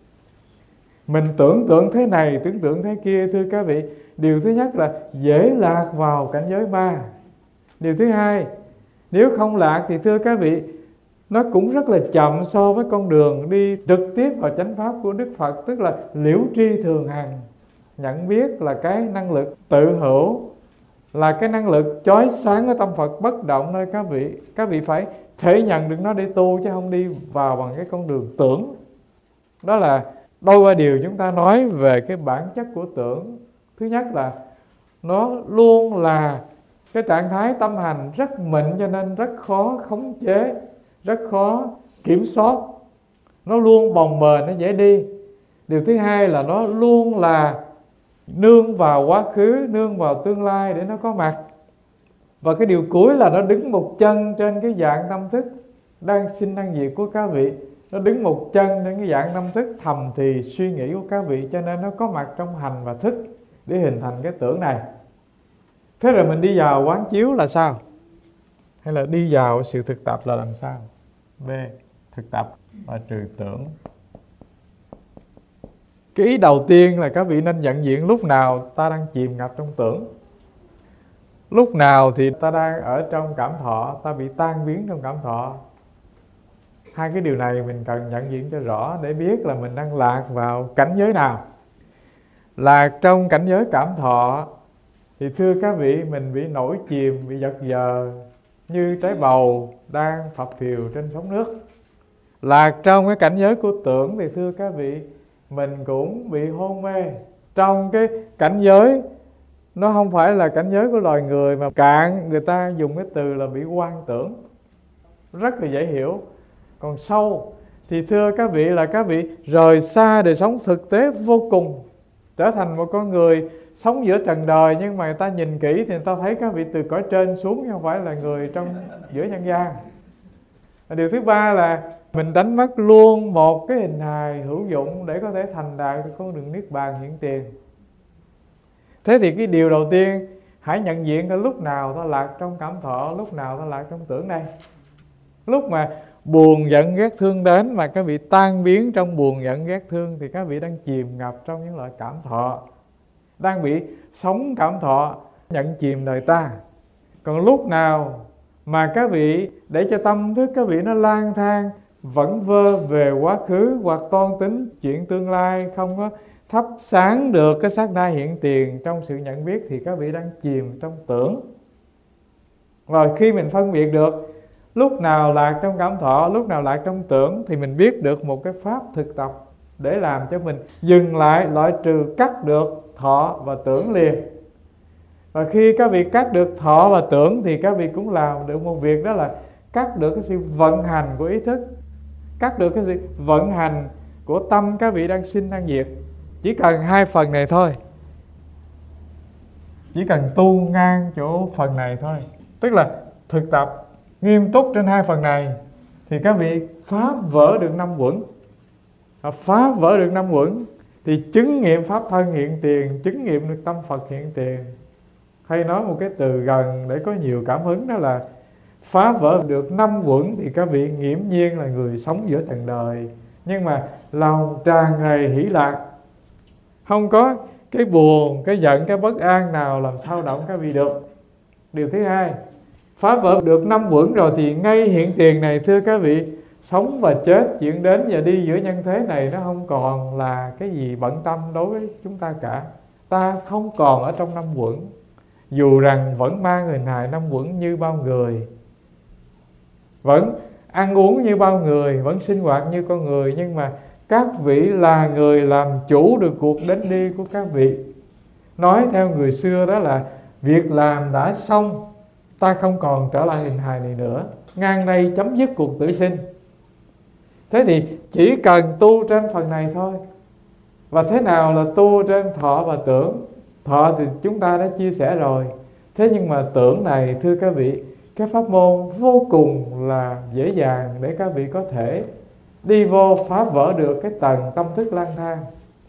Mình tưởng tượng thế này, tưởng tượng thế kia thưa các vị. Điều thứ nhất là dễ lạc vào cảnh giới ma. Điều thứ hai, nếu không lạc thì thưa các vị, nó cũng rất là chậm so với con đường đi trực tiếp vào chánh pháp của Đức Phật, tức là liễu tri thường hằng. Nhận biết là cái năng lực tự hữu, là cái năng lực chói sáng của tâm Phật bất động nơi các vị. Các vị phải thể nhận được nó để tu, chứ không đi vào bằng cái con đường tưởng. Đó là đôi ba điều chúng ta nói về cái bản chất của tưởng. Thứ nhất là nó luôn là cái trạng thái tâm hành rất mịn, cho nên rất khó khống chế, rất khó kiểm soát. Nó luôn bồng bềnh, nó dễ đi. Điều thứ hai là nó luôn là nương vào quá khứ, nương vào tương lai để nó có mặt. Và cái điều cuối là nó đứng một chân trên cái dạng tâm thức đang sinh đang diệt của các vị. Nó đứng một chân trên cái dạng tâm thức thầm thì suy nghĩ của các vị, cho nên nó có mặt trong hành và thức để hình thành cái tưởng này. Thế rồi mình đi vào quán chiếu là sao? Hay là đi vào sự thực tập là làm sao? B. Thực tập và trừ tưởng. Cái ý đầu tiên là các vị nên nhận diện lúc nào ta đang chìm ngập trong tưởng, lúc nào thì ta đang ở trong cảm thọ, ta bị tan biến trong cảm thọ. Hai cái điều này mình cần nhận diện cho rõ để biết là mình đang lạc vào cảnh giới nào. Lạc trong cảnh giới cảm thọ thì thưa các vị, mình bị nổi chìm, bị giật giờ như trái bầu đang phập phìu trên sóng nước. Lạc trong cái cảnh giới của tưởng thì thưa các vị, mình cũng bị hôn mê trong cái cảnh giới, nó không phải là cảnh giới của loài người mà cạn, người ta dùng cái từ là bị quan tưởng, rất là dễ hiểu. Còn sâu thì thưa các vị là các vị rời xa đời sống thực tế vô cùng, trở thành một con người sống giữa trần đời, nhưng mà người ta nhìn kỹ thì người ta thấy các vị từ cõi trên xuống, chứ không phải là người trong giữa nhân gian. Điều thứ ba là mình đánh mất luôn một cái hình hài hữu dụng để có thể thành đạt con đường niết bàn hiện tiền. Thế thì cái điều đầu tiên, hãy nhận diện cái lúc nào ta lạc trong cảm thọ, lúc nào ta lạc trong tưởng đây. Lúc mà buồn giận ghét thương đến mà các vị tan biến trong buồn giận ghét thương thì các vị đang chìm ngập trong những loại cảm thọ, đang bị sống cảm thọ nhận chìm đời ta. Còn lúc nào mà các vị để cho tâm thức các vị nó lang thang vẩn vơ về quá khứ hoặc toan tính chuyện tương lai, không có thắp sáng được cái sát na hiện tiền trong sự nhận biết, thì các vị đang chìm trong tưởng. Rồi khi mình phân biệt được lúc nào lạc trong cảm thọ, lúc nào lạc trong tưởng, thì mình biết được một cái pháp thực tập để làm cho mình dừng lại, loại trừ, cắt được thọ và tưởng liền. Và khi các vị cắt được thọ và tưởng thì các vị cũng làm được một việc, đó là cắt được cái sự vận hành của ý thức, cắt được cái sự vận hành của tâm các vị đang sinh đang diệt. Chỉ cần hai phần này thôi, chỉ cần tu ngang chỗ phần này thôi, tức là thực tập nghiêm túc trên hai phần này, thì các vị phá vỡ được năm uẩn. Phá vỡ được năm uẩn thì chứng nghiệm pháp thân hiện tiền, chứng nghiệm được tâm Phật hiện tiền. Hay nói một cái từ gần để có nhiều cảm hứng, đó là phá vỡ được năm uẩn thì các vị nghiễm nhiên là người sống giữa trần đời, nhưng mà lòng tràn đầy hỷ lạc, không có cái buồn, cái giận, cái bất an nào làm sao động các vị được. Điều thứ hai, phá vỡ được năm uẩn rồi thì ngay hiện tiền này thưa các vị, sống và chết, chuyện đến và đi giữa nhân thế này nó không còn là cái gì bận tâm đối với chúng ta cả. Ta không còn ở trong năm uẩn, dù rằng vẫn mang hình hài năm uẩn như bao người, vẫn ăn uống như bao người, vẫn sinh hoạt như con người, nhưng mà các vị là người làm chủ được cuộc đến đi của các vị. Nói theo người xưa đó là việc làm đã xong, ta không còn trở lại hình hài này nữa, ngang đây chấm dứt cuộc tử sinh. Thế thì chỉ cần tu trên phần này thôi. Và thế nào là tu trên thọ và tưởng? Thọ thì chúng ta đã chia sẻ rồi. Thế nhưng mà tưởng này thưa các vị, cái pháp môn vô cùng là dễ dàng để các vị có thể đi vô phá vỡ được cái tầng tâm thức lang thang.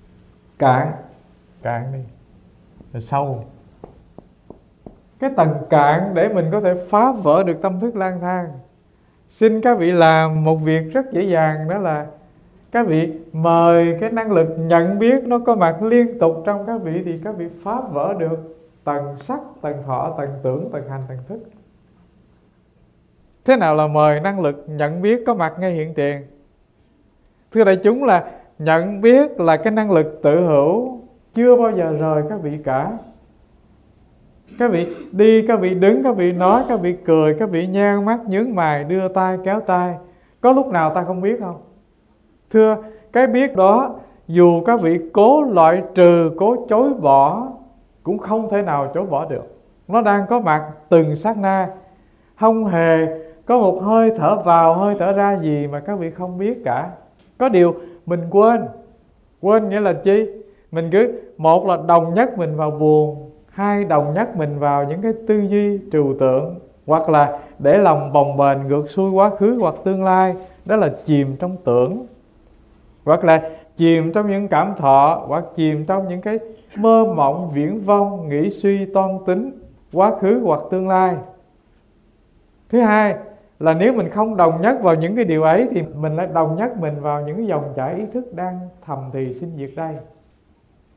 Cạn đi, rồi sâu. Cái tầng cạn để mình có thể phá vỡ được tâm thức lang thang, xin các vị làm một việc rất dễ dàng, đó là các vị mời cái năng lực nhận biết nó có mặt liên tục trong các vị, thì các vị phá vỡ được tầng sắc, tầng thọ, tầng tưởng, tầng hành, tầng thức. Thế nào là mời năng lực nhận biết có mặt ngay hiện tiền? Thưa đại chúng, là nhận biết là cái năng lực tự hữu chưa bao giờ rời các vị cả. Các vị đi, các vị đứng, các vị nói, các vị cười, các vị nheo mắt, nhướng mày, đưa tay, kéo tay, có lúc nào ta không biết không? Thưa, cái biết đó dù các vị cố loại trừ, cố chối bỏ cũng không thể nào chối bỏ được. Nó đang có mặt từng sát na, không hề có một hơi thở vào, hơi thở ra gì mà các vị không biết cả. Có điều mình quên nghĩa là chi? Mình cứ, một là đồng nhất mình vào buồn, hai đồng nhất mình vào những cái tư duy trừu tượng, hoặc là để lòng bồng bềnh ngược xuôi quá khứ hoặc tương lai, đó là chìm trong tưởng, hoặc là chìm trong những cảm thọ, hoặc chìm trong những cái mơ mộng viễn vông, nghĩ suy toan tính quá khứ hoặc tương lai. Thứ hai là nếu mình không đồng nhất vào những cái điều ấy thì mình lại đồng nhất mình vào những cái dòng chảy ý thức đang thầm thì sinh diệt đây.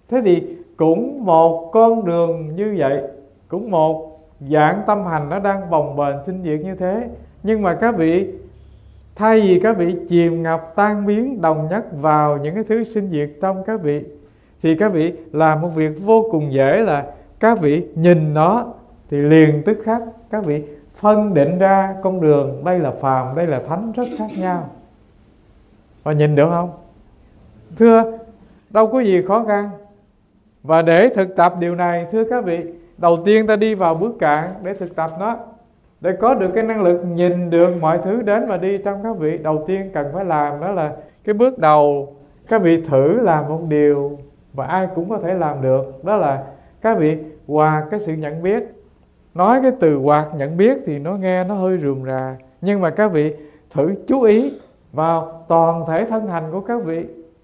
Thế thì cũng một con đường như vậy, cũng một dạng tâm hành nó đang bồng bềnh sinh diệt như thế. Nhưng mà các vị thay vì các vị chìm ngập tan biến đồng nhất vào những cái thứ sinh diệt trong các vị, thì các vị làm một việc vô cùng dễ là các vị nhìn nó thì liền tức khắc các vị phân định ra con đường đây là phàm, đây là thánh rất khác nhau. Và nhìn được không? Thưa, đâu có gì khó khăn. Và để thực tập điều này, thưa các vị, đầu tiên ta đi vào bước cạn để thực tập nó. Để có được cái năng lực nhìn được mọi thứ đến và đi trong các vị, đầu tiên cần phải làm đó là cái bước đầu. Các vị thử làm một điều mà ai cũng có thể làm được, đó là các vị hòa cái sự nhận biết. Nói cái từ hoạt nhận biết thì nó nghe nó hơi rườm rà, nhưng mà các vị thử chú ý vào toàn thể thân hành của các vị.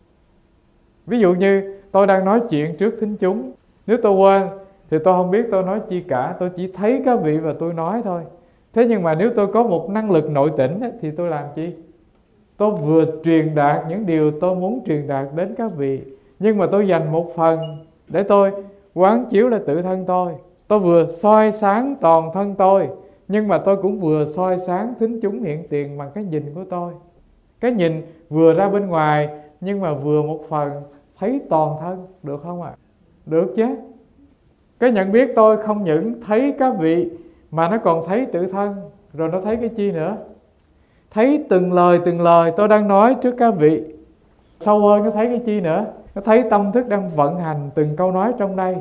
Ví dụ như tôi đang nói chuyện trước thính chúng, nếu tôi quên thì tôi không biết tôi nói chi cả, tôi chỉ thấy các vị và tôi nói thôi. Thế nhưng mà nếu tôi có một năng lực nội tỉnh thì tôi làm chi? Tôi vừa truyền đạt những điều tôi muốn truyền đạt đến các vị, nhưng mà tôi dành một phần để tôi quán chiếu lại tự thân tôi. Tôi vừa soi sáng toàn thân tôi, nhưng mà tôi cũng vừa soi sáng thính chúng hiện tiền bằng cái nhìn của tôi. Cái nhìn vừa ra bên ngoài, nhưng mà vừa một phần thấy toàn thân, được không ạ? Được chứ. Cái nhận biết tôi không những thấy các vị, mà nó còn thấy tự thân. Rồi nó thấy cái chi nữa? Thấy từng lời tôi đang nói trước các vị. Sâu hơn nó thấy cái chi nữa? Nó thấy tâm thức đang vận hành từng câu nói trong đây.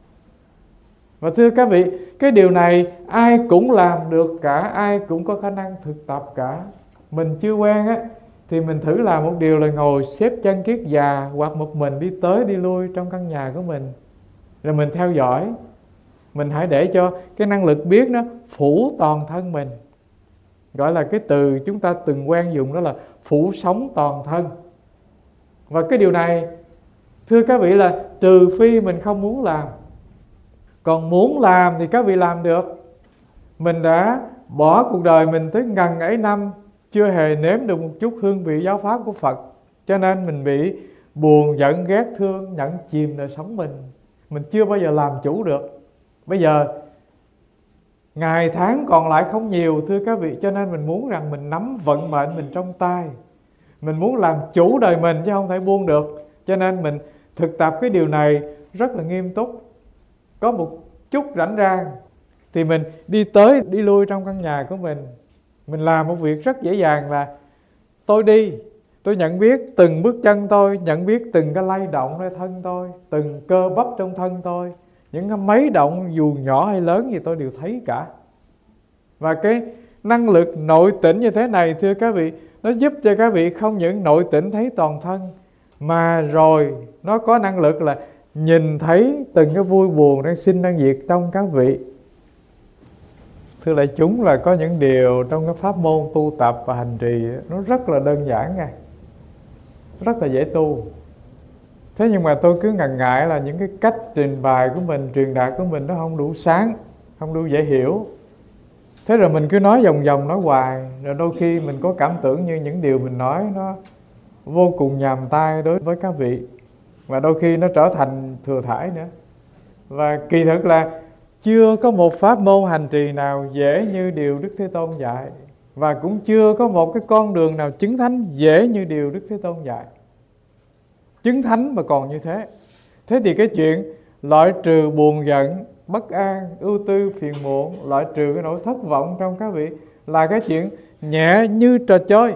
Và thưa các vị, cái điều này ai cũng làm được cả, ai cũng có khả năng thực tập cả. Mình chưa quen thì mình thử làm một điều là ngồi xếp chân kiết già, hoặc một mình đi tới đi lui trong căn nhà của mình. Rồi mình theo dõi. Mình hãy để cho cái năng lực biết nó phủ toàn thân mình. Gọi là cái từ chúng ta từng quen dùng, đó là phủ sống toàn thân. Và cái điều này, thưa các vị, là trừ phi mình không muốn làm. Còn muốn làm thì các vị làm được. Mình đã bỏ cuộc đời mình tới ngần ấy năm, chưa hề nếm được một chút hương vị giáo pháp của Phật, cho nên mình bị buồn, giận, ghét, thương, nhận chìm đời sống mình. Mình chưa bao giờ làm chủ được. Bây giờ ngày tháng còn lại không nhiều, thưa các vị, cho nên mình muốn rằng mình nắm vận mệnh mình trong tay. Mình muốn làm chủ đời mình chứ không thể buông được. Cho nên mình thực tập cái điều này rất là nghiêm túc. Có một chút rảnh rang thì mình đi tới đi lui trong căn nhà của mình. Mình làm một việc rất dễ dàng là tôi đi, tôi nhận biết từng bước chân tôi, nhận biết từng cái lay động nơi thân tôi, từng cơ bắp trong thân tôi. Những cái mấy động dù nhỏ hay lớn gì tôi đều thấy cả. Và cái năng lực nội tỉnh như thế này, thưa các vị, nó giúp cho các vị không những nội tỉnh thấy toàn thân, mà rồi nó có năng lực là nhìn thấy từng cái vui buồn đang sinh đang diệt trong các vị. Thưa đại chúng, là có những điều trong cái pháp môn tu tập và hành trì nó rất là đơn giản nha, rất là dễ tu. Thế nhưng mà tôi cứ ngần ngại là những cái cách trình bày của mình, truyền đạt của mình nó không đủ sáng, không đủ dễ hiểu. Thế rồi mình cứ nói vòng vòng nói hoài, rồi đôi khi mình có cảm tưởng như những điều mình nói nó vô cùng nhàm tai đối với các vị, và đôi khi nó trở thành thừa thãi nữa. Và kỳ thực là chưa có một pháp môn hành trì nào dễ như điều Đức Thế Tôn dạy, và cũng chưa có một cái con đường nào chứng thánh dễ như điều Đức Thế Tôn dạy. Chứng thánh mà còn như thế. Thế thì cái chuyện loại trừ buồn giận, bất an, ưu tư, phiền muộn, loại trừ cái nỗi thất vọng trong các vị là cái chuyện nhẹ như trò chơi.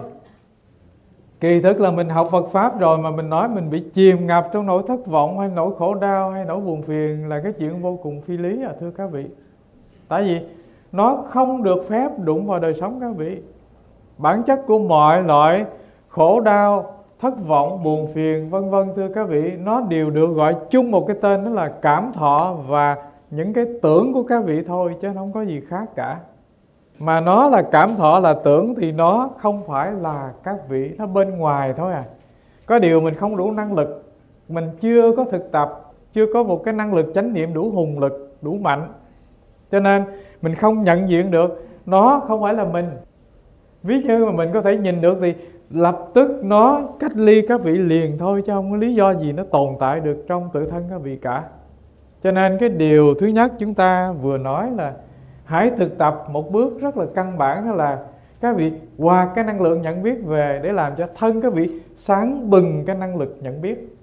Kỳ thực là mình học Phật Pháp rồi mà mình nói mình bị chìm ngập trong nỗi thất vọng hay nỗi khổ đau hay nỗi buồn phiền là cái chuyện vô cùng phi lý thưa các vị. Tại vì nó không được phép đụng vào đời sống các vị. Bản chất của mọi loại khổ đau, thất vọng, buồn phiền vân vân, thưa các vị, nó đều được gọi chung một cái tên, đó là cảm thọ và những cái tưởng của các vị thôi, chứ không có gì khác cả. Mà nó là cảm thọ là tưởng thì nó không phải là các vị, nó bên ngoài thôi à. Có điều mình không đủ năng lực, mình chưa có thực tập, chưa có một cái năng lực chánh niệm đủ hùng lực, đủ mạnh, cho nên mình không nhận diện được nó không phải là mình. Ví như mà mình có thể nhìn được thì lập tức nó cách ly các vị liền thôi, chứ không có lý do gì nó tồn tại được trong tự thân các vị cả. Cho nên cái điều thứ nhất chúng ta vừa nói là hãy thực tập một bước rất là căn bản, đó là các vị hòa cái năng lượng nhận biết về để làm cho thân các vị sáng bừng cái năng lực nhận biết.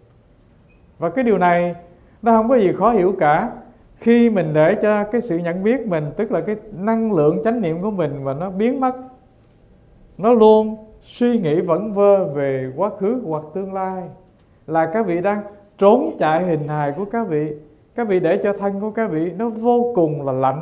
Và cái điều này nó không có gì khó hiểu cả. Khi mình để cho cái sự nhận biết mình, tức là cái năng lượng chánh niệm của mình mà nó biến mất, nó luôn suy nghĩ vẩn vơ về quá khứ hoặc tương lai, là các vị đang trốn chạy hình hài của các vị. Các vị để cho thân của các vị nó vô cùng là lạnh.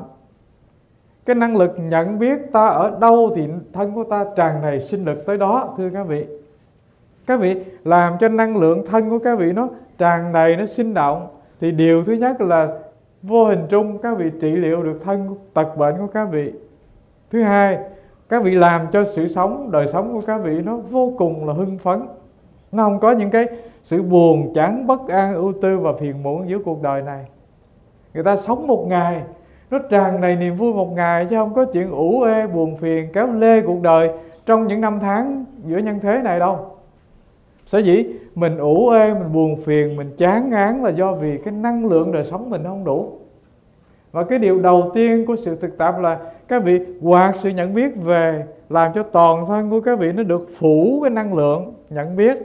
Cái năng lực nhận biết ta ở đâu thì thân của ta tràn đầy sinh lực tới đó, thưa các vị. Các vị làm cho năng lượng thân của các vị nó tràn đầy, nó sinh động, thì điều thứ nhất là vô hình trung các vị trị liệu được thân tật bệnh của các vị. Thứ hai, các vị làm cho sự sống, đời sống của các vị nó vô cùng là hưng phấn. Nó không có những cái sự buồn chán, bất an, ưu tư và phiền muộn giữa cuộc đời này. Người ta sống một ngày nó tràn đầy niềm vui một ngày, chứ không có chuyện ủ ê, buồn phiền, kéo lê cuộc đời trong những năm tháng giữa nhân thế này đâu. Sở dĩ mình ủ ê, mình buồn phiền, mình chán ngán là do vì cái năng lượng đời sống mình không đủ. Và cái điều đầu tiên của sự thực tập là các vị hoạt sự nhận biết về, làm cho toàn thân của các vị nó được phủ cái năng lượng nhận biết,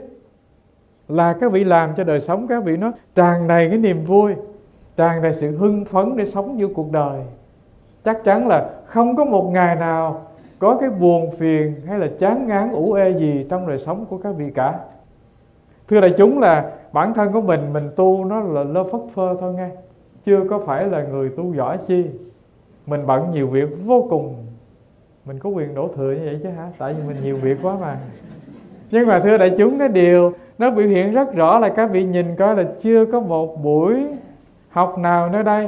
là các vị làm cho đời sống các vị nó tràn đầy cái niềm vui, tràn đầy sự hưng phấn để sống giữa cuộc đời. Chắc chắn là không có một ngày nào có cái buồn phiền hay là chán ngán ủ ê gì trong đời sống của các vị cả. Thưa đại chúng, là bản thân của mình tu nó là lơ phất phơ thôi nghe, chưa có phải là người tu giỏi chi. Mình bận nhiều việc vô cùng. Mình có quyền đổ thừa như vậy chứ hả? Tại vì mình nhiều việc quá mà. Nhưng mà thưa đại chúng, cái điều nó biểu hiện rất rõ là các vị nhìn coi là chưa có một buổi học nào nơi đây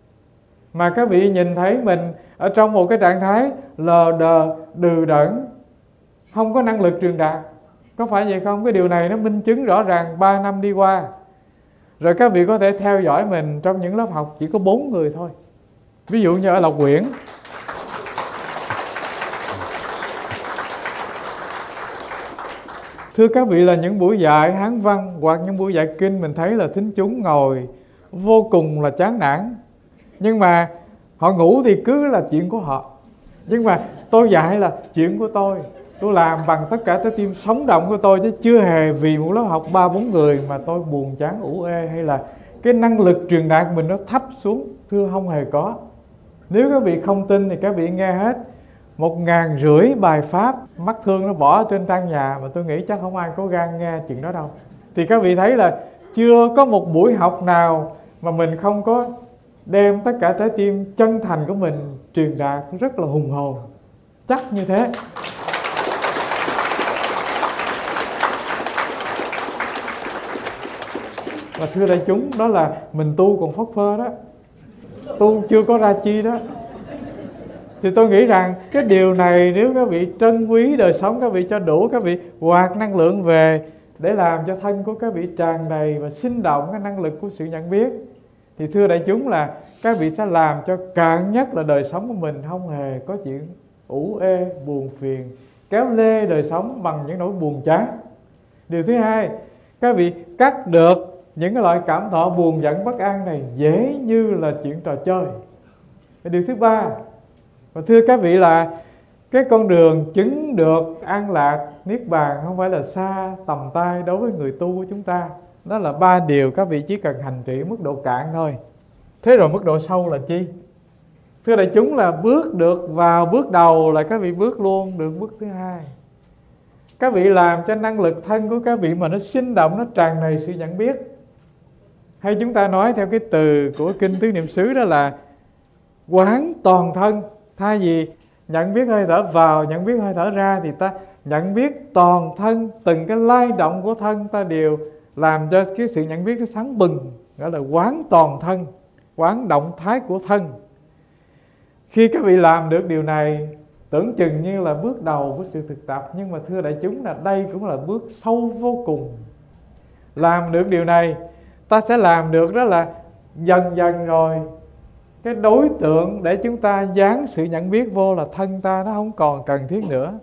mà các vị nhìn thấy mình ở trong một cái trạng thái lờ đờ, đừ đẫn, không có năng lực truyền đạt. Có phải vậy không? Cái điều này nó minh chứng rõ ràng 3 năm đi qua. Rồi các vị có thể theo dõi mình trong những lớp học chỉ có 4 người thôi. Ví dụ như ở Lộc Quyển, thưa các vị, là những buổi dạy Hán văn hoặc những buổi dạy kinh, mình thấy là thính chúng ngồi vô cùng là chán nản. Nhưng mà họ ngủ thì cứ là chuyện của họ. Nhưng mà tôi dạy là chuyện của tôi làm bằng tất cả trái tim sống động của tôi, chứ chưa hề vì một lớp học 3-4 người mà tôi buồn chán ủ ê, hay là cái năng lực truyền đạt mình nó thấp xuống. Thưa, không hề có. Nếu các vị không tin thì các vị nghe hết 1.500 bài pháp mắc thương nó bỏ trên trang nhà, mà tôi nghĩ chắc không ai có gan nghe chuyện đó đâu. Thì các vị thấy là chưa có một buổi học nào mà mình không có đem tất cả trái tim chân thành của mình truyền đạt rất là hùng hồn, chắc như thế. Và thưa đại chúng, đó là mình tu còn phất phơ đó, tu chưa có ra chi đó. Thì tôi nghĩ rằng cái điều này nếu các vị trân quý đời sống các vị cho đủ, các vị hoạt năng lượng về để làm cho thân của các vị tràn đầy và sinh động cái năng lực của sự nhận biết, thì thưa đại chúng là các vị sẽ làm cho cạn nhất là đời sống của mình không hề có chuyện ủ ê, buồn phiền, kéo lê đời sống bằng những nỗi buồn chán. Điều thứ hai, các vị cắt được những cái loại cảm thọ buồn giận bất an này dễ như là chuyện trò chơi. Điều thứ ba, và thưa các vị, là cái con đường chứng được an lạc niết bàn không phải là xa tầm tay đối với người tu của chúng ta. Đó là 3 điều các vị chỉ cần hành trì mức độ cạn thôi. Thế rồi mức độ sâu là chi? Thưa đại chúng, là bước được vào bước đầu là các vị bước luôn được bước thứ hai. Các vị làm cho năng lực thân của các vị mà nó sinh động, nó tràn đầy sự nhận biết. Hay chúng ta nói theo cái từ của Kinh Tứ Niệm xứ, đó là quán toàn thân. Thay vì nhận biết hơi thở vào, nhận biết hơi thở ra, thì ta nhận biết toàn thân, từng cái lay động của thân ta đều làm cho cái sự nhận biết nó sáng bừng, gọi là quán toàn thân, quán động thái của thân. Khi các vị làm được điều này, tưởng chừng như là bước đầu của sự thực tập, nhưng mà thưa đại chúng, là đây cũng là bước sâu vô cùng. Làm được điều này, ta sẽ làm được đó là dần dần rồi cái đối tượng để chúng ta dán sự nhận biết vô là thân ta nó không còn cần thiết nữa.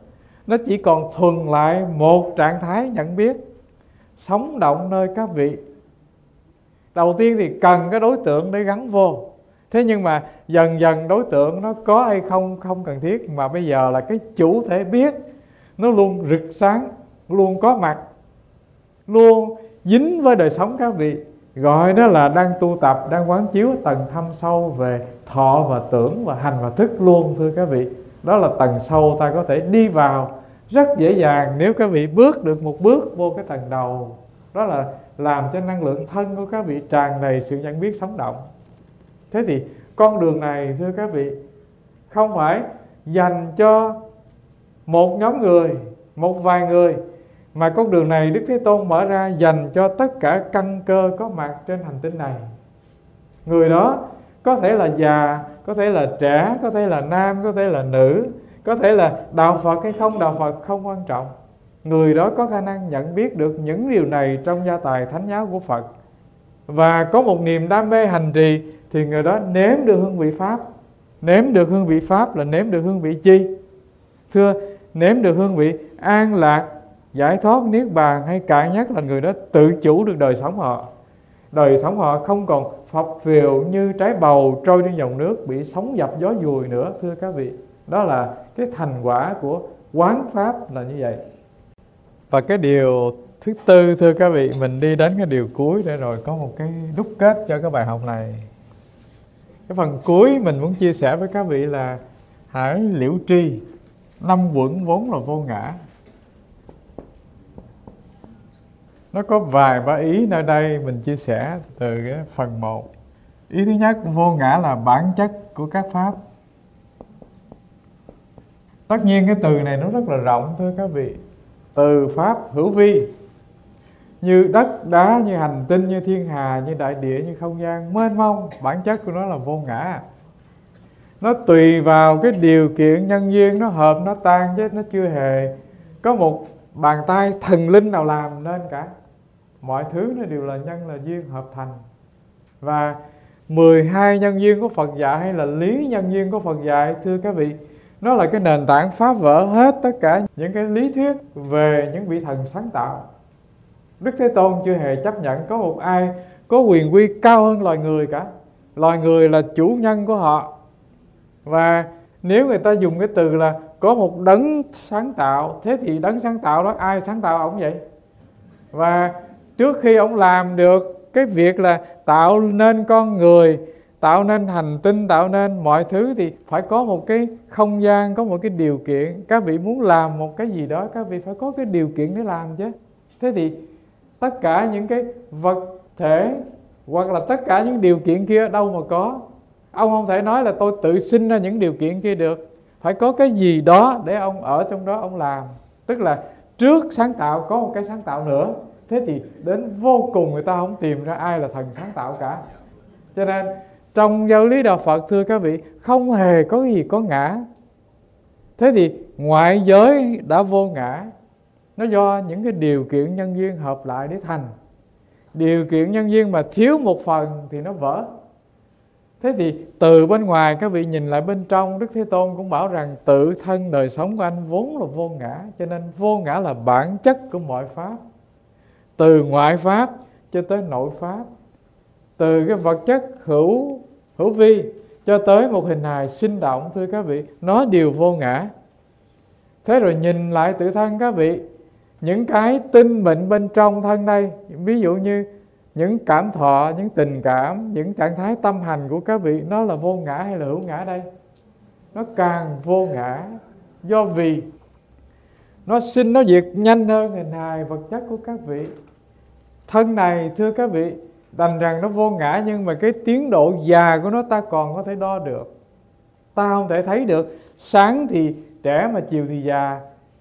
Nó chỉ còn thuần lại một trạng thái nhận biết sống động nơi các vị. Đầu tiên thì cần cái đối tượng để gắn vô. Thế nhưng mà dần dần đối tượng nó có hay không không cần thiết, mà bây giờ là cái chủ thể biết nó luôn rực sáng, luôn có mặt, luôn dính với đời sống các vị. Gọi đó là đang tu tập, đang quán chiếu tầng thâm sâu về thọ và tưởng và hành và thức luôn, thưa các vị. Đó là tầng sâu ta có thể đi vào rất dễ dàng nếu các vị bước được một bước vô cái tầng đầu. Đó là làm cho năng lượng thân của các vị tràn đầy sự nhận biết sống động. Thế thì con đường này, thưa các vị, không phải dành cho một nhóm người, một vài người, mà con đường này Đức Thế Tôn mở ra dành cho tất cả căn cơ có mặt trên hành tinh này. Người đó có thể là già, có thể là trẻ, có thể là nam, có thể là nữ, có thể là đạo Phật hay không đạo Phật không quan trọng. Người đó có khả năng nhận biết được những điều này trong gia tài thánh giáo của Phật, và có một niềm đam mê hành trì, thì người đó nếm được hương vị Pháp. Nếm được hương vị Pháp là nếm được hương vị chi? Thưa, nếm được hương vị an lạc, giải thoát, niết bàn, hay cạn nhất là người đó tự chủ được đời sống họ. Đời sống họ không còn phập phều như trái bầu trôi trên dòng nước, bị sóng dập gió dùi nữa, thưa các vị. Đó là cái thành quả của quán Pháp là như vậy. Và cái điều thứ tư, thưa các vị, mình đi đến cái điều cuối để rồi có một cái đúc kết cho cái bài học này. Cái phần cuối mình muốn chia sẻ với các vị là hãy liễu tri, 5 quẩn vốn là vô ngã. Nó có vài ba ý nơi đây mình chia sẻ từ cái phần 1. Ý thứ nhất, vô ngã là bản chất của các pháp. Tất nhiên cái từ này nó rất là rộng, thưa các vị. Từ pháp hữu vi, như đất đá, như hành tinh, như thiên hà, như đại địa, như không gian mênh mông, bản chất của nó là vô ngã. Nó tùy vào cái điều kiện nhân duyên, nó hợp, nó tan, chứ nó chưa hề có một bàn tay thần linh nào làm nên cả. Mọi thứ nó đều là nhân, là duyên hợp thành. Và 12 nhân duyên của Phật dạy, hay là lý nhân duyên của Phật dạy, thưa các vị, nó là cái nền tảng phá vỡ hết tất cả những cái lý thuyết về những vị thần sáng tạo. Đức Thế Tôn chưa hề chấp nhận có một ai có quyền quy cao hơn loài người cả. Loài người là chủ nhân của họ. Và nếu người ta dùng cái từ là có một đấng sáng tạo, thế thì đấng sáng tạo đó ai sáng tạo ổng vậy? Và trước khi ổng làm được cái việc là tạo nên con người, tạo nên hành tinh, tạo nên mọi thứ, thì phải có một cái không gian, có một cái điều kiện. Các vị muốn làm một cái gì đó, các vị phải có cái điều kiện để làm chứ. Thế thì tất cả những cái vật thể hoặc là tất cả những điều kiện kia đâu mà có. Ông không thể nói là tôi tự sinh ra những điều kiện kia được. Phải có cái gì đó để ông ở trong đó ông làm. Tức là trước sáng tạo có một cái sáng tạo nữa. Thế thì đến vô cùng người ta không tìm ra ai là thần sáng tạo cả. Cho nên trong giáo lý đạo Phật, thưa các vị, không hề có cái gì có ngã. Thế thì ngoại giới đã vô ngã. Nó do những cái điều kiện nhân duyên hợp lại để thành. Điều kiện nhân duyên mà thiếu một phần thì nó vỡ. Thế thì từ bên ngoài các vị nhìn lại bên trong, Đức Thế Tôn cũng bảo rằng tự thân đời sống của anh vốn là vô ngã. Cho nên vô ngã là bản chất của mọi pháp. Từ ngoại pháp cho tới nội pháp, từ cái vật chất hữu vi cho tới một hình hài sinh động, thưa các vị, nó đều vô ngã. Thế rồi nhìn lại tự thân các vị, những cái tinh mịn bên trong thân đây, ví dụ như những cảm thọ, những tình cảm, những trạng thái tâm hành của các vị, nó là vô ngã hay là hữu ngã đây? Nó càng vô ngã, do vì nó sinh nó diệt nhanh hơn hình hài vật chất của các vị. Thân này, thưa các vị, đành rằng nó vô ngã, nhưng mà cái tiến độ già của nó ta còn có thể đo được. Ta không thể thấy được sáng thì trẻ mà chiều thì già.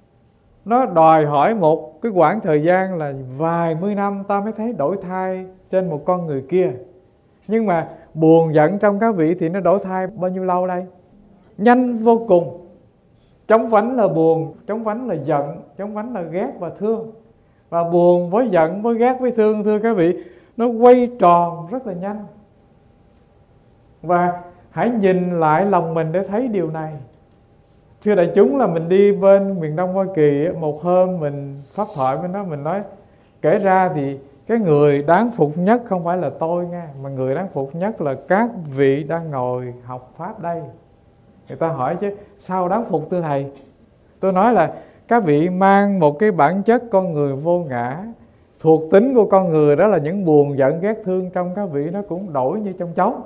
Nó đòi hỏi một cái quãng thời gian là vài mươi năm ta mới thấy đổi thay trên một con người kia. Nhưng mà buồn giận trong các vị thì nó đổi thay bao nhiêu lâu đây? Nhanh vô cùng. Chóng vánh là buồn, chóng vánh là giận, chóng vánh là ghét và thương. Và buồn với giận, với ghét, với thương, thưa các vị, nó quay tròn rất là nhanh. Và hãy nhìn lại lòng mình để thấy điều này. Thưa đại chúng, là mình đi bên miền Đông Hoa Kỳ, một hôm mình pháp thoại với nó, mình nói kể ra thì cái người đáng phục nhất không phải là tôi nha, mà người đáng phục nhất là các vị đang ngồi học Pháp đây. Người ta hỏi chứ sao đáng phục thưa thầy? Tôi nói là các vị mang một cái bản chất con người vô ngã. Thuộc tính của con người đó là những buồn giận ghét thương trong các vị nó cũng đổi như trong chóng.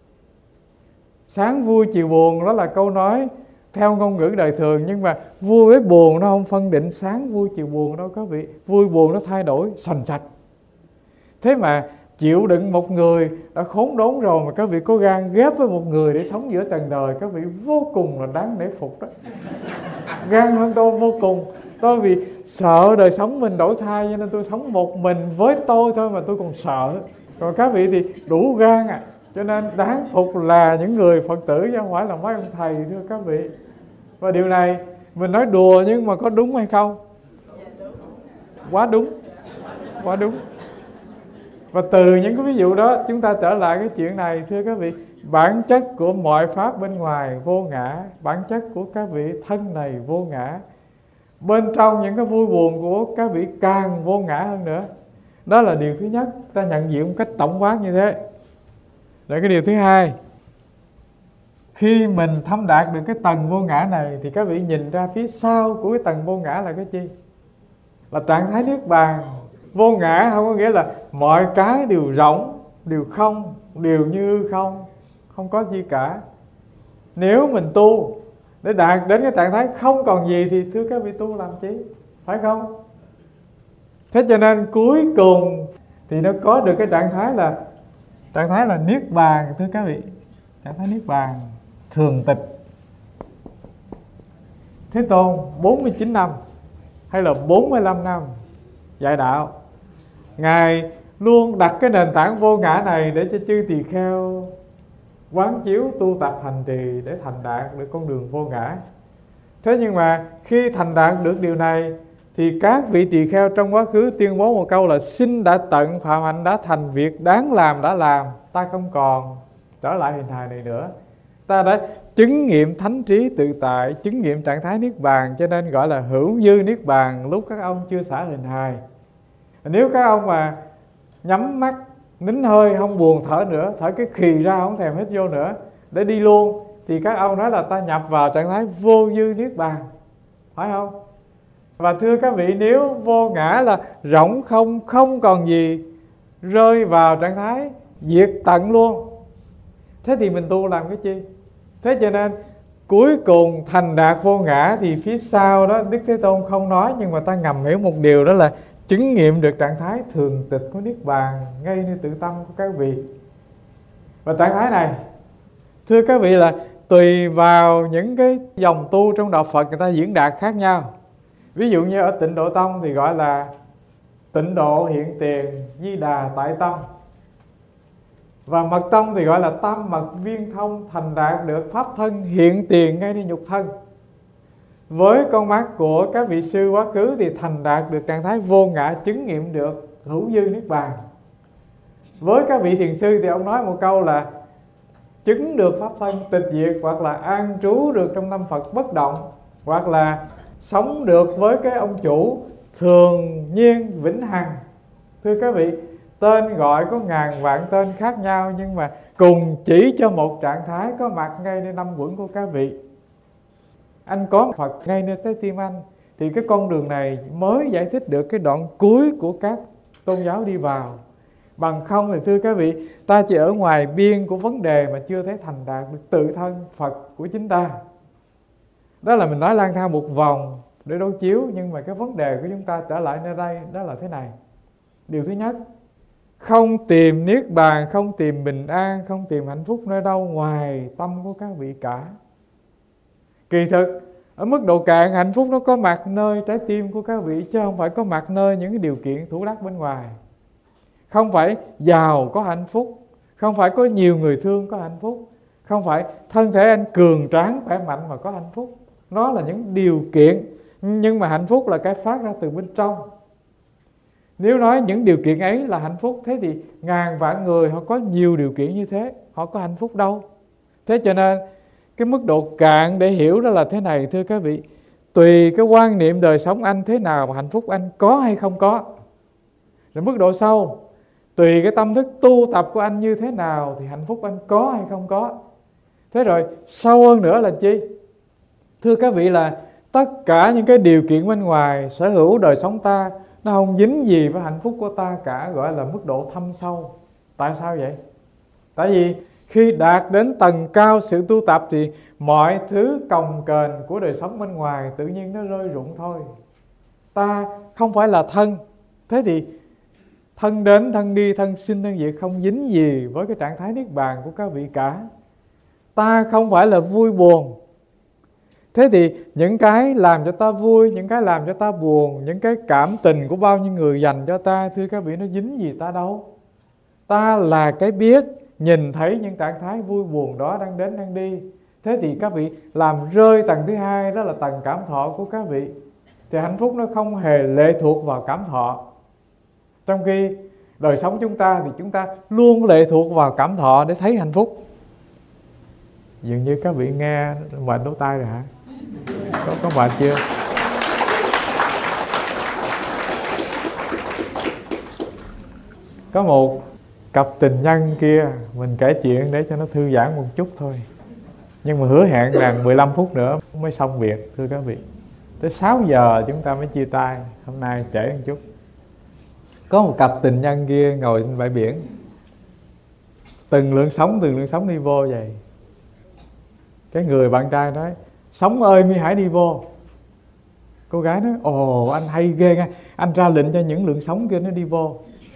Sáng vui chiều buồn, đó là câu nói theo ngôn ngữ đời thường. Nhưng mà vui với buồn nó không phân định sáng vui chiều buồn đâu các vị. Vui buồn nó thay đổi sành sạch. Thế mà chịu đựng một người đã khốn đốn rồi mà các vị có gan ghép với một người để sống giữa trần đời, các vị vô cùng là đáng nể phục đó. Gan hơn tôi vô cùng. Tôi vì sợ đời sống mình đổi thay cho nên tôi sống một mình với tôi thôi mà tôi còn sợ. Còn các vị thì đủ gan à. Cho nên đáng phục là những người Phật tử chứ không phải là mấy ông thầy, thưa các vị. Và điều này mình nói đùa nhưng mà có đúng hay không? Quá đúng. Quá đúng. Và từ những cái ví dụ đó chúng ta trở lại cái chuyện này, thưa các vị. Bản chất của mọi pháp bên ngoài vô ngã, bản chất của các vị thân này vô ngã. Bên trong những cái vui buồn của các vị càng vô ngã hơn nữa. Đó là điều thứ nhất, ta nhận diện một cách tổng quát như thế. Rồi cái điều thứ hai, khi mình thâm đạt được cái tầng vô ngã này thì các vị nhìn ra phía sau của cái tầng vô ngã là cái chi? Là trạng thái niết bàn. Vô ngã không có nghĩa là mọi cái đều rỗng, đều không, đều như không, không có gì cả. Nếu mình tu để đạt đến cái trạng thái không còn gì thì thưa các vị tu làm chi? Phải không? Thế cho nên cuối cùng thì nó có được cái trạng thái là niết bàn, thưa các vị. Trạng thái niết bàn thường tịch. Thế Tôn 49 năm hay là 45 năm dạy đạo, Ngài luôn đặt cái nền tảng vô ngã này để cho chư tỳ kheo quán chiếu tu tập hành trì để thành đạt được con đường vô ngã. Thế nhưng mà khi thành đạt được điều này thì các vị tỳ kheo trong quá khứ tuyên bố một câu là xin đã tận, phạm hạnh đã thành, việc đáng làm đã làm, ta không còn trở lại hình hài này nữa. Ta đã chứng nghiệm thánh trí tự tại, chứng nghiệm trạng thái niết bàn, cho nên gọi là hữu dư niết bàn lúc các ông chưa xả hình hài. Nếu các ông mà nhắm mắt nín hơi không buồn thở nữa, thở cái khì ra không thèm hít vô nữa để đi luôn, thì các ông nói là ta nhập vào trạng thái vô dư niết bàn, phải không? Và thưa các vị, nếu vô ngã là rỗng không, không còn gì, rơi vào trạng thái diệt tận luôn, thế thì mình tu làm cái chi? Thế cho nên cuối cùng thành đạt vô ngã thì phía sau đó Đức Thế Tôn không nói, nhưng mà ta ngầm hiểu một điều, đó là chứng nghiệm được trạng thái thường tịch của niết bàn ngay nơi tự tâm của các vị. Và trạng thái này, thưa các vị, là tùy vào những cái dòng tu trong đạo Phật người ta diễn đạt khác nhau. Ví dụ như ở Tịnh Độ Tông thì gọi là tịnh độ hiện tiền di đà tại tâm. Và Mật Tông thì gọi là tam mật viên thông, thành đạt được pháp thân hiện tiền ngay nơi nhục thân. Với con mắt của các vị sư quá khứ thì thành đạt được trạng thái vô ngã, chứng nghiệm được hữu dư niết bàn. Với các vị thiền sư thì ông nói một câu là chứng được pháp thân tịch diệt, hoặc là an trú được trong tâm Phật bất động, hoặc là sống được với cái ông chủ thường nhiên vĩnh hằng. Thưa các vị, tên gọi có ngàn vạn tên khác nhau, nhưng mà cùng chỉ cho một trạng thái có mặt ngay nơi năm quẩn của các vị. Anh có Phật ngay nơi trái tim anh thì cái con đường này mới giải thích được cái đoạn cuối của các tôn giáo đi vào. Bằng không thì thưa các vị, ta chỉ ở ngoài biên của vấn đề mà chưa thấy thành đạt được tự thân Phật của chính ta. Đó là mình nói lang thang một vòng để đối chiếu, nhưng mà cái vấn đề của chúng ta trở lại nơi đây đó là thế này. Điều thứ nhất, không tìm niết bàn, không tìm bình an, không tìm hạnh phúc nơi đâu ngoài tâm của các vị cả. Kỳ thực ở mức độ cạn, hạnh phúc nó có mặt nơi trái tim của các vị, chứ không phải có mặt nơi những cái điều kiện thủ đắc bên ngoài. Không phải giàu có hạnh phúc, không phải có nhiều người thương có hạnh phúc, không phải thân thể anh cường tráng khỏe mạnh mà có hạnh phúc. Nó là những điều kiện, nhưng mà hạnh phúc là cái phát ra từ bên trong. Nếu nói những điều kiện ấy là hạnh phúc, thế thì ngàn vạn người họ có nhiều điều kiện như thế, họ có hạnh phúc đâu. Thế cho nên Cái mức độ cạn để hiểu đó là thế này thưa các vị. Tùy cái quan niệm đời sống anh thế nào mà hạnh phúc anh có hay không có. Rồi mức độ sâu, tùy cái tâm thức tu tập của anh như thế nào thì hạnh phúc anh có hay không có. Thế rồi sâu hơn nữa là chi? Thưa các vị là tất cả những cái điều kiện bên ngoài sở hữu đời sống ta, nó không dính gì với hạnh phúc của ta cả, gọi là mức độ thâm sâu. Tại sao vậy? Tại vì khi đạt đến tầng cao sự tu tập thì mọi thứ cồng kềnh của đời sống bên ngoài tự nhiên nó rơi rụng thôi. Ta không phải là thân. Thế thì thân đến, thân đi, thân sinh, thân diệt không dính gì với cái trạng thái niết bàn của các vị cả. Ta không phải là vui buồn. Thế thì những cái làm cho ta vui, những cái làm cho ta buồn, những cái cảm tình của bao nhiêu người dành cho ta, thưa các vị, nó dính gì ta đâu. Ta là cái biết nhìn thấy những trạng thái vui buồn đó đang đến đang đi. Thế thì các vị làm rơi tầng thứ hai, đó là tầng cảm thọ của các vị, thì hạnh phúc nó không hề lệ thuộc vào cảm thọ. Trong khi đời sống chúng ta thì chúng ta luôn lệ thuộc vào cảm thọ để thấy hạnh phúc. Dường như các vị nghe mệt lỗ tai rồi hả? Có mệt chưa? Có một cặp tình nhân kia, mình kể chuyện để cho nó thư giãn một chút thôi. Nhưng mà hứa hẹn rằng 15 phút nữa mới xong việc, thưa các vị. Tới 6 giờ chúng ta mới chia tay. Hôm nay trễ một chút. Có một cặp tình nhân kia ngồi trên bãi biển, từng lượng sóng đi vô vậy. Cái người bạn trai nói: "Sóng ơi mi hãy đi vô." Cô gái nói: "Ồ anh hay ghê nha, anh ra lệnh cho những lượng sóng kia nó đi vô."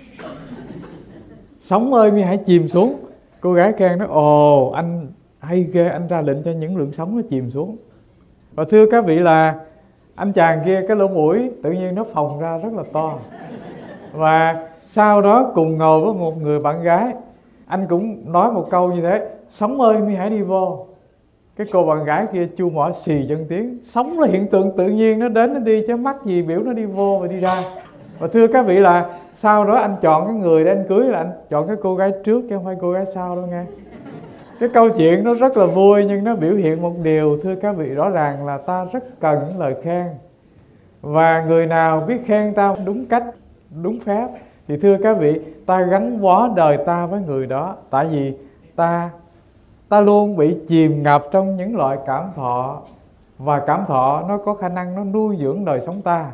"Sóng ơi mi hãy chìm xuống." Cô gái khen nói: "Ồ anh hay ghê, anh ra lệnh cho những lượng sóng nó chìm xuống." Và thưa các vị là anh chàng kia, cái lỗ mũi tự nhiên nó phồng ra rất là to. Và sau đó cùng ngồi với một người bạn gái, anh cũng nói một câu như thế: "Sóng ơi mi hãy đi vô." Cái cô bạn gái kia chu mỏ xì chân tiếng: "Sóng là hiện tượng tự nhiên, nó đến nó đi chứ mắc gì biểu nó đi vô và đi ra." Và thưa các vị là sau đó anh chọn cái người để anh cưới là anh chọn cái cô gái trước chứ không phải cô gái sau đâu nghe. Cái câu chuyện nó rất là vui nhưng nó biểu hiện một điều, thưa các vị, rõ ràng là ta rất cần những lời khen. Và người nào biết khen ta đúng cách, đúng phép thì thưa các vị, ta gắn bó đời ta với người đó. Tại vì ta luôn bị chìm ngập trong những loại cảm thọ, và cảm thọ nó có khả năng nó nuôi dưỡng đời sống ta.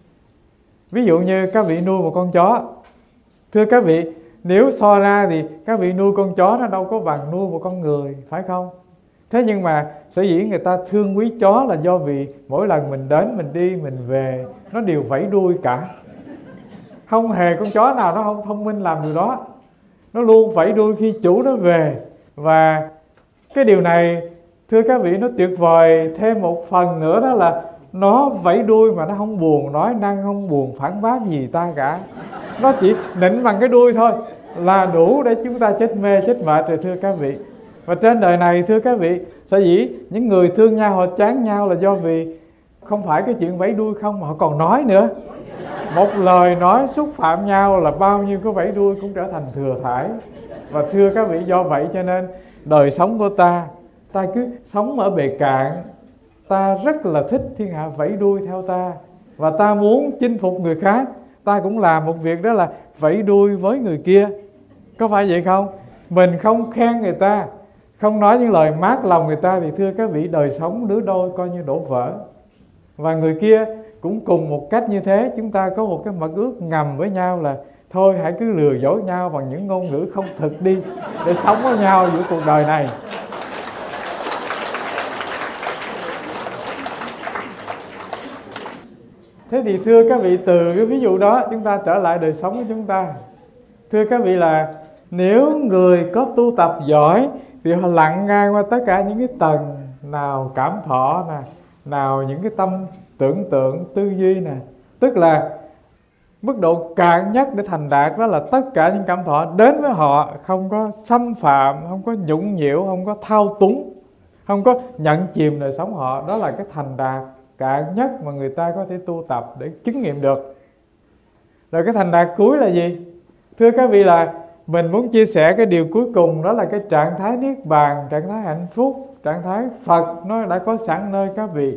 Ví dụ như các vị nuôi một con chó, thưa các vị, nếu so ra thì các vị nuôi con chó nó đâu có bằng nuôi một con người, phải không? Thế nhưng mà sở dĩ người ta thương quý chó là do vì mỗi lần mình đến, mình đi, mình về, nó đều vẫy đuôi cả. Không hề con chó nào nó không thông minh làm điều đó. Nó luôn vẫy đuôi khi chủ nó về. Và cái điều này, thưa các vị, nó tuyệt vời thêm một phần nữa, đó là nó vẫy đuôi mà nó không buồn nói năng, không buồn phản bác gì ta cả. Nó chỉ nịnh bằng cái đuôi thôi là đủ để chúng ta chết mê chết mệt rồi, thưa các vị. Và trên đời này, thưa các vị, sở dĩ những người thương nhau họ chán nhau là do vì không phải cái chuyện vẫy đuôi không mà họ còn nói nữa. Một lời nói xúc phạm nhau là bao nhiêu cái vẫy đuôi cũng trở thành thừa thãi. Và thưa các vị, do vậy cho nên đời sống của ta cứ sống ở bề cạn. Ta rất là thích thiên hạ vẫy đuôi theo ta, và ta muốn chinh phục người khác, ta cũng làm một việc, đó là vẫy đuôi với người kia. Có phải vậy không? Mình không khen người ta, không nói những lời mát lòng người ta thì thưa các vị, đời sống đứa đôi coi như đổ vỡ. Và người kia cũng cùng một cách như thế. Chúng ta có một cái mật ước ngầm với nhau là thôi hãy cứ lừa dối nhau bằng những ngôn ngữ không thực đi, để sống với nhau giữa cuộc đời này. Thế thì thưa các vị, từ cái ví dụ đó chúng ta trở lại đời sống của chúng ta. Thưa các vị là nếu người có tu tập giỏi thì họ lặn ngang qua tất cả những cái tầng, nào cảm thọ nè, nào những cái tâm tưởng tượng, tư duy nè. Tức là mức độ cạn nhất để thành đạt, đó là tất cả những cảm thọ đến với họ không có xâm phạm, không có nhũng nhiễu, không có thao túng, không có nhận chìm đời sống họ. Đó là cái thành đạt cạn nhất mà người ta có thể tu tập để chứng nghiệm được. Rồi cái thành đạt cuối là gì? Thưa các vị là mình muốn chia sẻ cái điều cuối cùng, đó là cái trạng thái niết bàn, trạng thái hạnh phúc, trạng thái Phật nó đã có sẵn nơi các vị.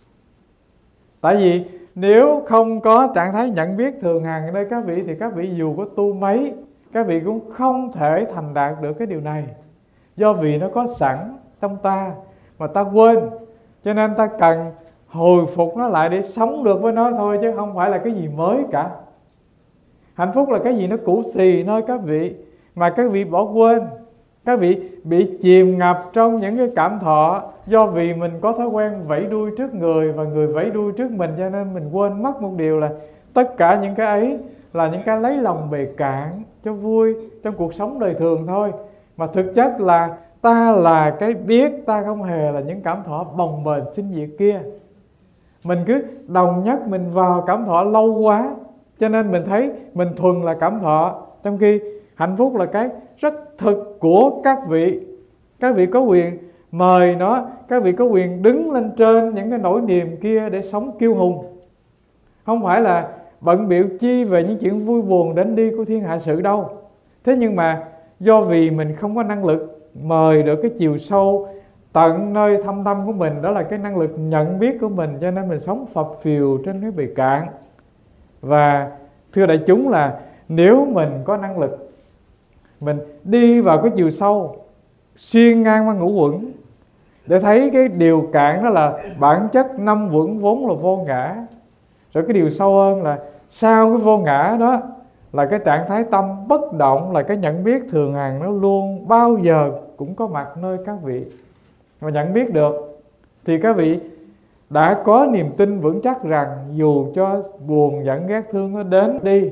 Tại vì nếu không có trạng thái nhận biết thường hằng nơi các vị thì các vị dù có tu mấy, các vị cũng không thể thành đạt được cái điều này. Do vì nó có sẵn trong ta mà ta quên, cho nên ta cần hồi phục nó lại để sống được với nó thôi, chứ không phải là cái gì mới cả. Hạnh phúc là cái gì nó cũ xì nơi các vị mà các vị bỏ quên. Các vị bị chìm ngập trong những cái cảm thọ, do vì mình có thói quen vẫy đuôi trước người và người vẫy đuôi trước mình, cho nên mình quên mất một điều là tất cả những cái ấy là những cái lấy lòng bề cạn cho vui trong cuộc sống đời thường thôi. Mà thực chất là ta là cái biết, ta không hề là những cảm thọ bồng bềnh sinh diệt kia. Mình cứ đồng nhất mình vào cảm thọ lâu quá, cho nên mình thấy mình thuần là cảm thọ, trong khi hạnh phúc là cái rất thực của các vị. Các vị có quyền mời nó, các vị có quyền đứng lên trên những cái nỗi niềm kia để sống kiêu hùng. Không phải là bận bịu chi về những chuyện vui buồn đến đi của thiên hạ sự đâu. Thế nhưng mà do vì mình không có năng lực mời được cái chiều sâu tận nơi thâm tâm của mình, đó là cái năng lực nhận biết của mình, cho nên mình sống phập phìu trên cái bề cạn. Và thưa đại chúng là nếu mình có năng lực, mình đi vào cái chiều sâu, xuyên ngang qua ngũ uẩn để thấy cái điều cạn đó là bản chất năm uẩn vốn là vô ngã. Rồi cái điều sâu hơn là sau cái vô ngã đó là cái trạng thái tâm bất động, là cái nhận biết thường hằng, nó luôn bao giờ cũng có mặt nơi các vị. Mà nhận biết được thì các vị đã có niềm tin vững chắc rằng dù cho buồn giận ghét thương nó đến đi,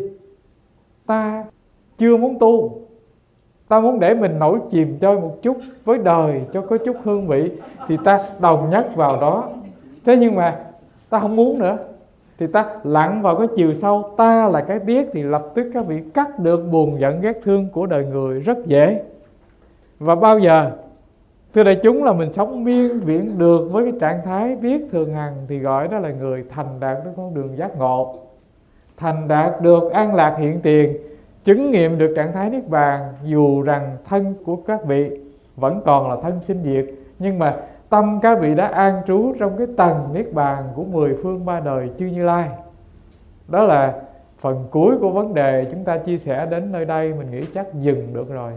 ta chưa muốn tu, ta muốn để mình nổi chìm chơi một chút với đời cho có chút hương vị, thì ta đồng nhất vào đó. Thế nhưng mà ta không muốn nữa, thì ta lặn vào cái chiều sâu, ta là cái biết, thì lập tức các vị cắt được buồn giận ghét thương của đời người rất dễ. Và bao giờ, thưa đại chúng, là mình sống miên viễn được với cái trạng thái biết thường hằng, thì gọi đó là người thành đạt đến con đường giác ngộ, thành đạt được an lạc hiện tiền, chứng nghiệm được trạng thái niết bàn. Dù rằng thân của các vị vẫn còn là thân sinh diệt, nhưng mà tâm các vị đã an trú trong cái tầng niết bàn của 10 phương 3 đời chư Như Lai. Đó là phần cuối của vấn đề chúng ta chia sẻ đến nơi đây, mình nghĩ chắc dừng được rồi.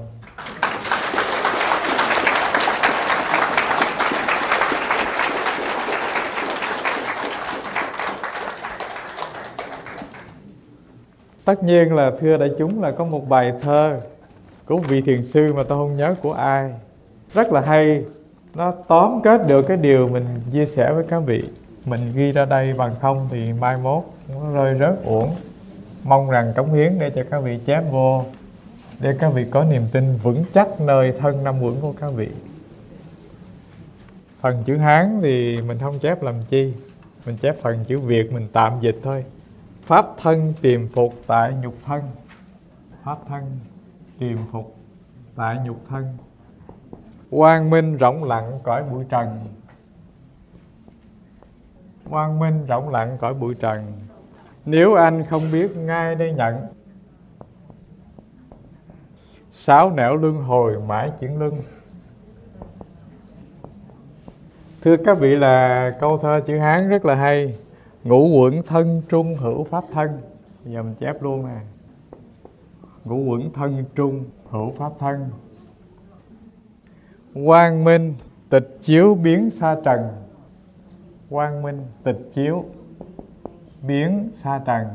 Tất nhiên là thưa đại chúng là có một bài thơ của vị thiền sư mà tôi không nhớ của ai, rất là hay. Nó tóm kết được cái điều mình chia sẻ với các vị. Mình ghi ra đây, bằng không thì mai mốt nó rơi rớt uổng. Mong rằng cống hiến để cho các vị chép vô, để các vị có niềm tin vững chắc nơi thân năm uẩn của các vị. Phần chữ Hán thì mình không chép làm chi, mình chép phần chữ Việt mình tạm dịch thôi. Pháp thân tiềm phục tại nhục thân. Pháp thân tiềm phục tại nhục thân. Quang minh rộng lặng cõi bụi trần. Quang minh rộng lặng cõi bụi trần. Nếu anh không biết ngay đây nhận. Sáu nẻo luân hồi mãi chuyển luân. Thưa các vị, là câu thơ chữ Hán rất là hay. Ngũ uẩn thân trung hữu pháp thân. Bây giờ mình chép luôn nè. Ngũ uẩn thân trung hữu pháp thân. Quang minh tịch chiếu biến xa trần. Quang minh tịch chiếu biến xa trần.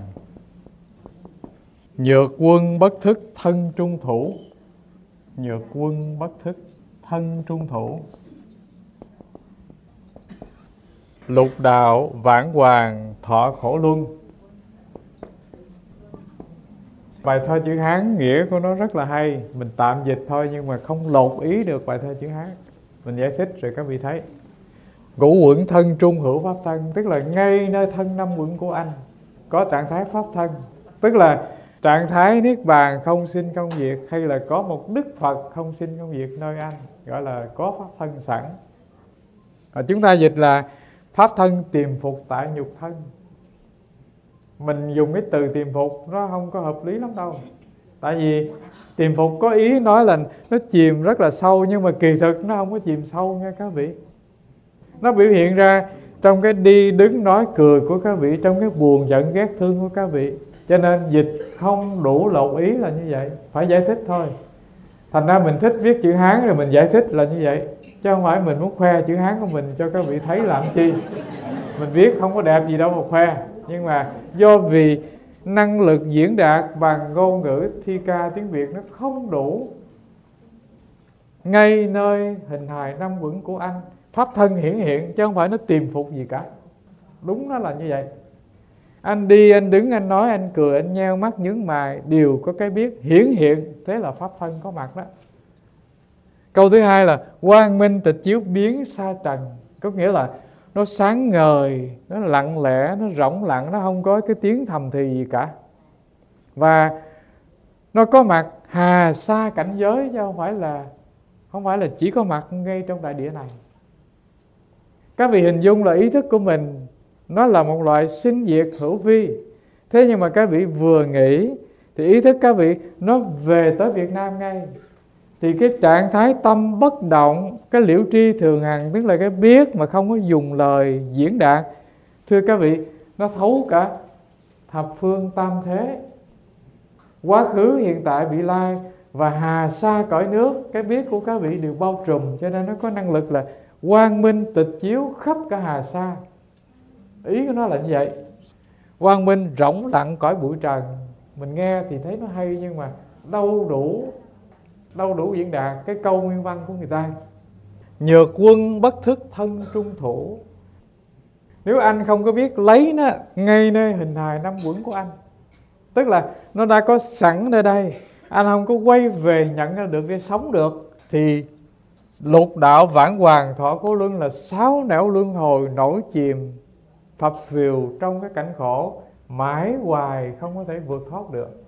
Nhược quân bất thức thân trung thủ. Nhược quân bất thức thân trung thủ. Lục đạo vãng hoàng thọ khổ luân. Bài thơ chữ Hán nghĩa của nó rất là hay. Mình tạm dịch thôi nhưng mà không lột ý được bài thơ chữ Hán. Mình giải thích rồi các vị thấy. Ngũ uẩn thân trung hữu pháp thân, tức là ngay nơi thân năm uẩn của anh có trạng thái pháp thân, tức là trạng thái niết bàn không sinh không diệt, hay là có một Đức Phật không sinh không diệt nơi anh, gọi là có pháp thân sẵn. Chúng ta dịch là pháp thân tiềm phục tại nhục thân. Mình dùng cái từ tiềm phục nó không có hợp lý lắm đâu. Tại vì tiềm phục có ý nói là nó chìm rất là sâu, nhưng mà kỳ thực nó không có chìm sâu nha các vị. Nó biểu hiện ra trong cái đi đứng nói cười của các vị, trong cái buồn giận ghét thương của các vị. Cho nên dịch không đủ lột ý là như vậy, phải giải thích thôi. Thành ra mình thích viết chữ Hán rồi mình giải thích là như vậy, chứ không phải mình muốn khoe chữ Hán của mình cho các vị thấy làm chi. Mình viết không có đẹp gì đâu mà khoe, nhưng mà do vì năng lực diễn đạt bằng ngôn ngữ thi ca tiếng Việt nó không đủ. Ngay nơi hình hài năm quẩn của anh, pháp thân hiển hiện, chứ không phải nó tiềm phục gì cả. Đúng nó là như vậy. Anh đi, anh đứng, anh nói, anh cười, anh nheo mắt nhướng mày, đều có cái biết hiển hiện. Thế là pháp thân có mặt đó. Câu thứ hai là quang minh tịch chiếu biến xa trần. Có nghĩa là nó sáng ngời, nó lặng lẽ, nó rỗng lặng, nó không có cái tiếng thầm thì gì cả. Và nó có mặt hà sa cảnh giới, chứ không phải là chỉ có mặt ngay trong đại địa này. Các vị hình dung là ý thức của mình nó là một loại sinh diệt hữu vi. Thế nhưng mà các vị vừa nghĩ thì ý thức các vị nó về tới Việt Nam ngay. Thì cái trạng thái tâm bất động, cái liễu tri thường hằng, tức là cái biết mà không có dùng lời diễn đạt, thưa các vị, nó thấu cả thập phương tam thế, quá khứ, hiện tại, vị lai và hà sa cõi nước. Cái biết của các vị đều bao trùm, cho nên nó có năng lực là quang minh tịch chiếu khắp cả hà sa. Ý của nó là như vậy. Quang minh rỗng lặng cõi bụi trần. Mình nghe thì thấy nó hay, nhưng mà đâu đủ diễn đạt cái câu nguyên văn của người ta. Nhược quân bất thức thân trung thủ. Nếu anh không có biết lấy nó ngay nơi hình hài năm quẩn của anh, tức là nó đã có sẵn nơi đây, anh không có quay về nhận ra được để sống được, thì lục đạo vãng hoàng thọ cố luân là 6 nẻo luân hồi nổi chìm phập phìu trong cái cảnh khổ mãi hoài không có thể vượt thoát được.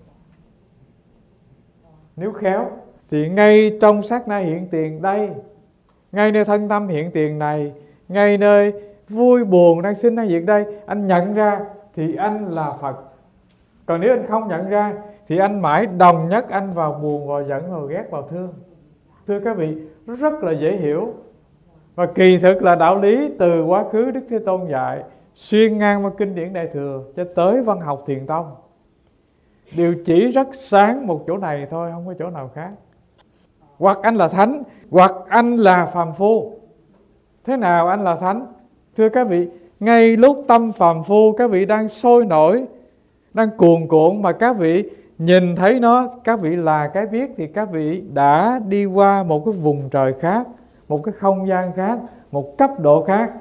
Nếu khéo thì ngay trong sát na hiện tiền đây, ngay nơi thân tâm hiện tiền này, ngay nơi vui buồn đang sinh đang diệt đây, anh nhận ra thì anh là Phật. Còn nếu anh không nhận ra thì anh mãi đồng nhất anh vào buồn, vào giận, vào ghét, vào thương. Thưa các vị, rất là dễ hiểu. Và kỳ thực là đạo lý từ quá khứ Đức Thế Tôn dạy, xuyên ngang qua kinh điển Đại Thừa cho tới văn học Thiền Tông, đều chỉ rất sáng một chỗ này thôi, không có chỗ nào khác. Hoặc anh là thánh, hoặc anh là phàm phu. Thế nào anh là thánh? Thưa các vị, ngay lúc tâm phàm phu các vị đang sôi nổi, đang cuồn cuộn, mà các vị nhìn thấy nó, các vị là cái biết, thì các vị đã đi qua một cái vùng trời khác, một cái không gian khác, một cấp độ khác.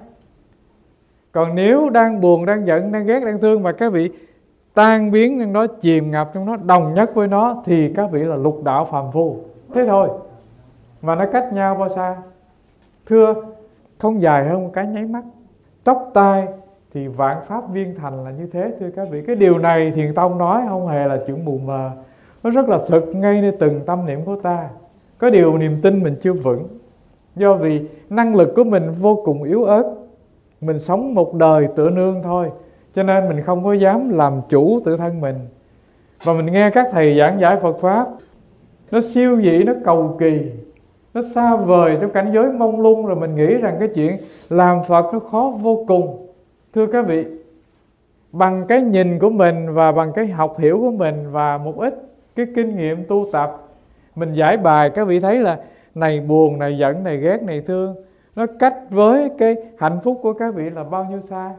Còn nếu đang buồn, đang giận, đang ghét, đang thương mà các vị tan biến trong nó, chìm ngập trong nó, đồng nhất với nó, thì các vị là lục đạo phàm phu. Thế thôi. Mà nó cách nhau bao xa? Thưa, không dài hơn một cái nháy mắt. Tóc tai thì vạn pháp viên thành là như thế. Thưa các vị, cái điều này Thiền Tông nói không hề là chuyện mù mờ, nó rất là thực ngay nơi từng tâm niệm của ta. Có điều niềm tin mình chưa vững, do vì năng lực của mình vô cùng yếu ớt. Mình sống một đời tựa nương thôi, cho nên mình không có dám làm chủ tự thân mình. Và mình nghe các thầy giảng giải Phật Pháp, nó siêu dị, nó cầu kỳ, nó xa vời trong cảnh giới mông lung, rồi mình nghĩ rằng cái chuyện làm Phật nó khó vô cùng. Thưa các vị, bằng cái nhìn của mình và bằng cái học hiểu của mình và một ít cái kinh nghiệm tu tập, mình giải bài các vị thấy là này buồn, này giận, này ghét, này thương, nó cách với cái hạnh phúc của các vị là bao nhiêu xa.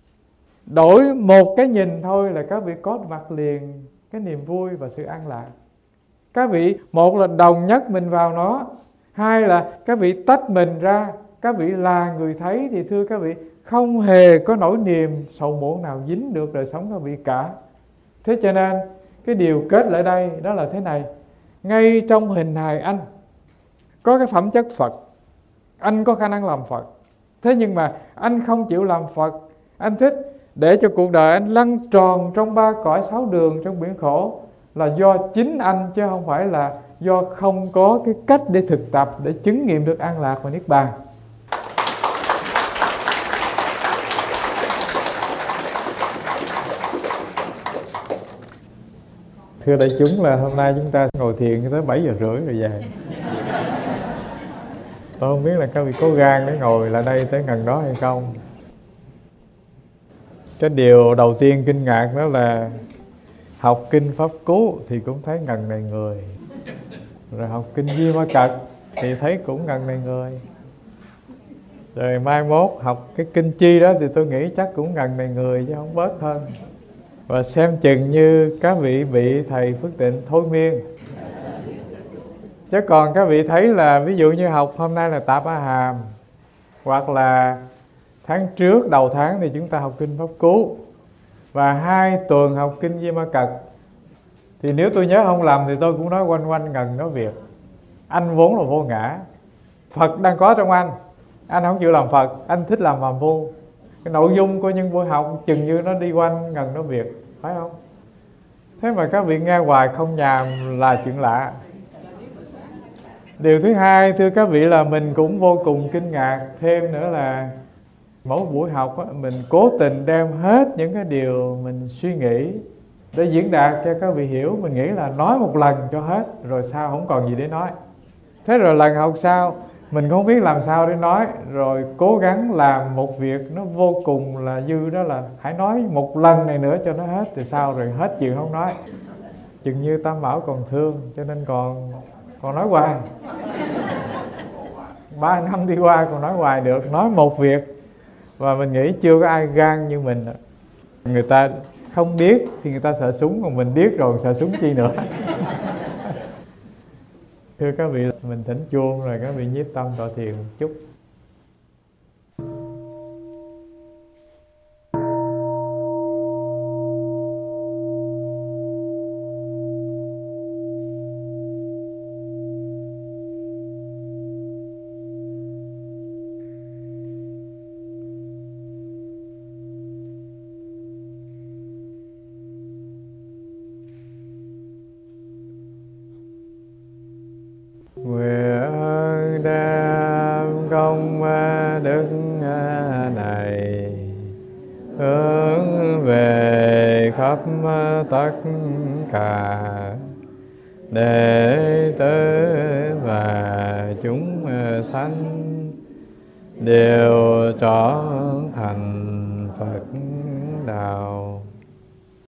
Đổi một cái nhìn thôi là các vị có mặt liền cái niềm vui và sự an lạc. Các vị một là đồng nhất mình vào nó, hai là các vị tách mình ra, các vị là người thấy, thì thưa các vị, không hề có nỗi niềm sầu muộn nào dính được đời sống các vị cả. Thế cho nên cái điều kết lại đây đó là thế này: ngay trong hình hài anh có cái phẩm chất Phật, anh có khả năng làm Phật. Thế nhưng mà anh không chịu làm Phật, anh thích để cho cuộc đời anh lăn tròn trong ba cõi sáu đường trong biển khổ, là do chính anh, chứ không phải là do không có cái cách để thực tập để chứng nghiệm được an lạc và niết bàn. Thưa đại chúng, là hôm nay chúng ta ngồi thiền tới 7 giờ rưỡi rồi về. Tôi không biết là các vị có gan để ngồi lại đây tới gần đó hay không. Cái điều đầu tiên kinh ngạc đó là học kinh Pháp Cú thì cũng thấy ngần này người, rồi học kinh Di Ma Cật thì thấy cũng ngần này người, rồi mai mốt học cái kinh Chi đó thì tôi nghĩ chắc cũng ngần này người chứ không bớt hơn. Và xem chừng như các vị bị thầy Phước Tịnh thôi miên. Chứ còn các vị thấy là ví dụ như học hôm nay là Tạp A Hàm, hoặc là tháng trước đầu tháng thì chúng ta học kinh Pháp Cú, và 2 tuần học kinh Di Ma Cật, thì nếu tôi nhớ không lầm thì tôi cũng nói quanh quanh ngần nói Việt. Anh vốn là vô ngã, Phật đang có trong anh không chịu làm Phật, anh thích làm phàm phu. Cái nội dung của những buổi học chừng như nó đi quanh ngần nói Việt, phải không? Thế mà các vị nghe hoài không nhàm là chuyện lạ. Điều thứ hai, thưa các vị, là mình cũng vô cùng kinh ngạc thêm nữa là mỗi buổi học á, mình cố tình đem hết những cái điều mình suy nghĩ để diễn đạt cho các vị hiểu. Mình nghĩ là nói một lần cho hết, rồi sao không còn gì để nói. Thế rồi lần học sau mình không biết làm sao để nói, rồi cố gắng làm một việc nó vô cùng là dư, đó là hãy nói một lần này nữa cho nó hết, thì sao rồi hết chuyện không nói. Chừng như Tam Bảo còn thương, cho nên còn nói hoài. 3 năm đi qua còn nói hoài được, nói một việc. Và mình nghĩ chưa có ai gan như mình. Người ta không điếc thì người ta sợ súng, còn mình điếc rồi sợ súng chi nữa. Thưa các vị, mình thỉnh chuông rồi các vị nhiếp tâm tọa thiền một chút. Nguyện đem công đức này hướng về khắp tất cả đệ tử và chúng sanh đều trở thành Phật đạo.